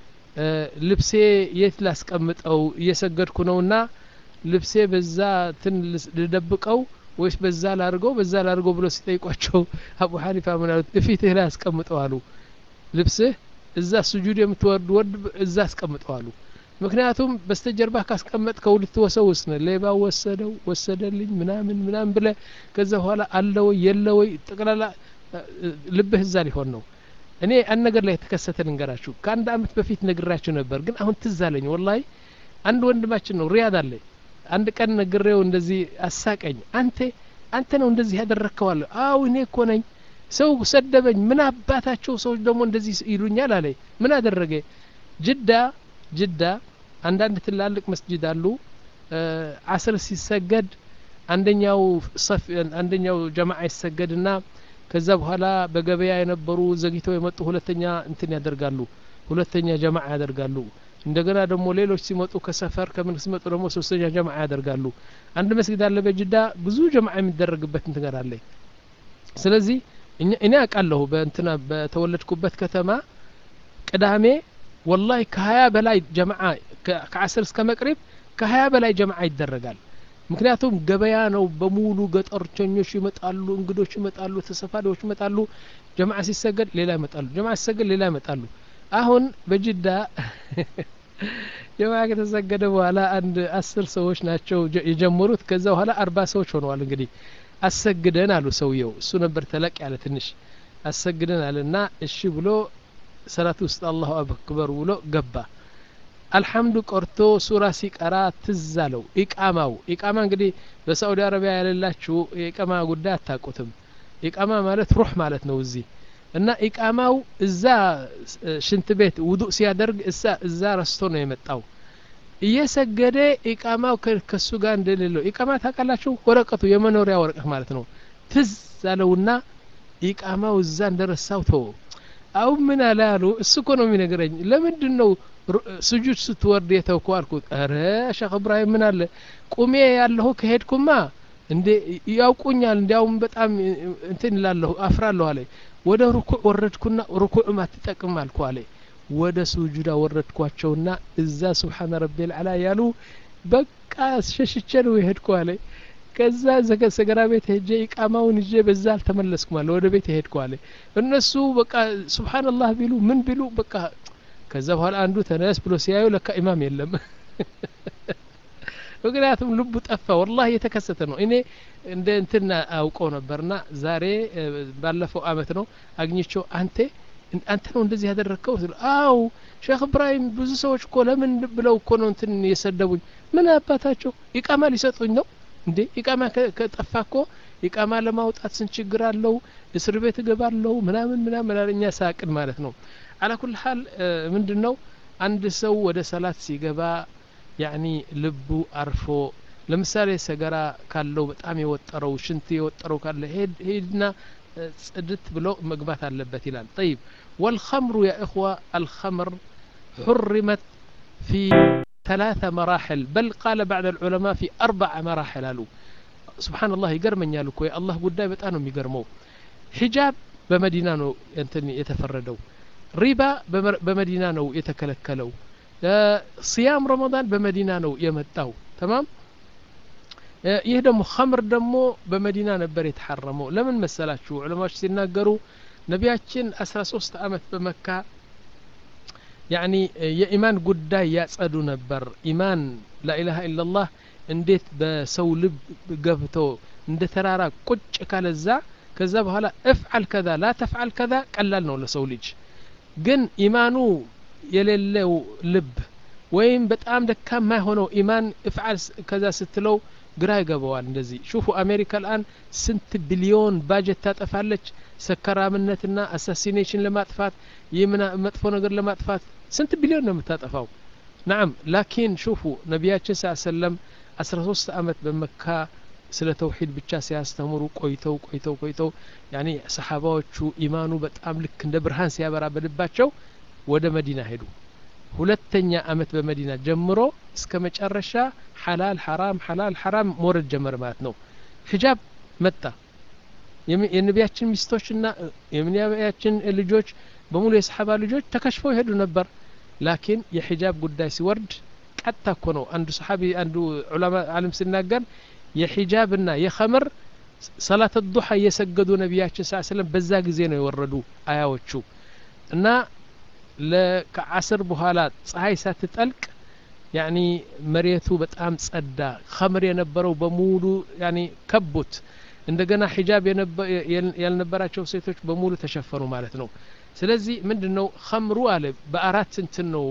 ልብሴ የት ላስቀምጠው እየሰገድኩ ነውና ልብሴ በዛ ትን ልደብቀው ወይስ በዛ ላርገው በዛ ላርገው ብሎ ሲጠይቋቸው አቡ ሐኒፋ ምን አሉት እፊትህ ላይ አስቀምጠው አሉ ልብስህ እዛ ስጁድ የምትወርድ ወርድ እዛ አስቀምጠው አሉ ምክንያቱም በስተጀርባ ካስቀመጥከው ልትወሰውስ ነው ሌባ ወሰደው ወሰደልኝ ምናምን ምናምን ብለ ከዛ በኋላ አለው የለው ጠቅላላ ልብህ እዛ ሊሆን ነው እኔ አንድ ነገር ላይ ተከሰተ ልንገራችሁ ከአንድ አመት በፊት ነግራችሁ ነበር ግን አሁን ትዝ አለኝ ወላሂ አንድ ወንድማችን ነው ሪያድ አለ አንድ ቀን ነግሬው እንደዚህ አሳቀኝ አንተ አንተ ነው እንደዚህ ያደረከዋል አው እኔ እኮ ነኝ ሰው ሰደበኝ ምን አባታቸው ሰዎች ደግሞ እንደዚህ ይሉኛል አለ ምን አደረገ ጅዳ ጅዳ አንዳንድ ትላልቅ መስጂድ አሉ አስር ሲሰገድ አንደኛው ሰፍ አንደኛው ጀማዓ ይሰገድና ከዛ በኋላ በገበያ የነበሩ ዘግይተው የመጡ ሁለተኛ እንትን ያደርጋሉ ሁለተኛ ጀማዓ ያደርጋሉ እንደገና ደግሞ ሌሎች ሲመጡ ከሰፈር ከምን ሲመጡ ደግሞ ሶስተኛ ጀማዓ ያደርጋሉ አንድ መስጊድ አለ በጅዳ ብዙ ጀማዓ የሚደረግበት እንትን አለ ስለዚህ እኔ አቃለሁ በእንትና በተወለድኩበት ከተማ ቅዳሜ والله ከ20 በላይ ጀማዓ ከ10 እስከ መቅሪብ ከ20 በላይ ጀማዓ ይደረጋል ምክንያቱም ገበያ ነው በሙሉ ገጠርቸኞች ይመጣሉ እንግዶች ይመጣሉ ተሰፋሪዎች ይመጣሉ ጀማዓ ሲሰገድ ሌላ ይመጣሉ ጀማዓ ሲሰገድ ሌላ ይመጣሉ አሁን በጅዳ ጀማዓ ከተሰገደ በኋላ አንድ አስር ሰዎች ናቸው የጀመሩት ከዛ በኋላ አርባ ሰዎች ሆነዋል እንግዲህ አሰግደን አሉ ሰውየው እሱ ነበር ተለቅ ያለ ትንሽ አሰግደን አለና እሺ ብሎ ሰላቱ ውስጥ አላሁ አክበር ብሎ ገባ አልহামዱ ቆርቶ ሱራ ሲቀራ ትዛለው ኢቃማው ኢቃማ እንግዲህ በሳዑዲ አረቢያ ያለላችሁ ኢቃማ ጉዳይ አታውቁትም ኢቃማ ማለት ሩህ ማለት ነው እዚህ እና ኢቃማው እዛ ሽንት ቤት ውዱእ ሲያደርግ እሳ እዛ ረስቶ ነው የመጣው እየሰገደ ኢቃማው ከሱ ጋር እንደሌለው ኢቃማ ታውቃላችሁ ወረቀቱ የመኖሪያ ወረቀት ማለት ነው ትዝ አለውና ኢቃማው እዛ እንደረሳው ተው አው ምን አላሉ እሱ እኮ ነው የሚነግረኝ ለምንድን ነው ስጁድ ስትወርድ የተውከው አልኩት አረ ሼክ ኢብራሂም ምን አለ ቁሜ ያለሁ ከሄድኩማ እንዴ ያውቁኛል እንዲያውም በጣም እንትን ላለው አፍራለሁ አለ ወደ ሩኩዕ ወረድኩና ሩኩዕ ማትጠቅም አልኩ አለ ወደ ሱጁዳ ወረድኳቸውና እዛ ሱብሃን ረቢል አላ ያሉ በቃ ሸሽቼ ነው የሄድኩ አለ ከዛ ሰገራ ቤት ሄጄ ኢቃማውን ይዤ በዛ አልተመለስኩም አለ ወደ ቤት ሄድኩ አለ እነሱ በቃ ሱብሃንአላህ ቢሉ ምን ቢሉ በቃ ከዛ በኋላ አንዱ ተነስ ብሎ ሲያዩ ለካ ኢማም የለም ወግላቱም ልቡ ጠፋ والله የተከሰተ ነው እኔ እንደ እንትና አውቀው ነበርና ዛሬ ባለፈው አመት ነው አግኝቼው አንተ አንተ ነው እንደዚህ ያደረከው አው ሼክ ኢብራሂም ብዙ ሰዎች እኮ ለምን ብለው እኮ ነው እንትን የሰደቡኝ ምን አባታቸው ኢቃማ ሊሰጡኝ ነው እንዴ ኢቃማ ከጠፋ እኮ ኢቃማ ለማውጣት ስንት ችግር አለው እስር ቤት እገባለሁ ምናምን ምናምን አለኛ ሳቅን ማለት ነው على كل حال ምንድነው አንድ ሰው ወደ ሰላት ሲገባ ያኒ ልቡ አርፎ ለምሳሌ ሰገራ ካለው በጣም የወጠረው ሽንት የወጠረው ካለ ሄድ ሄድና ጽድት ብሎ መግባት አለበት ይላል طيب والخمر يا اخوه الخمر حرمت في ثلاث مراحل بل قال بعض العلماء في اربع مراحل قالوا سبحان الله يገርመኛል እኮ የአላህ ጉዳይ በጣም ነው የሚገርመው ሒጃብ በመዲና ነው እንትን የተፈረደው ሪባ በመዲና ነው የተከለከለው ሲያም ረመዳን በመዲና ነው የመጣው تمام ይህ ደግሞ ኸምር ደግሞ በመዲና ነበር የተሐረመው ለምን መሰላችሁ ዑለማዎች ሲናገሩ ነቢያችን አስራ ሶስት አመት በመካ ያኒ የኢማን ጉዳይ ያጸዱ ነበር ኢማን ላኢላሃ ኢላላህ እንዴት በሰው ልብ ገብቶ እንደ ተራራ ቁጭ ካለዛ ከዛ በኋላ افعل كذا لا تفعل كذا ቀላል ነው ለሰው ልጅ ግን ኢማኑ የሌለው ልብ ወይም በጣም ደካማ ሆኖ ኢማን افعل كذا ስትለው ግራ ይገባዋል እንደዚህ ሹፉ አሜሪካ الان ስንት ቢሊዮን ባጀት ታጠፋለች ሰከራምነትና አሳሲኔሽን ለማጥፋት የምን መጥፎ ነገር ለማጥፋት ስንት ቢሊዮን ነው የምታጠፋው نعم لكن شوفوا ነብያችን ሰለላሁ አስራ ሶስት አመት በመካ ስለ ተውሂድ ብቻ ሲያስተምሩ ቆይተው ቆይተው ቆይተው ያኒ ሰሃባዎቹ ኢማኑ በጣም ልክ እንደ ብርሃን ሲያበራ በልባቸው ወደ መዲና ሄዱ ሁለተኛ አመት በመዲና ጀምሮ እስከ መጨረሻ ሐላል ሐራም ሐላል ሐራም ሞረድ ጀመረ ማለት ነው ሂጃብ መጣ የነቢያችን ሚስቶችና የነቢያችን ልጆች በሙሉ የሰሃባ ልጆች ተከሽፈው ሄዱ ነበር ላኪን የሂጃብ ጉዳይ ሲወርድ ቀጣ እኮ ነው አንዱ ሰሃቢ አንዱ ዑለማ ዓለም ሲናገር የሂጃብና የኸምር ሰላት الضحى የሰገዱ ነቢያችን ሰለላሁ ዐለይሂ ወሰለም በዛ ጊዜ ነው የወረዱ አያዎቹ እና ለከዓስር በኋላ ፀሐይ ሳትጠልቅ ያኒ መሬቱ በጣም ጸዳ ኸምር የነበረው በሙሉ ያኒ ከቡት እንደገና ሂጃብ ያልነበራቸው ሴቶች በሙሉ ተሸፈኑ ማለት ነው ስለዚህ ምንድነው ኸምሩ አለ በአራት እንትን ነው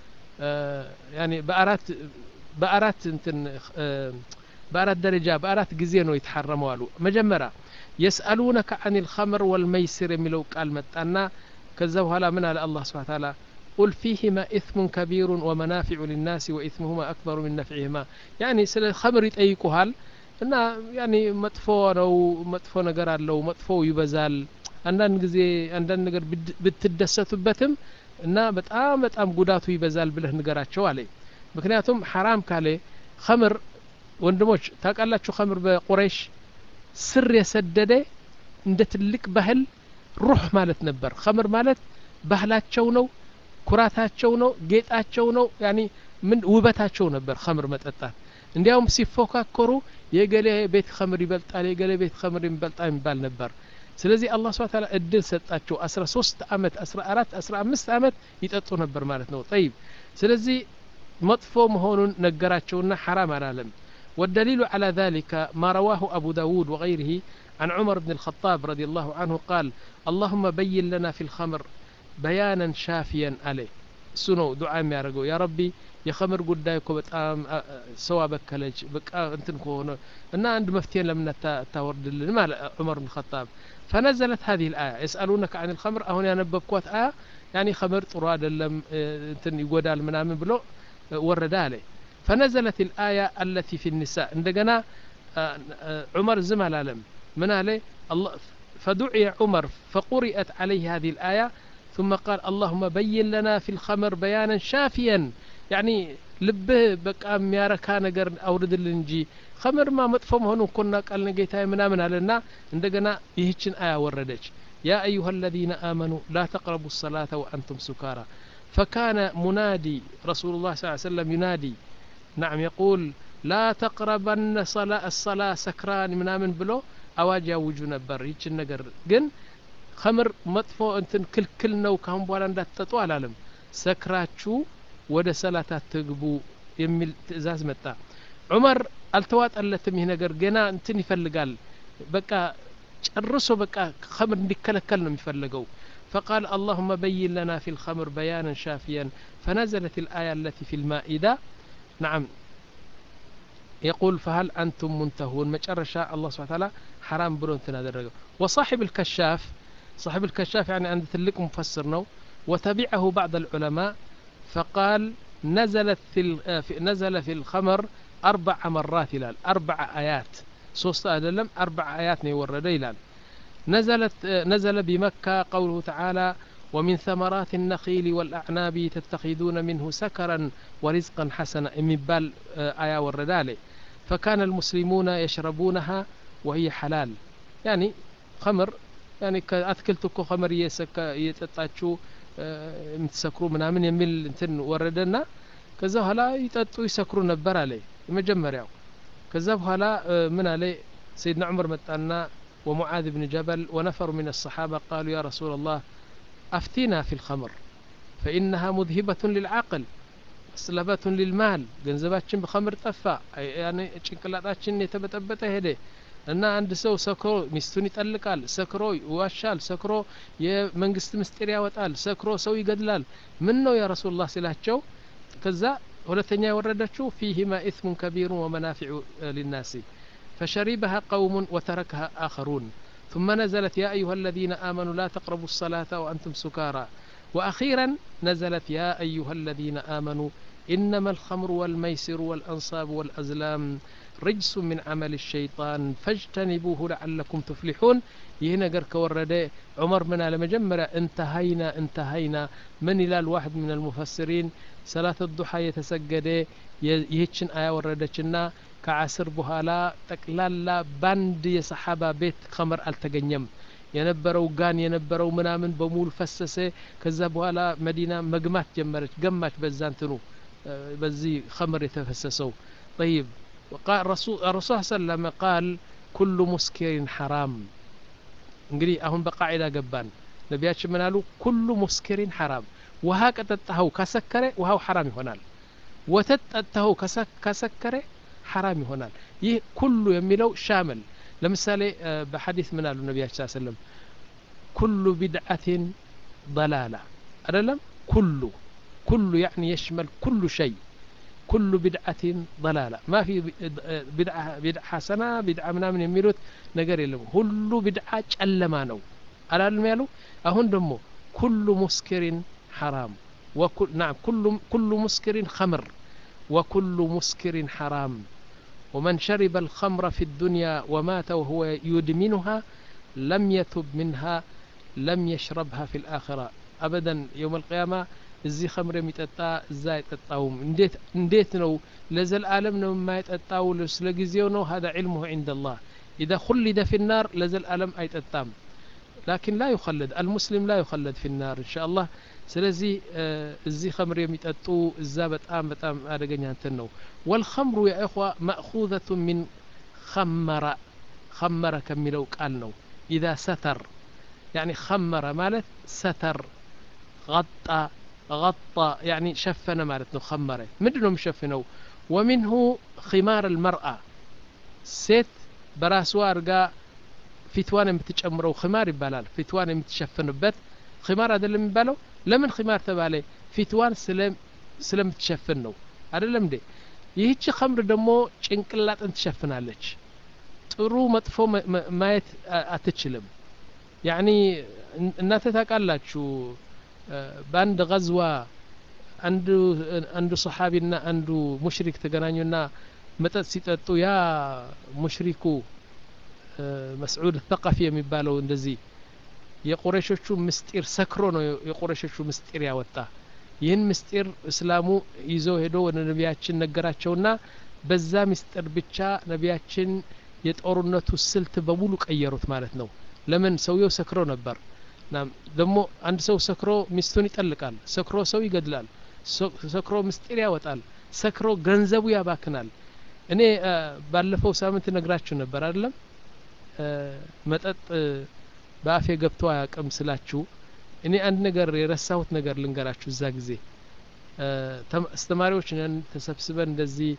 ያኒ በአራት በአራት እንትን በአራት ደረጃ በአራት ጊዜ ነው የተሐረመው አሉ መጀመሪያ يسألونك عن الخمر والميسر የሚለው ቃል መጣና ከዛ በኋላ ምን አለ አላህ Subhanahu Wa Ta'ala قل فيهما إثم كبير ومنافع للناس وإثمهما أكبر من نفعهما يعني ስለ ኸምር ይጠይቁሃል እና ያኒ መጥፎ ነው መጥፎ ነገር አለው መጥፎ ይበዛል አንዳንድ ጊዜ አንዳንድ ነገር ብትደሰቱበትም እና በጣም በጣም ጉዳቱ ይበዛል ብለህ ንገራቸው አለ ምክንያቱም حرام ካለ ኸምር ወንድሞች ታውቃላችሁ ኸምር በቁረይሽ ስር የሰደደ እንደ ትልቅ ባህል ሩህ ማለት ነበር ኸምር ማለት ባህላቸው ነው ኩራታቸው ነው ጌጣቸው ነው ያኒ ምን ውበታቸው ነበር ኸምር መጠጣት እንዲያውም ሲፎካከሩ የገሌ ቤት ኸምር ይበልጣል የገሌ ቤት ኸምር ይበልጣል ይባል ነበር ስለዚህ አላህ Subhanahu Wa Ta'ala እድል ሰጣቸው አስራ ሶስት አመት አስራ አራት አስራ አምስት አመት ይጠጡ ነበር ማለት ነው طيب ስለዚህ መጥፎ መሆኑን ነገራቸውና حرام አላለም والدليل على ذلك ما رواه أبو داود وغيره عن عمر بن الخطاب رضي الله عنه قال اللهم بين لنا في الخمر بيانا شافيا عليه سنو دعاء የሚያደርገው يا ربي የኸምር ጉዳይ እኮ በጣም ሰው አበከለች በቃ እንትን ከሆነ እና አንድ መፍትሄ ለምን ታወርድልን ማለት ዑመር ኢብኑ ኸጣብ فنزلت هذه الآية يسألونك عن الخمر አሁን ያነበብኳት አያ يعني خمر ጥሩ አይደለም እንትን ይጎዳል ምናምን ብሎ ወረደ አለ فنزلت الآية التي في النساء እንደገና عمر ዝም አላለም ምን አለ الله فدعي عمر فقرئت عليه هذه الآية ثم قال اللهم بين لنا في الخمر بيانا شافيا يعني ልብህ በቃ የሚያረካ ነገር አውርድልን እንጂ ኸምር ማ መጥፎ መሆኑን ኮና ቃል ነገይታዬ ምናምን አለና እንደገና ይህችን አያ ወረደች يا أيها الذين آمنوا لا تقربوا الصلاة وأنتم سكارى فكان منادي رسول الله صلى الله عليه وسلم ينادي نعم يقول لا تقربن صلاة الصلاة سكران ምናምን ብሎ አዋጅ ያውጁ ነበር ይህችን ነገር ግን ኸምር መጥፎ እንትን ክልክል ነው ካሁን በኋላ እንዳትጠጡ አላለም ሰክራችሁ ወደ ሰላት አትግቡ የሚል ትእዛዝ መጣ ዑመር አልተዋጠለትም ይሄ ነገር ገና እንትን ይፈልጋል በቃ ጨርሶ በቃ ኸምር እንዲከለከል ነው የሚፈልገው فقال اللهم بين لنا في الخمر بيانا شافيا فنزلت الآية التي في المائدة نعم يقول فهل أنتم منتهون مجرشا الله سبحانه وتعالى حرام بلون تنادر وصاحب الكشاف صاحب الكشاف يعني عند تلك مفسرنا وتبعه بعض العلماء فقال نزلت في نزل في الخمر أربع مرات إلى أربع آيات صوص أدلم أربع آيات نورد إلى نزلت نزل بمكة قوله تعالى ومن ثمرات النخيل والأعناب تتخذون منه سكرا ورزقا حسنا من بال آية والردالة فكان المسلمون يشربونها وهي حلال يعني خمر يعني أثكلتكو خمر يسك يتطاچو የምትሰክሩ ምናምን የሚል እንትን ወረደና ከዛ በኋላ ይጠጡ ይሰክሩ ነበር አለ መጀመሪያው ከዛ በኋላ ምን አለ سيدنا عمر መጣና ومعاذ بن جبل ونفر من الصحابة قالوا يا رسول الله أفتنا في الخمر فإنها مذهبة للعقل سلبة للمال ገንዘባችን በኸምር ጠፋ ያኔ ጭንቅላታችን የተበጠበጠ ሄደ እና አንድ ሰው ሰክሮ ሚስቱን ይጠልቃል ሰክሮ ይዋሻል ሰክሮ የመንግስት ምስጢር ያወጣል ሰክሮ ሰው ይገድላል ምን ነው ያ ረሱላህ ሲላቸው ከዛ ሁለተኛ የወረደችው فيهما إثم كبير ومنافع للناس فشربها قوم وتركها آخرون ثم نزلت يا أيها الذين آمنوا لا تقربوا الصلاة وأنتم سكارى وأخيرا نزلت يا أيها الذين آمنوا إنما الخمر والميسر والأنصاب والأزلام رجس من عمل الشيطان فاجتنبوه لعلكم تفلحون يهنا كورد عمر من على مجمرة انتهينا انتهينا من إلى الواحد من المفسرين صلاة الضحى يتسجد يهتشن آية وردتشنا كعسر بهالا تكلالا باند يصحابة بيت خمر التجنيم የነበረው ጋን የነበረው ምናምን በሙሉ ፈሰሰ ከዛ በኋላ መዲና መግማት ጀመረች ገማች በዛንትኑ በዚህ خمر የተፈሰሰው طيب وقال الرسول الرسول صلى الله عليه وسلم قال كل مسكر حرام እንግዲህ አሁን በቃዒዳ ገባን ነቢያችን ምን አሉ كل مسكر حرام ውሃ ቀጠጣው ከሰከረ ውሃው حرام ይሆናል ወተት ጠጣው ከሰከረ حرام ይሆናል ይህ ኩሉ የሚለው ሻመል ለምሳሌ በሐዲስ ምን አሉ ነቢያችን ሰለላሁ ዐለይሂ ወሰለም كل بدعة ضلالة አይደለም كل كل يعني يشمل كل شيء كل بدعة ضلالة ما في بدعة بدعة حسنة بدعة ምናምን የሚሉት ነገር የለም ሁሉ بدعة ጨለማ ነው አላልም ያሉ አሁን ደግሞ كل مسكر حرام وكل نعم كل كل مسكر خمر وكل مسكر حرام ومن شرب الخمر في الدنيا ومات وهو يدمنها لم يتب منها لم يشربها في الآخرة أبدا يوم القيامة الزي خمر يتطا ازاي يتطاوم انديت انديت نو لزل عالم نو ما يتطاو لسلغيزيو نو هذا علمه عند الله اذا خلد في النار لزل عالم ايتطام لكن لا يخلد المسلم لا يخلد في النار ان شاء الله ስለዚህ እዚህ خمر የሚጠጡ እዛ በጣም በጣም አደገኛ እንትን ነው والخمر يا اخوه ماخوذه من خمر خمر ከሚለው ቃል ነው اذا ستر يعني خمر ማለት ستر غطى غطى يعني شفنا مالتنا خمره مدنه مشفنه ومنه خمار المرأة ست براسوا ارغا ፊትዋን የምትጨምረው خمار ይባላል ፊትዋን የምትሸፍንበት ኺማር አይደለም የሚባለው ለምን ኺማር ተባለ ፊትዋን ስለም ስለምትሸፍን ነው አይደለም እንዴ ይህች ኸምር ደግሞ ጭንቅላትን ትሸፍናለች ጥሩ መጥፎ ማየት አትችልም ያኒ እናንተ ታውቃላችሁ በአንድ غزዋ አንዱ አንዱ ሱሐቢና አንዱ ሙሽሪክ ተገናኙና መጠጥ ሲጠጡ ያ ሙሽሪኩ መስዑድ الثقفي የሚባለው እንደዚህ የቁረይሾቹ ምስጢር ሰክሮ ነው የቁረይሾቹ ምስጢር ያወጣ ይህን ምስጢር እስላሙ ይዞ ሄዶ ወደ ነቢያችን ነገራቸውና በዛ ምስጢር ብቻ ነቢያችን የጦርነቱ ስልት በሙሉ ቀየሩት ማለት ነው ለምን ሰውየው ሰክሮ ነበር ናም ደግሞ አንድ ሰው ሰክሮ ሚስቱን ይጠልቃል ሰክሮ ሰው ይገድላል ሰክሮ ምስጢር ያወጣል ሰክሮ ገንዘቡ ያባክናል እኔ ባለፈው ሳምንት ነግራችሁ ነበር አይደለም መጠጥ በአፌ ገብቶ አያውቅም ስላችሁ እኔ አንድ ነገር የረሳሁት ነገር ልንገራችሁ እዛ ጊዜ አስተማሪዎች ነን ተሰብስበን እንደዚህ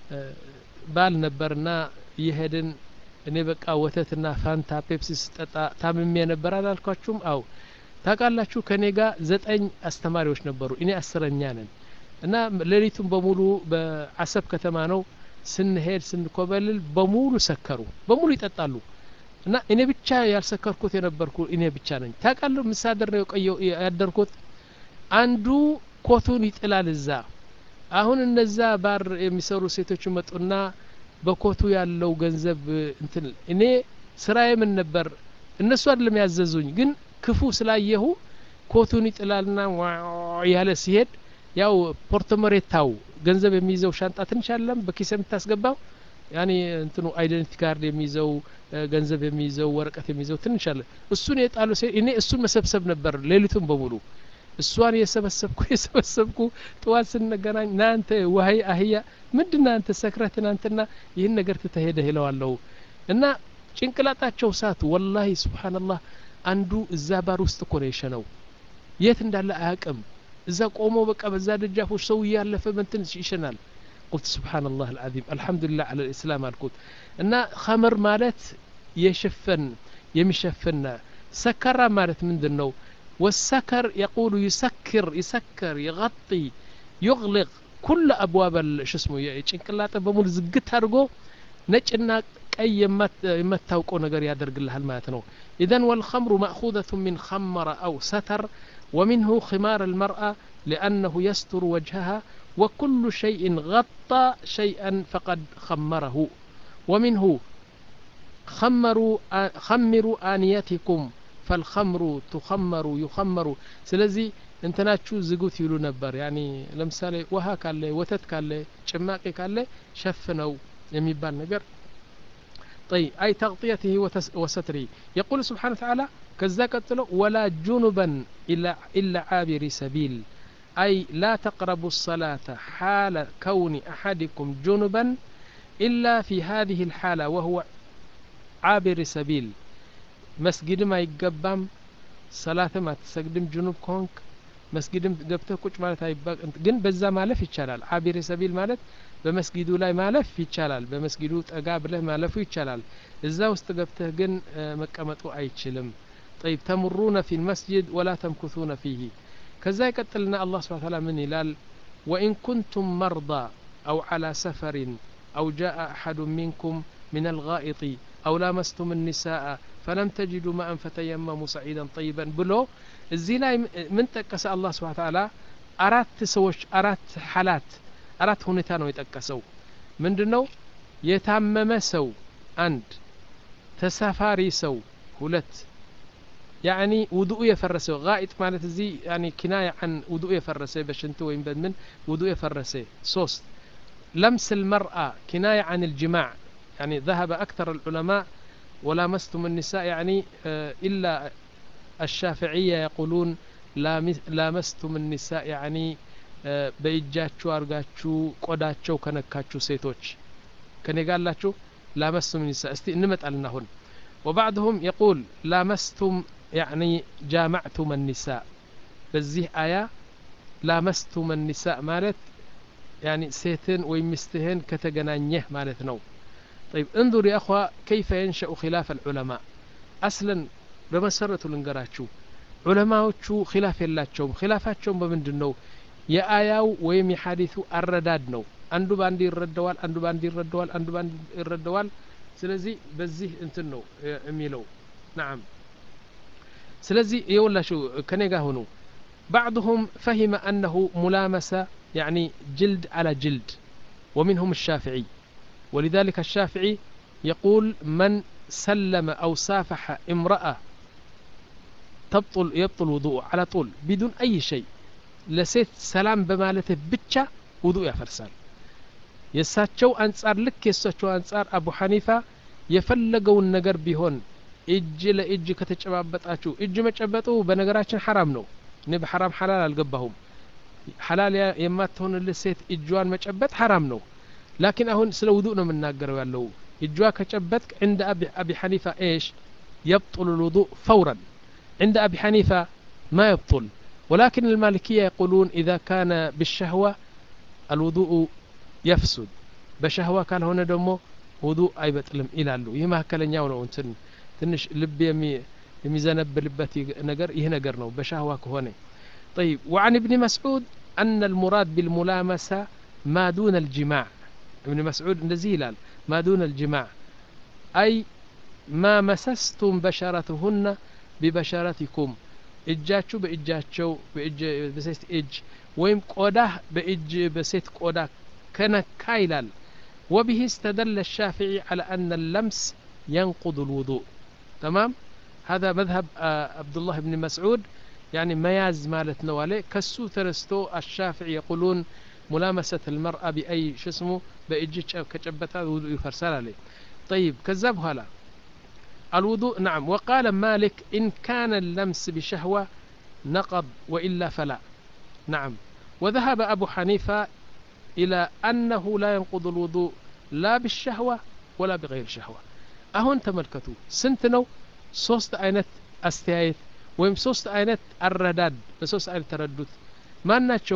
ባል ነበርና ይሄድን እኔ በቃ ወተትና ፋንታ ፔፕሲ ስጠጣ ታምሜ ነበር አላልኳችሁም አው ታውቃላችሁ ከኔ ጋር ዘጠኝ አስተማሪዎች ነበሩ እኔ አስረኛ ነን እና ሌሊቱን በሙሉ በአሰብ ከተማ ነው ስንሄድ ስንኮበልል በሙሉ ሰከሩ በሙሉ ይጠጣሉ እና እኔ ብቻ ያልሰከርኩት የነበርኩ እኔ ብቻ ነኝ ታውቃለሁ ምሳደር ነው የቆየው ያደርኩት አንዱ ኮቱን ይጥላል እዛ አሁን እነዛ ባር የሚሰሩ ሴቶች መጡና በኮቱ ያለው ገንዘብ እንትን እኔ ስራዬ ምን ነበር እነሱ አይደለም ያዘዙኝ ግን ክፉ ስላየሁ ኮቱን ይጥላልና ያለ ሲሄድ ያው ፖርቶሞሬታው ገንዘብ የሚይዘው ሻንጣ ትንሽ አይደለም በኪስ የምታስገባው ያኒ እንትኑ አይደንቲቲ ካርድ የሚይዘው ገንዘብ የሚይዘው ወረቀት የሚይዘው ትንሽ አለ እሱን የጣሉ እኔ እሱን መሰብሰብ ነበር ሌሊቱን በሙሉ እሷን የሰበሰብኩ የሰበሰብኩ ጠዋት ስንገናኝ ናንተ ወሃይ አህያ ምንድነው አንተ ሰክረህ ናንተና ይህን ነገር ተተሄደ ይለዋለሁ እና ጭንቅላታቸው ሳት ወላሂ ሱብሃንአላህ አንዱ እዛ ባር ውስጥ እኮ ነው የሸነው የት እንዳለ አያውቅም እዛ ቆሞ በቃ በዛ ደጃፎች ሰው ያለፈ እንትን ይሸናል قلت سبحان الله العظيم الحمد لله على الإسلام الكوت إن خمر مالت يشفن يمشفن سكر مالت من دنو والسكر يقول يسكر يسكر يغطي يغلق كل أبواب شو اسمه يشنكلاته بمول زقت هرجو نجنا أي مت متوقع نجار يدرج لها الماتنو إذن والخمر مأخوذة من خمر أو ستر ومنه خمار المرأة لأنه يستر وجهها وكل شيء غطى شيئا فقد خمره ومنه خمروا خمروا آنيتكم فالخمر تخمر يخمر سلزي انتناتشو زقوت يلو نبر يعني لمثال وها كالي وتت كالي شماقي كالي شفنو يميبان نقر طيب أي تغطيته وستره يقول سبحانه وتعالى كذا قتلوا ولا جنبا إلا, إلا عابر سبيل أي لا تقربوا الصلاة حال كون أحدكم جنبا إلا في هذه الحالة وهو عابر سبيل مسجد ما يقبم صلاة ما تسجدم جنوب كونك مسجد قبته كوش مالت هيبقى جن بزا مالف يتشلال عابر سبيل مالت بمسجدو لا مالف يتشلال بمسجدو تقابل له مالف يتشلال إذا استقبته جن مكامته أي تشلم طيب تمرون في المسجد ولا تمكثون فيه كذا قتلنا الله سبحانه وتعالى من هلال وإن كنتم مرضى أو على سفر أو جاء أحد منكم من الغائط أو لامستم النساء فلم تجدوا ماء فتيمموا صعيدا طيبا بلو الزنا من تكس الله سبحانه وتعالى أرات سوش أرات حالات أرات هنتانو يتكسو من دنو يتمم سو عند تسافاري سو هلت يعني وضوء يفرسه غائط مالت زي يعني كناية عن وضوء يفرسه باش انتو ينبد من وضوء يفرسه صوص لمس المرأة كناية عن الجماع يعني ذهب أكثر العلماء ولامستم النساء يعني إلا الشافعية يقولون لامستم النساء يعني بإجاتشو أرغاتشو قداتشو كنكاتشو سيتوش كان يقال لاتشو لامستم النساء استي نمت ألنهن وبعضهم يقول لامستم يعني جامعتم النساء بزيه آية لامستم النساء مالت يعني سيتن ويمستهن كتجنانيه مالت نو طيب انظر يا أخوة كيف ينشأ خلاف العلماء أصلا بمسرة لنقراتشو ዑለማዎቹ ኺላፍ የላቸውም ኺላፋቸውም በምንድነው የአያው ወይም የሐዲሱ አረዳድ ነው አንዱ ባንዲ ይረዳዋል አንዱ ባንዲ ይረዳዋል አንዱ ባንዲ ይረዳዋል ስለዚህ በዚህ እንትን ነው የሚለው نعم ስለዚህ ይኸውላችሁ ከኔ ጋር ሆኑ بعضهم فهم أنه ملامسة يعني جلد على جلد ومنهم الشافعي ولذلك الشافعي يقول من سلم أو سافح امرأة تبطل يبطل وضوء على طول بدون أي شيء لسيت سلام بمالته بتشا وضوء يفرسال يساتشو أنصار لك يساتشو أنصار أبو حنيفة يفلقوا النجر بهون እጅ ለእጅ ከተጨባበጣችሁ እጅ መጨበጡ በነገራችን حرام ነው እኔ በحرام حلال አልገባሁም حلال የማትሆን ለሴት እጇን መጨበጥ حرام ነው لكن አሁን ስለ ውዱእ ነው የምናገረው ያለው እጇ ከጨበጥክ عند ابي ابي حنيفه ايش يبطل الوضوء فورا عند ابي حنيفه ما يبطل ولكن المالكيه يقولون اذا كان بالشهوه الوضوء يفسد بشهوه كان هنا ደግሞ ውዱእ አይበጥልም ይላሉ ይህ ማከለኛው ነው እንትን ትንሽ ልብ የሚዘነብልበት ነገር ይሄ ነገር ነው በሻህዋ ከሆነ طيب وعن ابن مسعود أن المراد بالملامسة ما دون الجماع ابن مسعود እንደዚህ ይላል ما دون الجماع أي ما مسستم بشرتهن ببشرتكم እጃችሁ በእጃቸው በእጅ በሴት እጅ ወይም ቆዳ በእጅ በሴት ቆዳ ከነካ ይላል وبه استدل الشافعي على أن اللمس ينقض الوضوء تمام هذا مذهب عبد الله بن مسعود يعني مياز مالتنا عليه كسو ترستو الشافعي يقولون ملامسة المرأة بأي شو اسمه بإجيش كجبتها وضوء يفرسل عليه طيب كذب هلا الوضوء نعم وقال مالك إن كان اللمس بشهوة نقض وإلا فلا نعم وذهب أبو حنيفة إلى أنه لا ينقض الوضوء لا بالشهوة ولا بغير شهوة أهون تملكتو سنتنو ሶስት አይነት አስተያየት ወይም ሶስት አይነት አረዳድ በሶስት አይነት ተረዱት ማናቸው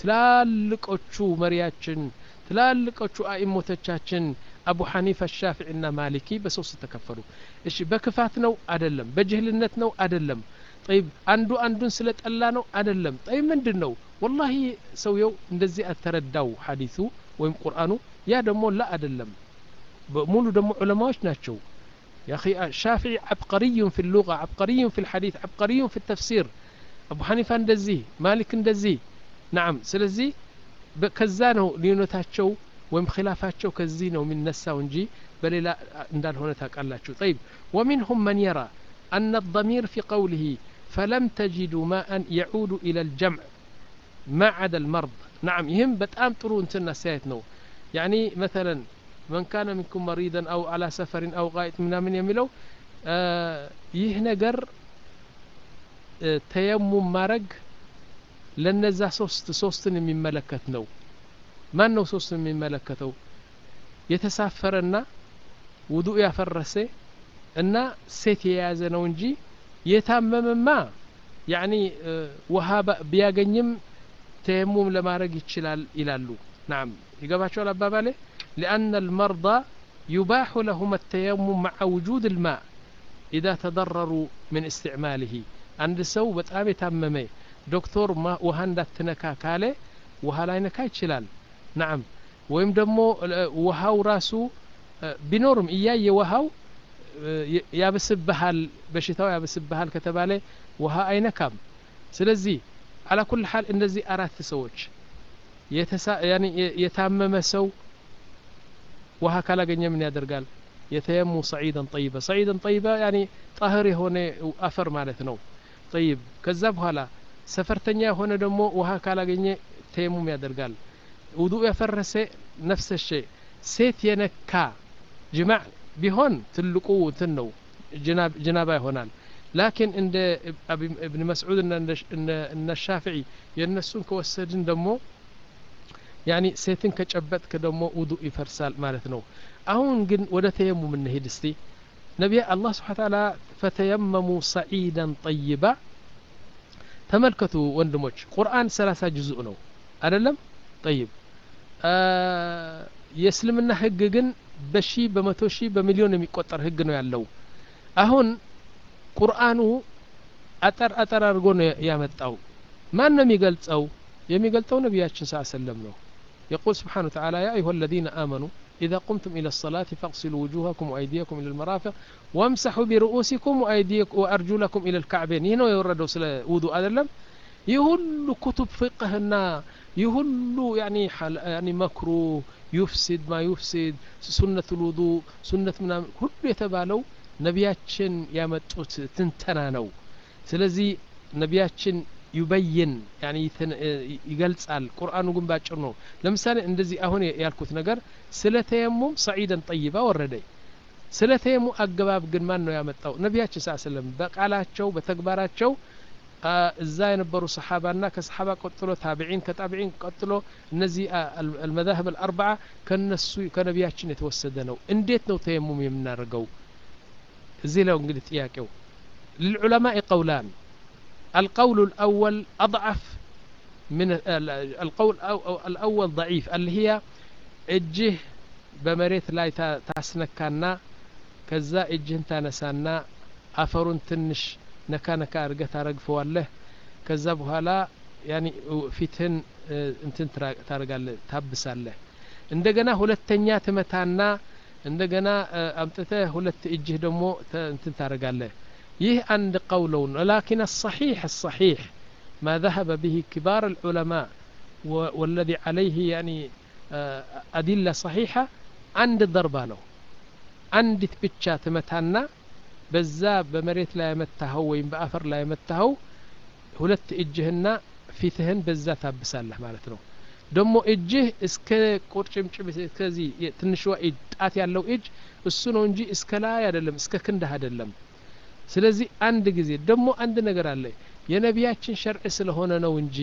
ትላልቆቹ መሪያችን ትላልቆቹ አኢሞቶቻችን አቡ ሐኒፋ ሻፊዒና ማሊኪ በሶስት ተከፈሉ እሺ በክፋት ነው አይደለም በጅህልነት ነው አይደለም طيب አንዱ አንዱን ስለጠላ ነው አይደለም طيب ምንድነው والله ሰውየው እንደዚህ አተረዳው ሐዲሱ ወይም ቁርአኑ ያ ደግሞ ላ አይደለም ሙሉ ደግሞ ዑለማዎች ናቸው يا أخي الشافعي عبقري في اللغة عبقري في الحديث عبقري في التفسير أبو حنيفة اندزي مالك اندزي نعم سلزي كزانه لينوتاتشو وم خلافاتشو كزينه من نسا ونجي بل لا اندال هنا تاقالاتشو طيب ومنهم من يرى أن الضمير في قوله فلم تجدوا ماء يعود إلى الجمع ما عدا المرض نعم يهم بتأم ترون تنا سيتنو يعني مثلا من كان منكم مريضا أو على سفر أو غائط منا من يميلو آه يهنجر آه تيمم مرق لنزا صوست صوستن من ملكتنو ما نو صوستن من ملكتو يتسافرنا وضوء يفرسه እና ሴት የያዘ ነው እንጂ የታመመማ يعني وهاب ቢያገኝም ተየሙም ለማድረግ ይችላል ይላሉ نعم ይገባቸዋል አባባሌ لأن المرضى يباح لهم التيمم مع وجود الماء إذا تضرروا من استعماله عند سو በጣም የታመመ ዶክተር ውሃ እንዳትነካ ካለ ውሃ ላይ ነካ ይችላል نعم ወይም ደግሞ ውሃው ራሱ ቢኖርም እያየ ውሃው ያብስብሃል በሽታው ያብስብሃል ከተባለ ውሃ አይነካም ስለዚህ على كل حال እንደዚህ አራት ሰዎች የተሳ يعني የታመመ ሰው ውሃ ካላገኘ ምን ያደርጋል የተየሙ صعيدا طيبا صعيدا طيبا يعني طاهر የሆነ አፈር ማለት ነው طيب ከዛ በኋላ ሰፈርተኛ የሆነ ደግሞ ውሃ ካላገኘ ተየሙም ያደርጋል ውዱእ ያፈረሰ نفس الشيء ሴት የነካ ጅማዕ ቢሆን ትልቁ እንትን ነው ጅናብ ጅናባ ይሆናል لكن እንደ ابن مسعود እና الشافعي የነሱን ከወሰድን ደግሞ يعني ሴትን ከጨበጥክ ደግሞ ውዱእ ይፈርሳል ማለት ነው አሁን ግን ወደ ተየሙም እንሄድ እስቲ ነብዩ አላህ Subhanahu Ta'ala فتيمموا صعيدا طيبا ተመልከቱ ወንድሞች ቁርአን ሰላሳ ጁዝኡ ነው አይደለም طيب የእስልምና ህግ ግን በሺ በመቶ ሺ በሚሊዮን የሚቆጠር ህግ ነው ያለው አሁን ቁርአኑ አጠር አጠር አድርጎ ነው ያመጣው ማን ነው የሚገልጸው የሚገልጸው ነብያችን ሰለላሁ ዐለይሂ ወሰለም ነው يقول سبحانه وتعالى يا أيها الذين آمنوا إذا قمتم إلى الصلاة فاغسلوا وجوهكم وأيديكم إلى المرافق وامسحوا برؤوسكم وأيديكم وأرجلكم إلى الكعبين هنا يوردوا سلا وضوء أدلم يهل كتب فقهنا يهل يعني حل يعني مكروه يفسد ما يفسد سنة الوضوء سنة من كل يتبالو نبياتشن يامطوت تنتنا ነው ስለዚህ ነብያችን يبين يعني يገልጻል ቁርአኑ ግን ባጭር ነው ለምሳሌ እንደዚህ አሁን ያልኩት ነገር ስለተየሙም ሰዒደን ጠይባ ወረደ ስለተየሙ አገባብ ግን ማን ነው ያመጣው ነብያችን ሰለላሁ ዐለይሂ ወሰለም በቃላቸው በተግባራቸው እዛ የነበሩ ሰሃባና ከሰሃባ ቀጥሎ ታቢዒን ከታቢዒን ቀጥሎ እነዚህ المذاهب الاربعه ከነሱ ከነብያችን የተወሰደ ነው እንዴት ነው ተየሙም የምናደርገው እዚህ ላይ እንግዲህ ጥያቄው للعلماء قولان القول الأول أضعف من القول الأول ضعيف اللي هي اجه بمريت لا تاسنكانا كذا اجه تانسانا أفرون تنش نكا نكا أرقى تارقفوا له كذا بهلا يعني فتن انتن تارقى له تابسا له عندنا هلتنيا تمتانا عندنا أمتته هلت اجه دمو انتن تارقى له يه عند قولون ولكن الصحيح الصحيح ما ذهب به كبار العلماء والذي عليه يعني أدلة صحيحة عند ضربانه عند تبتشات متانا بزاب بمريت لا يمتهو وين بأفر لا يمتهو هلت إجهنا فيتهن بزات بسالة مالتنا دمو إجه اسك قرشم كذي تنشوا إج آتي على لو إج السنة نجي اسكلا يدلم اسك كنده هدلم ስለዚህ አንድ ጊዜ ደግሞ አንድ ነገር አለ የነቢያችን ሸርዕ ስለሆነ ነው እንጂ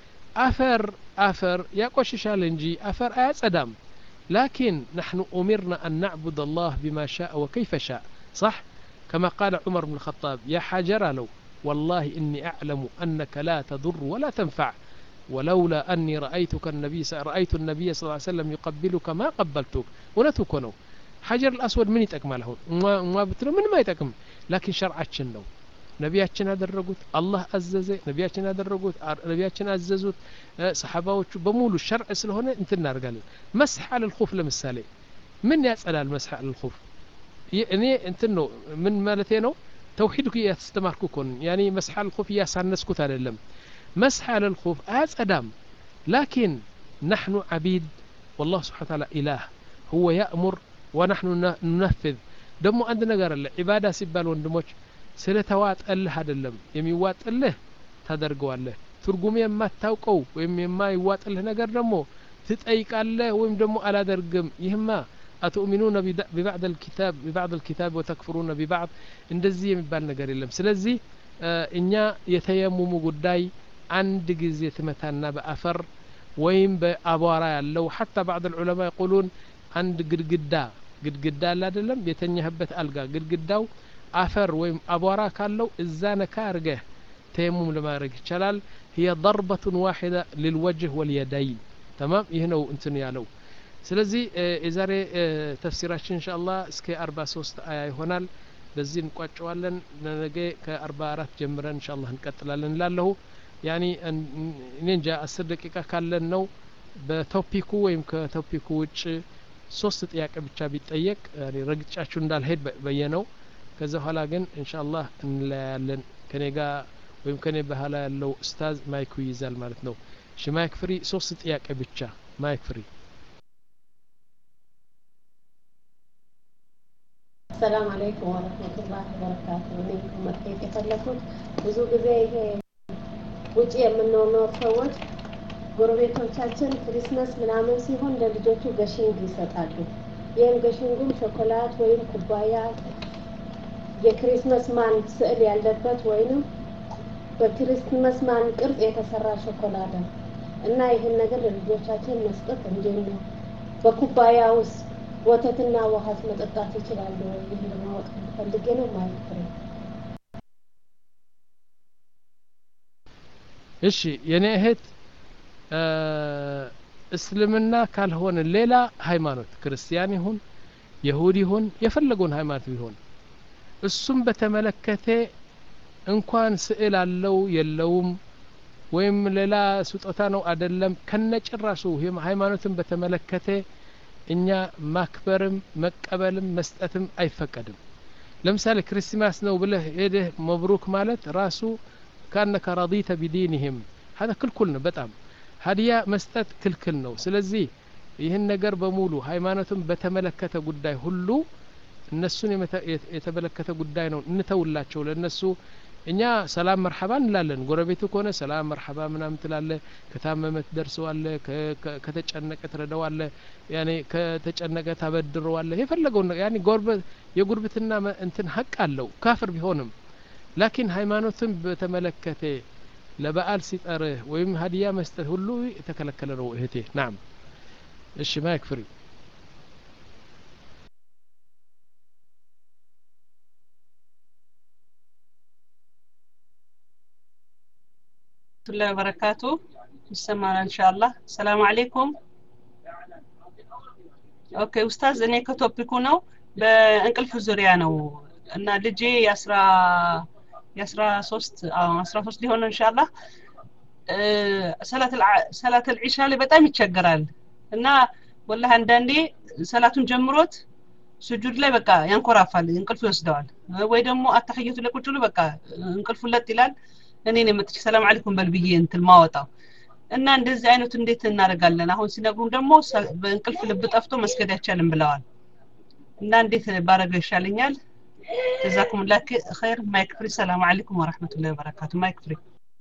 አፈር አፈር ያቆሽሻል እንጂ አፈር አያጸዳም لكن نحن أمرنا أن نعبد الله بما شاء وكيف شاء صح كما قال عمر بن الخطاب يا حجر لو والله إني أعلم أنك لا تضر ولا تنفع ولولا أني رأيتك النبي رأيت النبي صلى الله عليه وسلم يقبلك ما قبلتك ولا تكونوا حجر الأسود من يتأكمل هون ما ما بتلو من ما يتأكم لكن شرعتشن ነው ነቢያችን አደረጉት አላህ አዘዘ ነቢያችን አደረጉት ነቢያችን አዘዙት ሰሃባዎቹ በሙሉ ሸርዕ ስለሆነ እንትን እናርጋለን መስح على الخوف ለምሳሌ ምን ያጸላል መስح على الخوف እኔ እንትን ነው ምን ማለቴ ነው ተውሂድኩ ያስተማርኩ ኮን يعني መስح على الخوف ያሳነስኩት አይደለም መስح على الخوف አጸዳም لكن نحن عبيد والله سبحانه وتعالى إله هو يأمر ونحن ننفذ دمو عند ነገር አለ ኢባዳ ሲባል ወንድሞች ስለተዋጠልህ አይደለም የሚዋጥልህ ታደርገዋለህ ትርጉም የማታውቀው ወይም የማይዋጥልህ ነገር ደግሞ ትጠይቃለህ ወይም ደግሞ አላደርግም ይህማ አትኡሚኑና ببعض الكتاب ببعض الكتاب وتكفرون ببعض እንደዚህ የሚባል ነገር የለም ስለዚህ እኛ የተየሙሙ ጉዳይ አንድ ጊዜ ትመታና በአፈር ወይም በአቧራ ያለው حتى بعض العلماء يقولون عند ግድግዳ ግድግዳ አለ አይደለም የተኛህበት አልጋ ግድግዳው አፈር ወይም አቧራ ካለው እዛ ነካ አርገህ ተየሙም ለማድረግ ይችላል هي ضربة واحدة للوجه واليدين تمام ይህ ነው እንትን ያለው ስለዚህ የዛሬ ተፍሲራችን ኢንሻአላህ እስከ አርባ ሶስት አያ ይሆናል በዚህ እንቋጨዋለን ነገ ከ44 ጀምረን ኢንሻአላህ እንቀጥላለን ላለሁ يعني እንጃ አስር ደቂቃ ካለን ነው በቶፒኩ ወይም ከቶፒኩ ውጭ ሶስት ጥያቄ ብቻ ቢጠየቅ ያኔ ረግጫችሁ እንዳልሄድ በየነው ከዛ ኋላ ግን ኢንሻአላህ እንላያለን ከኔ ጋር ወይም ከኔ በኋላ ያለው ኡስታዝ ማይክ ይይዛል ማለት ነው እሺ ማይክ ፍሪ ሶስት ጥያቄ ብቻ ማይክ ፍሪ السلام عليكم ورحمة الله وبركاته منكم مرحبا يفلكم ብዙ ጊዜ ይሄ ውጪ የምንኖር ሰዎች ጎረቤቶቻችን ክሪስማስ ምናምን ሲሆን ለልጆቹ ገሽንግ ይሰጣሉ ይሄን ገሽንጉም ሾኮላድ ወይም ኩባያ የክሪስማስ ማን ስዕል ያለበት ወይንም በክሪስማስ ማን ቅርጽ የተሰራ ሾኮላዳ እና ይሄን ነገር ለልጆቻችን መስጠት እንዴት ነው በኩባያ ውስጥ ወተትና ውሃ መጠጣት ይችላሉ ወይ ይሄን ማወቅ ፈልጌ ነው ማለት ነው እሺ የኔ እህት እስልምና ካልሆነ ሌላ ሃይማኖት ክርስቲያን ይሁን ይሁዲ ይሁን የፈለገውን ሃይማኖት ቢሆን እሱም በተመለከተ እንኳን ስዕል አለው የለውም ወይም ሌላ ስጦታ ነው አይደለም ከነጭራሱ ሃይማኖትን በተመለከተ እኛ ማክበርም መቀበልም መስጠትም አይፈቀድም ለምሳሌ ክርስቲማስ ነው ብለህ ሄደህ መብሩክ ማለት ራሱ ካነከ ረዲተ ቢዲንህም هذا ክልክል ነው በጣም ሀዲያ መስጠት ክልክል ነው ስለዚህ ይህን ነገር በሙሉ ሃይማኖትን በተመለከተ ጉዳይ ሁሉ እነሱን የተመለከተ ጉዳይ ነው እንተውላቸው ለነሱ እኛ ሰላም መርሐባ እንላለን ጎረቤቱ ከሆነ ሰላም መርሐባ ምናምን ትላለ ከታመመት ደርሰዋለ ከተጨነቀ ትረዳዋለ ያኔ ከተጨነቀ ታበድረዋለ የፈለገው ያኔ ጎረቤት የጉርብትና እንትን ሐቅ አለው ካፍር ቢሆንም ላኪን ሃይማኖትን በተመለከተ ለበዓል ሲጠርህ ወይም ሀዲያ መስጠት ሁሉ የተከለከለ ነው እህቴ ናም እሺ ማይክ ፍሪ الله وبركاته يسمعنا ان شاء الله السلام عليكم اوكي استاذ እኔ ከቶፒኩ ነው በእንቅልፍ ዙሪያ ነው እና ልጄ ያስራ ያስራ ሶስት አዎ አስራ ሶስት ሊሆን ኢንሻአላህ ሰላት ሰላት العሻ ላይ በጣም ይቸገራል እና ወላሂ አንዳንዴ ሰላቱን ጀምሮት ስጁድ ላይ በቃ ያንኮራፋል እንቅልፍ ይወስደዋል ወይ ደግሞ አተህየቱ ለቁጭ ብሎ በቃ እንቅልፍ ለጥ ይላል እኔ ነኝ መጥቼ ሰላም አለይኩም በልብዬ እንትን ማወጣው እና እንደዚህ አይነት እንዴት እናደርጋለን አሁን ሲነግሩን ደግሞ በእንቅልፍ ልብ ጠፍቶ መስገድ አይቻልም ብለዋል እና እንዴት ባረገው ይሻለኛል جزاكم الله خير مايك فري السلام عليكم ورحمة الله وبركاته مايك فري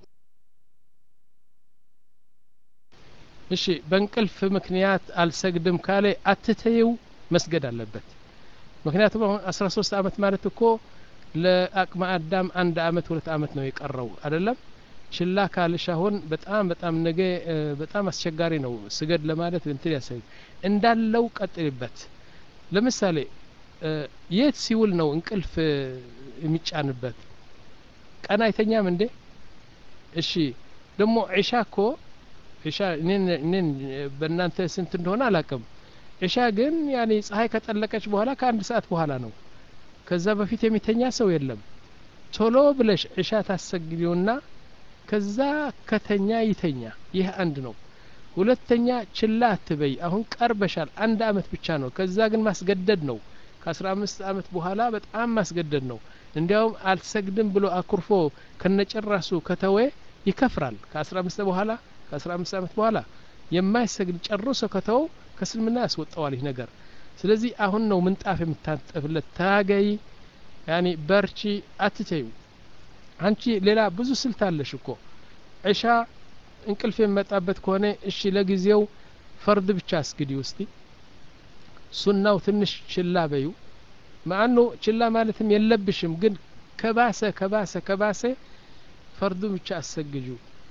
እሺ በእንቅልፍ ምክንያት አልሰግድም ካለ አትተየው መስገድ አለበት ምክንያቱም አሁን አስራ ሶስት አመት ማለት እኮ ለአቅመ አዳም አንድ አመት ሁለት አመት ነው የቀረው አይደለም ችላ ካልሽ አሁን በጣም በጣም ነገ በጣም አስቸጋሪ ነው ስገድ ለማለት እንትን ያሰይ እንዳለው ቀጥልበት ለምሳሌ የት ሲውል ነው እንቅልፍ የሚጫንበት ቀን አይተኛም እንዴ እሺ ደግሞ ዒሻ እኮ ዒሻ እኔን እኔን በእናንተ ስንት እንደሆነ አላውቅም ዒሻ ግን ያኔ ፀሐይ ከጠለቀች በኋላ ከአንድ ሰዓት በኋላ ነው ከዛ በፊት የሚተኛ ሰው የለም ቶሎ ብለሽ ዒሻ ታሰግዲውና ከዛ ከተኛ ይተኛ ይህ አንድ ነው ሁለተኛ ችላ አትበይ አሁን ቀርበሻል አንድ አመት ብቻ ነው ከዛ ግን ማስገደድ ነው ከአስራ አምስት አመት በኋላ በጣም ማስገደድ ነው እንዲያውም አልሰግድም ብሎ አኩርፎ ከነጨራሱ ከተወ ይከፍራል ከአስራ አምስት በኋላ ከአስራ አምስት አመት በኋላ የማይሰግድ ጨርሶ ከተው ከስልምና ያስወጣዋል ይህ ነገር ስለዚህ አሁን ነው ምንጣፍ የምታጠፍለት ታገይ ያኒ በርቺ አትተዩ አንቺ ሌላ ብዙ ስልት አለሽ እኮ ዒሻ እንቅልፍ የመጣበት ከሆነ እሺ ለጊዜው ፈርድ ብቻ አስግዲ ውስቲ ሱናው ትንሽ ችላ በዩ ማአኑ ችላ ማለትም የለብሽም ግን ከባሰ ከባሰ ከባሰ ፈርዱ ብቻ አሰግጁ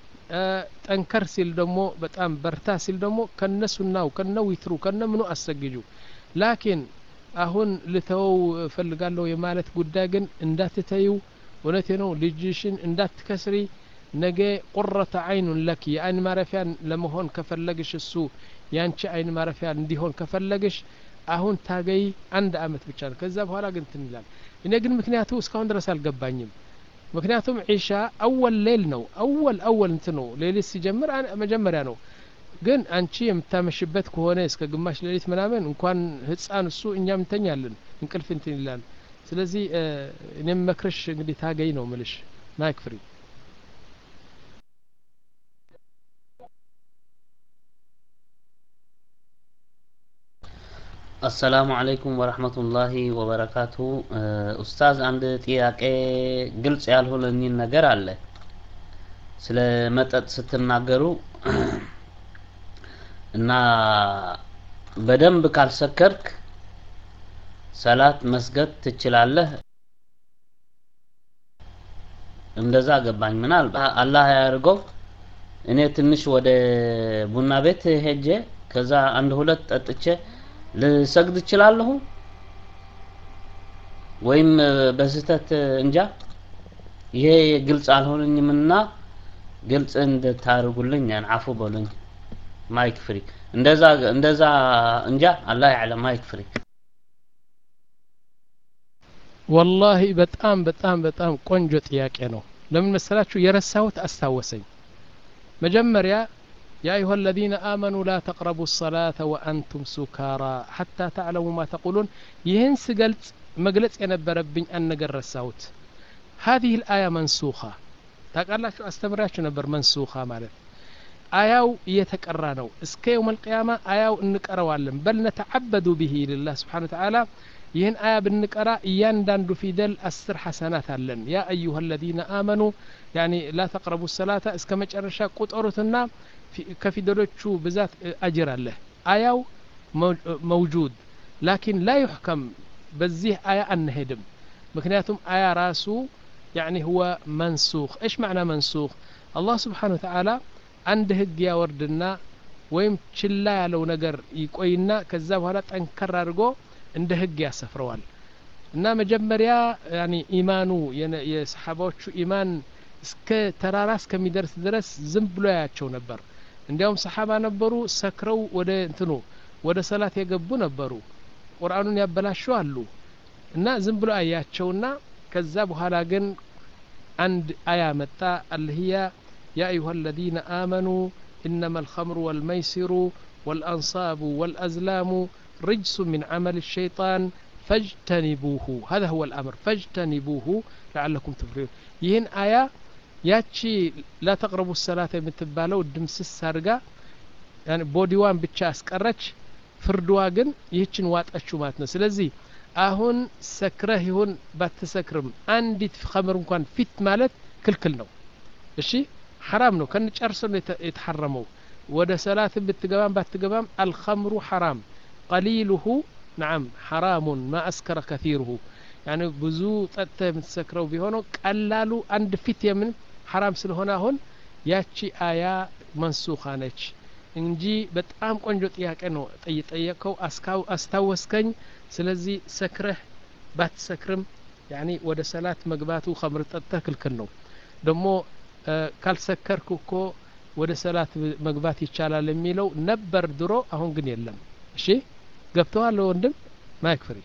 ጠንከር ሲል ደግሞ በጣም በርታ ሲል ደግሞ ከነሱናው ከነው ይትሩ ከነምኑ አሰግጁ ላኪን አሁን ልተው ፈልጋለሁ የማለት ጉዳይ ግን እንዳትተዩ ወለቴ ነው ልጅሽን እንዳትከስሪ ነገ ቁረተ አይኑን ለኪ የአይን ማረፊያ ለመሆን ከፈለግሽ እሱ ያንቺ አይን ማረፊያ እንዲሆን ከፈለግሽ አሁን ታገይ አንድ አመት ብቻ ነው ከዛ በኋላ ግን ትንላል እኔ ግን ምክንያቱ እስካሁን ድረስ አልገባኝም ምክንያቱም ዒሻ አወል ሌል ነው አወል አወል እንት ነው ሌሊት ሲጀምር መጀመሪያ ነው ግን አንቺ የምታመሽበት ከሆነ እስከ ግማሽ ሌሊት ምናምን እንኳን ህፃን እሱ እኛም እንተኛለን እንቅልፍ እንትን ይላል ስለዚህ እኔም መክረሽ እንግዲህ ታገይ ነው ምልሽ ማይክ ፍሪ السلام عليكم ورحمة الله وبركاته أستاذ عند ጥያቄ ግልጽ ያልሆነልኝ ነገር አለ ስለ መጠጥ ስትናገሩ እና በደንብ ካልሰከርክ ሰላት መስገድ ትችላለህ እንደዛ ገባኝ ምናልባት አላህ ያርገው እኔ ትንሽ ወደ ቡና ቤት ሄጄ ከዛ አንድ ሁለት ጠጥቼ ልሰግድ እችላለሁ ወይም በስተት እንጃ ይሄ ግልጽ አልሆነኝምና ግልጽ እንድታርጉልኝ አፉ በሉኝ ማይክ ፍሪ እንደዛ እንደዛ እንጃ አላህ ያለ ማይክ ፍሪ ወላሂ በጣም በጣም በጣም ቆንጆ ጥያቄ ነው። ለምን መሰላችሁ? የረሳሁት አስታወሰኝ። መጀመሪያ يا أيها الذين آمنوا لا تقربوا الصلاة وأنتم سكارى حتى تعلموا ما تقولون ይህን ስገልጽ መግለጽ የነበረብኝ አንድ ነገር ረሳሁት። هذه الآية منسوخة ታውቃላችሁ፣ አስተምራችሁ ነበር። መንሱኻ ማለት አያው እየተቀራ ነው። እስከ የውም القيامة አያው እንቀረዋለን። በል ነተዓበዱ به لله سبحانه وتعالى ይህን አያ ብንቀራ እያንዳንዱ ፊደል አስር ሐሰናት አለን። ያ أيها الذين آمنوا يعني لا تقربوا الصلاة እስከ መጨረሻ ቁጠሩትና ከፊደሎቹ ብዛት አጅር አለ። አያው መውጁድ ላኪን ላ يحكم በዚህ አያ አንሄድም። ምክንያቱም አያ ራሱ يعني هو منسوخ. ايش معنى منسوخ؟ الله سبحانه وتعالى عند ህግ ያወርድና ወይም ችላ ያለው ነገር ይቆይና ከዛ በኋላ ጠንከር አድርጎ እንደ ህግ ያሰፍረዋል። እና መጀመሪያ يعني ኢማኑ የሰሐባዎቹ ኢማን እስከ ተራራ እስከሚደርስ ድረስ ዝም ብሎ ያያቸው ነበር። እንዲያውም ሰሐባ ነበሩ ሰክረው ወደ እንትኑ ወደ ሰላት የገቡ ነበሩ። ቁርአኑን ያበላሹ አሉ። እና ዝም ብሎ አያቸውና ከዛ በኋላ ግን አንድ አያ መጣ አልህያ ያ أيها الذين آمنوا إنما الخمر والميسر والأنصاب والأزلام رجس من عمل الشيطان فاجتنبوه. هذا هو الأمر، فاجتنبوه لعلكم تفلحون. ይህን አያ ያቺ لا تقربوا الصلاة የምትባለው ድምስስ አድርጋ يعني ቦዲዋን ብቻ አስቀረች። ፍርድዋ ግን ይህችን ዋጣችሁ ማለት ነው። ስለዚህ አሁን ሰክረህ ይሁን ባትሰክርም አንዲት ኸምር እንኳን ፊት ማለት ክልክል ነው። እሺ حرام ነው። ከነጨርሶ የተሐረመው ወደ ሰላት ብትገባም ባትገባም الخمر حرام قليله نعم حرام ما أسكر كثيره يعني ብዙ ጠጥተ የምትሰክረው ቢሆነው ቀላሉ አንድ ፊት የምን حرام ስለሆነ አሁን ያቺ አያ መንሱኻ ነች እንጂ በጣም ቆንጆ ጥያቄ ነው ጠይቀው አስታወስከኝ። ስለዚህ ሰክረህ ባትሰክርም يعني ወደ ሰላት መግባቱ ኸምር ጠጥተህ ክልክል ነው። ደግሞ ካልሰከርኩ እኮ ወደ ሰላት መግባት ይቻላል የሚለው ነበር ድሮ፣ አሁን ግን የለም። እሺ ገብተዋል ወንድም ማይክ ፍሪ።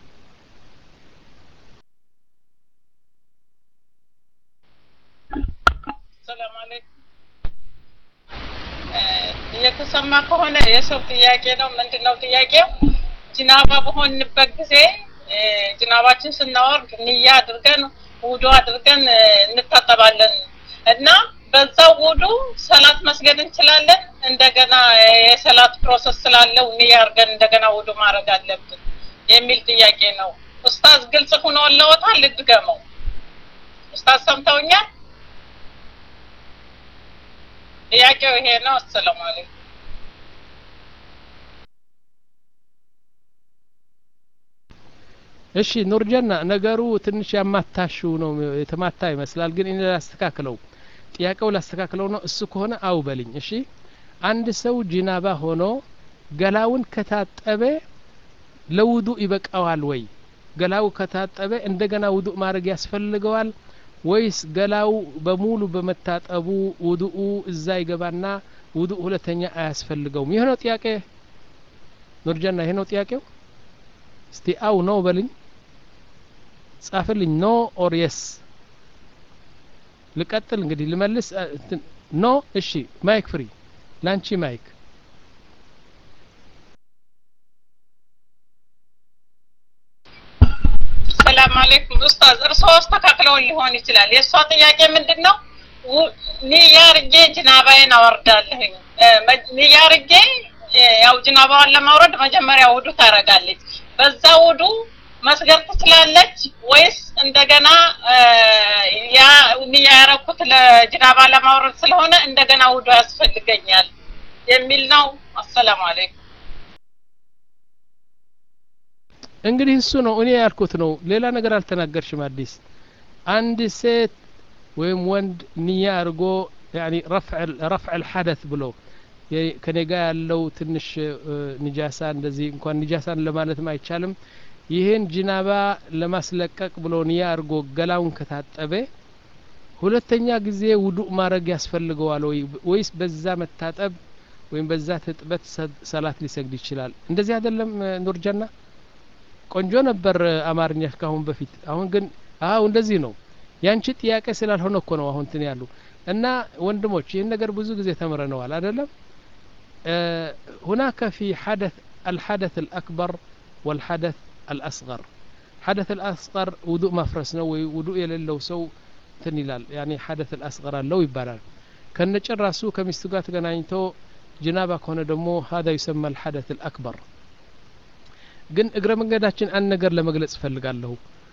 ሰላም አለይኩም። የተሰማ ከሆነ የሰው ጥያቄ ነው። ምንድነው ጥያቄው? ጅናባ በሆንበት ጊዜ ጅናባችን ስናወርድ ንያ አድርገን ውዱ አድርገን እንታጠባለን እና በዛው ውዱ ሰላት መስገድ እንችላለን። እንደገና የሰላት ፕሮሰስ ስላለው ንያ አድርገን እንደገና ውዱ ማድረግ አለብን የሚል ጥያቄ ነው። ኡስታዝ ግልጽ ሆኖ ለወጣል ልድገመው። ኡስታዝ ሰምተውኛል? ጥያቄው ይሄ ነው። አሰላሙ አለይኩም። እሺ ኑርጀና ነገሩ ትንሽ ያማታሽው ነው የተማታ ይመስላል። ግን እኔ ላስተካክለው ጥያቄው ላስተካክለው ነው። እሱ ከሆነ አው በልኝ። እሺ አንድ ሰው ጂናባ ሆኖ ገላውን ከታጠበ ለውዱ ይበቃዋል ወይ? ገላው ከታጠበ እንደገና ውዱ ማድረግ ያስፈልገዋል ወይስ ገላው በሙሉ በመታጠቡ ውዱኡ እዛ ይገባና ውዱ ሁለተኛ አያስፈልገውም? ይሄ ነው ጥያቄ ኑርጀና፣ ይሄ ነው ጥያቄው። እስቲ አው ነው በልኝ፣ ጻፍልኝ። ኖ ኦር የስ ልቀጥል እንግዲህ ልመልስ። ኖ እሺ ማይክ ፍሪ ላንቺ ማይክ። ሰላም አለይኩም ኡስታዝ። እርስዎ አስተካክለው ሊሆን ይችላል። የሷ ጥያቄ ምንድነው? ንያ አድርጌ ጅናባዬን አወርዳለሁኝ። ንያ አድርጌ ያው ጅናባዋን ለማውረድ መጀመሪያ ውዱ ታረጋለች። በዛ ውዱ መስገድ ትችላለች ወይስ እንደገና ያ ንያ ያረኩት ለጅናባ ለማውረድ ስለሆነ እንደገና ውዱ ያስፈልገኛል የሚል ነው? አሰላሙ አለይኩም። እንግዲህ እሱ ነው እኔ ያልኩት ነው። ሌላ ነገር አልተናገርሽም አዲስ። አንድ ሴት ወይም ወንድ ንያ አድርጎ يعني رفع رفع الحدث ብሎ ከኔጋ ያለው ትንሽ ንጃሳ እንደዚህ እንኳን ንጃሳን ለማለትም አይቻልም ይሄን ጅናባ ለማስለቀቅ ብሎ ንያ አድርጎ ገላውን ከታጠበ ሁለተኛ ጊዜ ውዱእ ማድረግ ያስፈልገዋል ወይ ወይስ በዛ መታጠብ ወይም በዛ ትጥበት ሰላት ሊሰግድ ይችላል? እንደዚህ አይደለም ኑርጀና? ቆንጆ ነበር አማርኛ ካሁን በፊት አሁን ግን አው እንደዚህ ነው ያንቺ ጥያቄ ስላልሆነ እኮ ነው አሁን ትን ያሉ እና ወንድሞች ይሄን ነገር ብዙ ጊዜ ተምረነዋል አይደለም هناك في حدث الحدث الأكبر والحدث الأصغر حدث الأصغر وضوء مفرس ነው ወይ ውዱእ የሌለው ሰው ትን ይላል يعني حدث الأصغر አለው ይባላል ከነጨራሱ ከሚስቱ ጋር ተገናኝቶ ጅናባ ከሆነ ደግሞ هذا يسمى الحدث الأكبر ግን እግረ መንገዳችን አንድ ነገር ለመግለጽ ፈልጋለሁ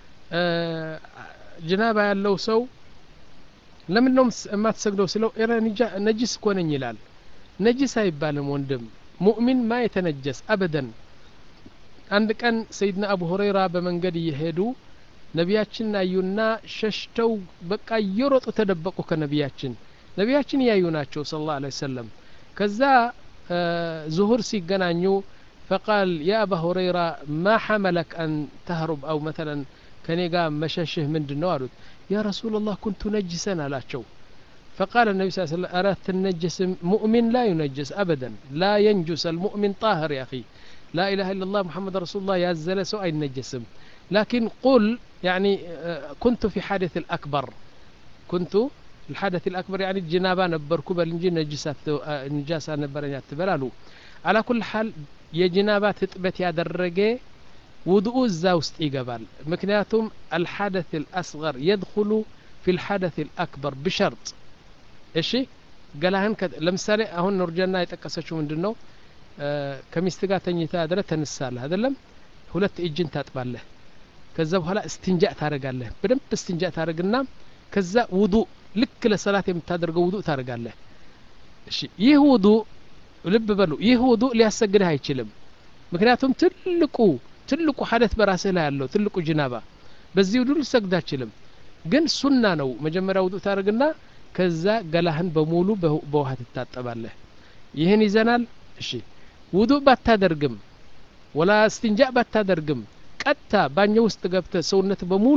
ጅናባ ያለው ሰው ለምን ነው የማትሰግደው ስለው እረ ነጅስ እኮ ነኝ ይላል ነጅስ አይባልም ወንድም ሙእሚን ማ የተነጀስ አበደን አንድ ቀን ሰይድና አቡ ሁረይራ በመንገድ እየሄዱ ነቢያችን አዩና ሸሽተው በቃ እየሮጡ ተደበቁ ከነቢያችን ነቢያችን ያዩ ናቸው ሰለላሁ ዐለይሂ ወሰለም ከዛ ዙሁር ሲገናኙ فقال يا أبا هريرة ما حملك أن تهرب أو مثلا كنيقا مششه من دنوارد يا رسول الله كنت نجسا على شو فقال النبي صلى الله عليه وسلم أردت النجس مؤمن لا ينجس أبدا لا ينجس المؤمن طاهر يا أخي لا إله إلا الله محمد رسول الله يا الزلس أي النجسم لكن قل يعني كنت في حادث الأكبر كنت الحدث الأكبر يعني الجنابة نبركو بالنجي نجسات نجاسة نبرنيات تبلالو على كل حال የጅናባ ትጥበት ያደረገ ውዱኡ እዛ ውስጥ ይገባል ምክንያቱም الحدث الأصغر يدخل في الحدث الأكبر بشرط እሺ ገላህን ለምሳሌ አሁን ኑርጀና የጠቀሰችው ምንድነው ከሚስት ጋር ተኝታ አድረ ተነሳለህ አይደለም ሁለት እጅን ታጥባለህ ከዛ በኋላ እስቲንጃ ታረጋለህ በደንብ እስቲንጃ ታረግና ከዛ ውዱእ ልክ ለሰላት የምታደርገው ውዱእ ታረጋለህ እሺ ይህ ውዱእ ልብ በሉ ይህ ውዱእ ሊያሰግድህ አይችልም ምክንያቱም ትልቁ ትልቁ ሐደት በራስህ ላይ ያለው ትልቁ ጅናባ በዚህ ውዱእ ሊሰግድ አይችልም ግን ሱና ነው መጀመሪያ ውዱእ ታረግና ከዛ ገላህን በሙሉ በውሃ ትታጠባለህ ይሄን ይዘናል እሺ ውዱእ ባታደርግም ወላ እስቲንጃ ባታደርግም ቀጥታ ባኞ ውስጥ ገብተህ ሰውነት በሙሉ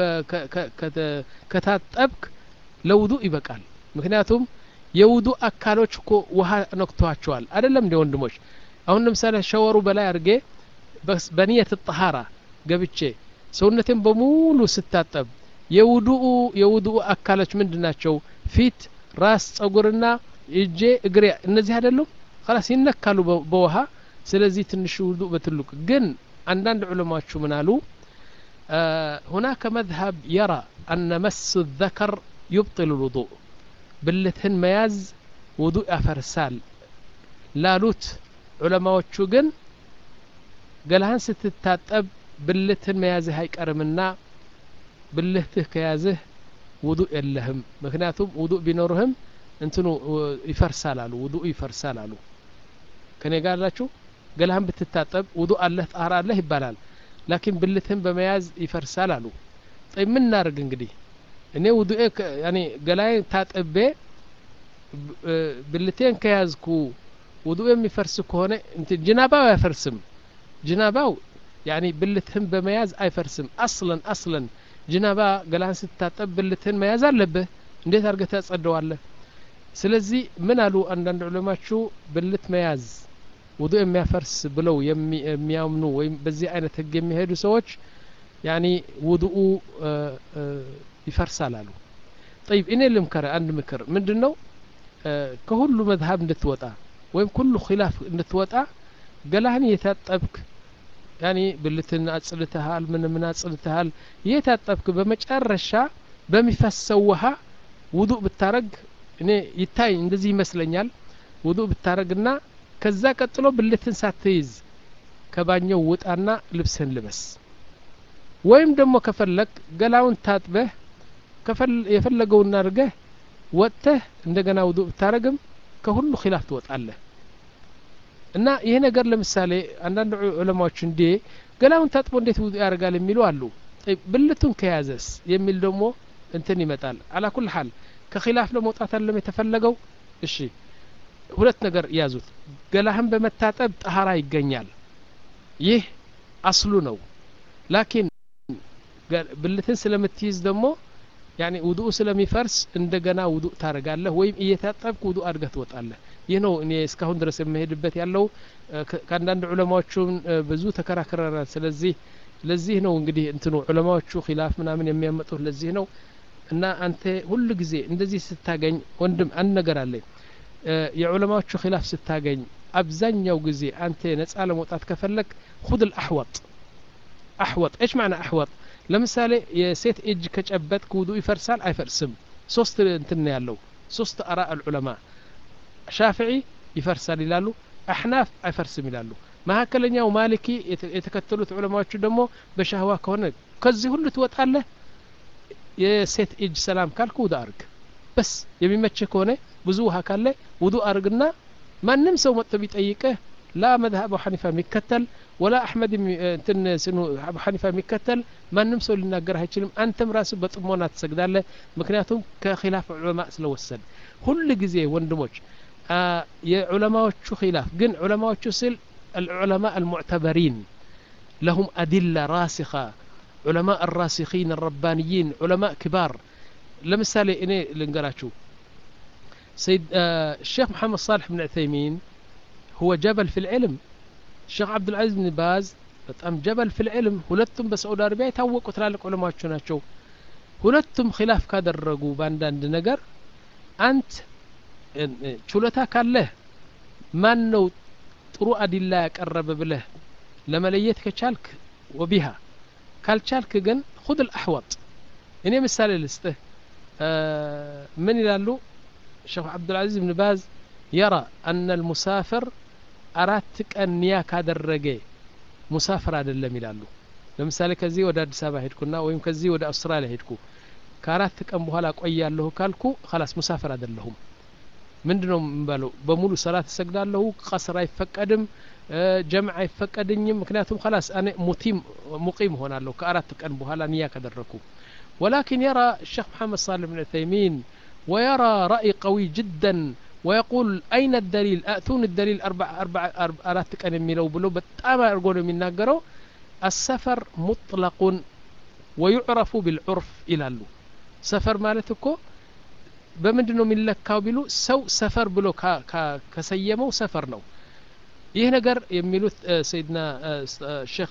ከታጠብክ ለውዱእ ይበቃል ምክንያቱም የውዱእ አካሎች እኮ ውሃ ነክቷቸዋል አይደለም እንደ ወንድሞች አሁን ለምሳሌ ሻወሩ በላይ አርጌ በኒየት الطهارة ገብቼ ሰውነቴን በሙሉ ስታጠብ የውዱእ የውዱእ አካሎች ምንድናቸው ፊት ራስ ጸጉርና እጄ እግሬ እነዚህ አይደሉም خلاص ይነካሉ በውሃ ስለዚህ ትንሽ ውዱእ በትልቁ ግን አንዳንድ ዑለማዎቹ ምን አሉ هناك مذهب يرى أن مس الذكر يبطل الوضوء ብልትህን መያዝ ውዱእ ያፈርሳል ላሉት ዑለማዎቹ ግን ገላህን ስትታጠብ ብልትህን መያዝህ አይቀርምና ብልትህ ከያዝህ ውዱእ የለህም ምክንያቱም ውዱእ ቢኖርህም እንትኑ ይፈርሳል አሉ ውዱእ ይፈርሳል አሉ ከኔ ጋር አላችሁ ገላህን ብትታጠብ ውዱእ አለህ ጣራ አለህ ይባላል ላኪን ብልትህን በመያዝ ይፈርሳል አሉ طيب ምን እናርግ እንግዲህ እኔ ውዱእ ያኒ ገላዬ ታጠቤ ብልቴን ከያዝኩ ውዱእ የሚፈርስ ከሆነ እንት ጅናባው አይፈርስም ጅናባው ያኒ ብልትህን በመያዝ አይፈርስም አስለን አስለን ጅናባ ገላህን ስትታጠብ ብልትህን መያዝ አለብህ እንዴት አርገህ ታጸደዋለህ ስለዚህ ምን አሉ አንዳንድ ዑለማዎቹ ብልት መያዝ ውዱእ የሚያፈርስ ብለው የሚያምኑ ወይም በዚህ አይነት ህግ የሚሄዱ ሰዎች ያኒ ውዱኡ ይፈርሳል አሉ طيب እኔ ልምከር አንድ ምክር ምንድነው ከሁሉ መዝሀብ እንድትወጣ ወይም ሁሉ ኺላፍ እንድትወጣ ገላህን የታጠብክ ያኒ ብልትን አጽልተሃል ምን ምን አጽልተሃል የታጠብክ በመጨረሻ በሚፈሰው ውሃ ውዱእ ብታረግ እኔ ይታይ እንደዚህ ይመስለኛል ውዱእ ብታረግና ከዛ ቀጥሎ ብልትን ሳትይዝ ከባኛው ውጣና ልብስን ልበስ ወይም ደግሞ ከፈለክ ገላውን ታጥበህ ከፈል የፈለገውን አድርገህ ወጥተህ እንደገና ውዱእ ብታረግም ከሁሉ ኺላፍ ትወጣለህ እና ይሄ ነገር ለምሳሌ አንዳንድ ዑለማዎች እንዴ ገላውን ታጥቦ እንዴት ውዱእ ያደርጋል የሚሉ አሉ ብልቱን ከያዘስ የሚል ደግሞ እንትን ይመጣል على كل حال ከኺላፍ ለመውጣት አለም የተፈለገው እሺ ሁለት ነገር ያዙት ገላህን በመታጠብ ጣሃራ ይገኛል ይህ አስሉ ነው ላኪን ብልትን ስለምትይዝ ደግሞ يعني ውዱእ ስለሚፈርስ እንደገና ውዱእ ታረጋለህ ወይም እየታጠብክ ውዱእ አድርገህ ትወጣለህ ይህ ነው እኔ እስካሁን ድረስ የምሄድበት ያለው ከአንዳንድ ዑለማዎቹም ብዙ ተከራክረናል ስለዚህ ለዚህ ነው እንግዲህ እንትኑ ዑለማዎቹ ኺላፍ ምናምን የሚያመጡት ለዚህ ነው እና አንተ ሁሉ ጊዜ እንደዚህ ስታገኝ ወንድም አንድ ነገር አለ የዑለማዎቹ ኺላፍ ስታገኝ አብዛኛው ጊዜ አንተ ነፃ ለመውጣት ከፈለክ خذ الاحوط احوط ايش معنى احوط ለምሳሌ የሴት እጅ ከጨበጥክ ውዱእ ይፈርሳል አይፈርስም ሶስት እንትን ያለው ሶስት አራእ العلماء ሻፊዒ ይፈርሳል ይላሉ አህናፍ አይፈርስም ይላሉ መሐከለኛው ማሊኪ የተከተሉት ዑለማዎቹ ደግሞ በሻህዋ ከሆነ ከዚህ ሁሉ ትወጣለህ የሴት እጅ ሰላም ካልኩ ውዱእ አርግ በስ የሚመችህ ከሆነ ብዙ ውሃ ካለ ውዱእ አርግና ማንም ሰው መጥቶ ቢጠይቅህ ላ መذهب አቡ ሐኒፋ የሚከተል ወላ አህመድ እንትን ስኑ አቡ ሐኒፋ የሚከተል ማንም ሰው ሊናገር አይችልም አንተም ራስህ በጥሞና ትሰግዳለህ ምክንያቱም ከኺላፍ ዑለማ ስለወሰድ ሁሉ ጊዜ ወንድሞች የዑለማዎቹ ኺላፍ ግን ዑለማዎቹ ስል العلماء المعتبرين لهم أدلة راسخة علماء الراسخين الربانيين علماء كبار لمثال إني لنقراتشو سيد آه الشيخ محمد صالح بن عثيمين هو جبل في العلم الشيخ عبد العزيز بن باز بتأم جبل في العلم هلتم بسعود عربية يتوقوا تلالك علماء شناتشو هلتم خلاف كادر رقو باندان دنقر أنت شلتا كان له ما نو ጥሩ አዲላ ያቀረበ ብለህ ለመለየት ከቻልክ ወቢሃ ካልቻልክ ግን خذ الاحوط እኔ ምሳሌ ልስጥህ ምን ይላሉ ሼክ አብዱል አዚዝ ኢብኑ ባዝ يرى أن المسافر አራት ቀን ኒያ ካደረገ ሙሳፍር አይደለም ይላሉ ለምሳሌ ከዚህ ወደ አዲስ አበባ ሄድኩና ወይም ከዚህ ወደ አውስትራሊያ ሄድኩ ከአራት ቀን በኋላ ቆያለሁ ካልኩ خلاص ሙሳፍር አይደለሁም ምንድነው ምባለው በሙሉ ሰላት ሰግዳለሁ ቀስር አይፈቀድም ጀምዕ አይፈቀድኝም ምክንያቱም خلاص انا ሙቲም ሙቂም ሆናለሁ ከአራት ቀን በኋላ ንያ ካደረኩ ولكن يرى الشيخ محمد صالح بن عثيمين ويرى رأي قوي جدا ويقول أين الدليل أتون الدليل أربع أربع أرات كان يميلوا بلو بتأمى أرجون من ناقروا السفر مطلق ويعرف بالعرف إلى له سفر مالتكو በምንድነው የሚለካው ቢሉ ሰው ሰፈር ብሎ ከሰየመው ሰፈር ነው ይህ ነገር የሚሉት ሰይድና ሼክ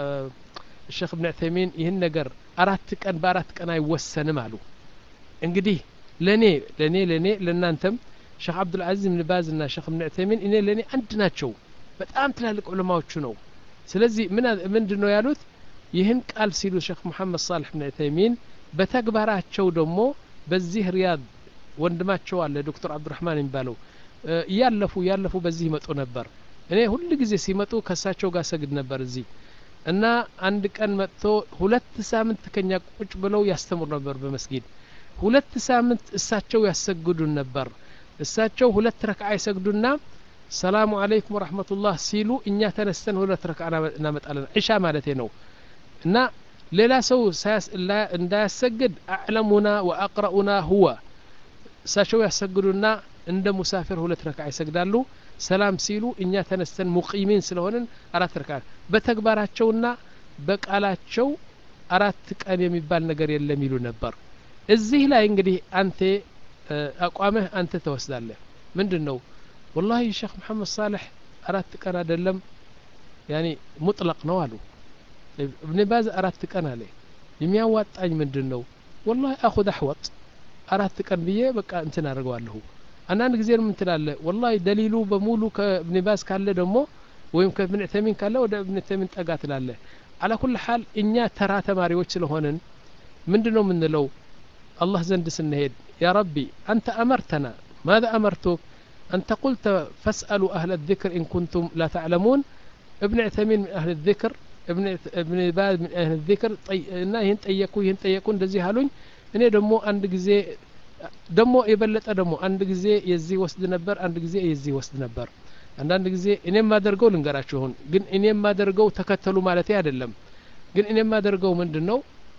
ሼክ ኢብኑ ዑሰይሚን ይህን ነገር አራት ቀን በአራት ቀን አይወሰንም አሉ እንግዲህ ለኔ ለኔ ለኔ ለናንተም ሼክ አብዱል አዚዝ ኢብኑ ባዝ እና ሼክ ኢብኑ ዑሰይሚን እኔ ለኔ አንድ ናቸው በጣም ትላልቅ ዑለማዎቹ ነው ስለዚህ ምን ምንድነው ያሉት ይህን ቃል ሲሉ ሼክ መሐመድ صالح ኢብኑ ዑሰይሚን በተግባራቸው ደግሞ በዚህ ሪያድ ወንድማቸው አለ ዶክተር አብዱራህማን የሚባለው ያለፉ ያለፉ በዚህ መጡ ነበር እኔ ሁሉ ጊዜ ሲመጡ ከሳቸው ጋር ሰግድ ነበር እዚህ እና አንድ ቀን መጥቶ ሁለት ሳምንት ከኛ ቁጭ ብለው ያስተምሩ ነበር በመስጊድ ሁለት ሳምንት እሳቸው ያሰግዱን ነበር እሳቸው ሁለት ረክዓ ይሰግዱና ሰላሙ አለይኩም ወራህመቱላህ ሲሉ እኛ ተነስተን ሁለት ረክዓ እናመጣለን ኢሻ ማለት ነው እና ሌላ ሰው እንዳያሰግድ አዕለሙና ወአቅረኡና ሁወ እሳቸው ያሰግዱና እንደ ሙሳፊር ሁለት ረክዓ ይሰግዳሉ ሰላም ሲሉ እኛ ተነስተን ሙቂሚን ስለሆነን አራት ረክዓ በተግባራቸውና በቃላቸው አራት ቀን የሚባል ነገር የለም ይሉ ነበር እዚህ ላይ እንግዲህ አንተ አቋምህ አንተ ተወስዳለህ ምንድነው والله ሼክ መሐመድ صالح አራት ቀን አይደለም ያኒ ሙጥለቅ ነው አሉ ابن باز አራት ቀን አለ የሚያዋጣኝ ምንድነው والله اخذ احوط አራት ቀን ብዬ በቃ እንትን አድርገዋለሁ አንዳንድ ጊዜ ምን ትላለህ والله ደሊሉ በሙሉ ከኢብኑ ባዝ ካለ ደግሞ ወይም ከኢብኑ ዑሰይሚን ካለ ወደ ኢብኑ ዑሰይሚን ጠጋ ትላለህ على كل حال እኛ ተራ ተማሪዎች ስለሆነን ምንድነው ምንለው الله ዘንድ ስንሄድ يا ربي أنت أمرتنا ماذا أمرتك أنت قلت فاسألوا أهل الذكر إن كنتم لا تعلمون ابن عثيمين من أهل الذكر ابن ابن باز من أهل الذكر طي እና ይሄን ጠየቁ ይሄን ጠየቁ እንደዚህ አሉኝ እኔ ደግሞ አንድ ጊዜ ደግሞ የበለጠ ደግሞ አንድ ጊዜ የዚህ ወስድ ነበር አንድ ጊዜ የዚህ ወስድ ነበር አንዳንድ ጊዜ እኔም ማደርገው ልንገራችሁ አሁን ግን እኔም ማደርገው ተከተሉ ማለት አይደለም ግን እኔም ማደርገው ምንድነው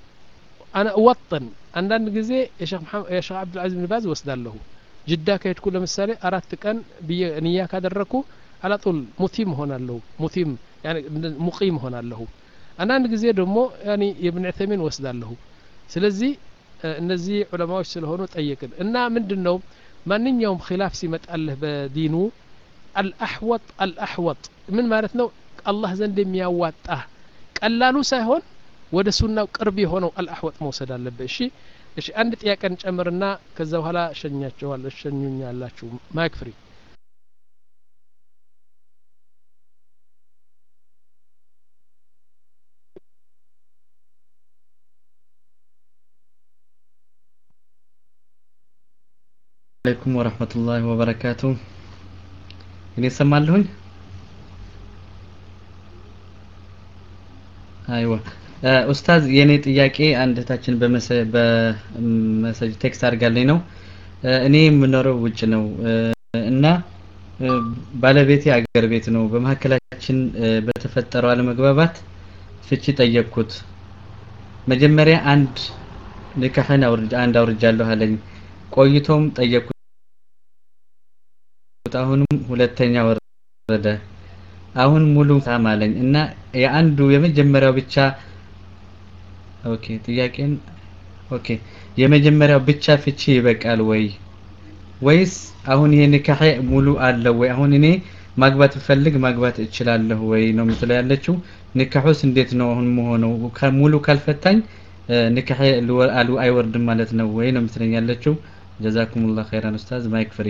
انا اوطن አንዳንድ ጊዜ የሼክ መሐመድ የሼክ አብዱል አዚዝ ኢብኑ ባዝ ወስዳለሁ ጅዳ ከሄድኩ ለምሳሌ አራት ቀን በኒያ ካደረኩ على طول ሙቲም ሆናለሁ ሙቲም يعني ሙቂም ሆናለሁ አንዳንድ ጊዜ ደግሞ يعني የኢብኑ ዑሰይሚን ወስዳለሁ ስለዚህ እነዚህ ዑለማዎች ስለሆኑ ጠየቅን እና ምንድነው ማንኛውም ኺላፍ ሲመጣልህ በዲኑ الأحوط الأحوط من معناته الله زند የሚያዋጣ ቀላሉ ሳይሆን ወደ ሱናው ቅርብ የሆነው አልአህወጥ መውሰድ አለበት እሺ እሺ አንድ ጥያቄን ጨምርና ከዛ በኋላ ሸኛቸዋለሁ ሸኙኛላችሁ ማይክ ፍሪ عليكم ورحمة الله وبركاته እኔ ሰማለሁኝ አይዋ ኡስታዝ የኔ ጥያቄ አንድ ታችን በመሰጅ ቴክስት አድርጋለኝ ነው እኔ የምኖረው ውጭ ነው እና ባለቤቴ አገር ቤት ነው በመሐከላችን በተፈጠረው አለመግባባት ፍቺ ጠየቅኩት መጀመሪያ አንድ ንካህን አውርጃ አንድ አውርጃለሁ አለኝ ቆይቶም ጠየቅኩት አሁንም ሁለተኛ ወረደ አሁን ሙሉ ታማለኝ እና የአንዱ የመጀመሪያው ብቻ ኦኬ ጥያቄን ኦኬ የመጀመሪያው ብቻ ፍቺ ይበቃል ወይ ወይስ አሁን ይሄ ንካህ ሙሉ አለ ወይ አሁን እኔ ማግባት ፈልግ ማግባት እችላለሁ ወይ ነው ምትለው ያለችው ንካሁስ እንዴት ነው አሁን መሆነው ሙሉ ካልፈታኝ ንካህ አሉ አይወርድም ማለት ነው ወይ ነው ምትለኝ ያለችው ጀዛኩሙላህ ኸይራን ኡስታዝ ማይክ ፍሪ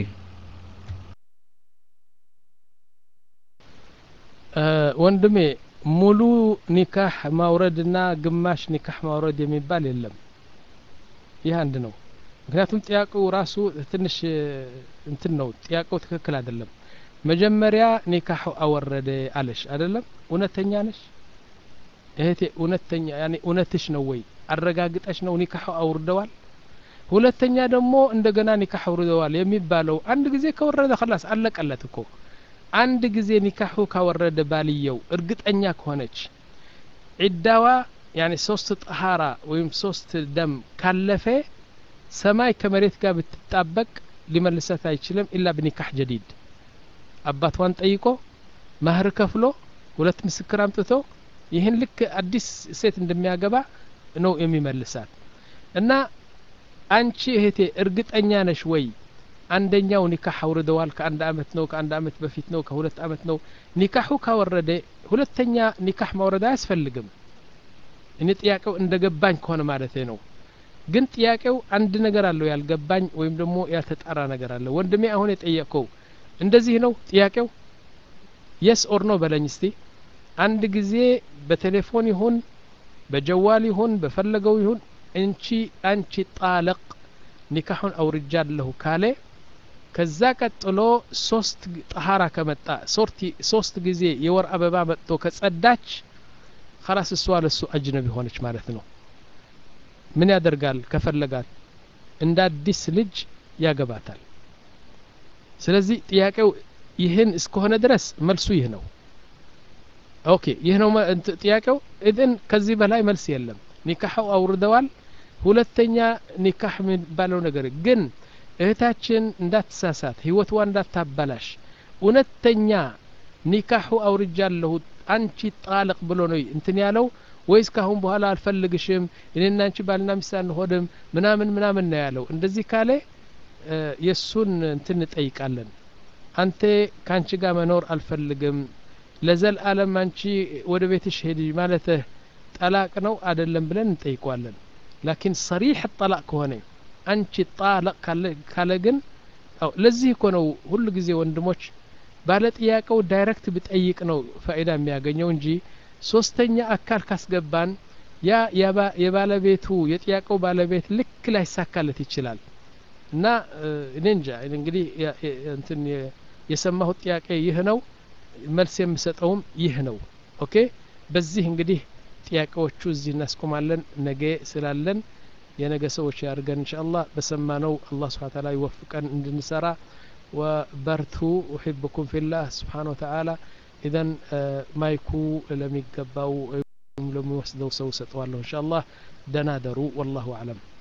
ወንድሜ ሙሉ ኒካህ ማውረድና ግማሽ ኒካህ ማውረድ የሚባል የለም ይህ አንድ ነው ምክንያቱም ጥያቄው ራሱ ትንሽ እንትን ነው ጥያቄው ትክክል አይደለም መጀመሪያ ኒካህ አወረደ አለሽ አይደለም እውነተኛ ነሽ እህቴ እውነተኛ ያኒ እውነትሽ ነው ወይ አረጋግጠሽ ነው ኒካህ አውርደዋል ሁለተኛ ደግሞ እንደገና ኒካህ አውርደዋል የሚባለው አንድ ጊዜ ከወረደ خلاص አለቀለት እኮ አንድ ጊዜ ኒካሁ ካወረደ ባልየው እርግጠኛ ከሆነች ዒዳዋ ያኒ ሶስት ጠሃራ ወይም ሶስት ደም ካለፈ ሰማይ ከመሬት ጋር ብትጣበቅ ሊመልሰት አይችልም ኢላ በኒካህ ጀዲድ አባቷን ጠይቆ ማህር ከፍሎ ሁለት ምስክር አምጥቶ ይህን ልክ አዲስ ሴት እንደሚያገባ ነው የሚመልሳት እና አንቺ እህቴ እርግጠኛ ነሽ ወይ አንደኛው ኒካህ አውርደዋል ከአንድ አመት ነው ከአንድ አመት በፊት ነው ከሁለት አመት ነው ኒካሁ ካወረደ ሁለተኛ ኒካህ ማውረድ አያስፈልግም እኔ ጥያቄው እንደገባኝ ከሆነ ማለት ነው ግን ጥያቄው አንድ ነገር አለው ያልገባኝ ወይም ደግሞ ያልተጣራ ነገር አለ ወንድሜ አሁን የጠየቀው እንደዚህ ነው ጥያቄው yes or no በለኝ እስቲ አንድ ጊዜ በቴሌፎን ይሁን በጀዋል ይሁን በፈለገው ይሁን እንቺ አንቺ ጣለቅ ኒካሁን አውርጃለሁ ካለ ከዛ ቀጥሎ ሶስት ጠሃራ ከመጣ ሶርቲ ሶስት ጊዜ የወር አበባ መጥቶ ከጸዳች خلاص እሷ ለሱ አጅነቢ ሆነች ማለት ነው ምን ያደርጋል ከፈለጋት እንደ አዲስ ልጅ ያገባታል ስለዚህ ጥያቄው ይህን እስከሆነ ድረስ መልሱ ይህ ነው ኦኬ ይህ ነው ጥያቄው እذن ከዚህ በላይ መልስ የለም ኒካሁ አውርደዋል ሁለተኛ ኒካህ ምን ባለው ነገር ግን እህታችን እንዳትሳሳት ህይወቷ እንዳታበላሽ እውነተኛ ኒካሁ አውርጃለሁ አንቺ ጣልቅ ብሎ ነው እንትን ያለው ወይስ ካሁን በኋላ አልፈልግሽም እኔና አንቺ ባልና ሚስት አንሆንም ምናምን ምናምን ነው ያለው እንደዚህ ካለ የሱን እንትን እንጠይቃለን አንተ ካንቺ ጋር መኖር አልፈልግም ለዘል ዓለም አንቺ ወደ ቤትሽ ሄዲ ማለት ጠላቅ ነው አይደለም ብለን እንጠይቀዋለን لكن صريح الطلاق ከሆነ አንቺ ጣላቅ ካለ ግን አው ለዚህ እኮ ነው ሁሉ ጊዜ ወንድሞች ባለ ጥያቄው ዳይሬክት ቢጠይቅ ነው ፋይዳ የሚያገኘው እንጂ ሶስተኛ አካል ካስገባን ያ የባለቤቱ የጥያቄው ባለቤት ልክ ላይ ሳካለት ይችላል እና እኔ እንጃ እንግዲህ እንትን የሰማሁት ጥያቄ ይህ ነው መልስ የምሰጠውም ይህ ነው ኦኬ በዚህ እንግዲህ ጥያቄዎቹ እዚህ እናስቆማለን ነገ ስላለን የነገ ሰዎች ያርገን ኢንሻአላህ በሰማነው አላህ Subhanahu Wa Ta'ala ይወፍቀን እንድንሰራ وبرتو احبكم في الله سبحانه وتعالى اذا مايكو لم يقباو لم يوسدوا سو سطوالله ان شاء الله دنادروا والله اعلم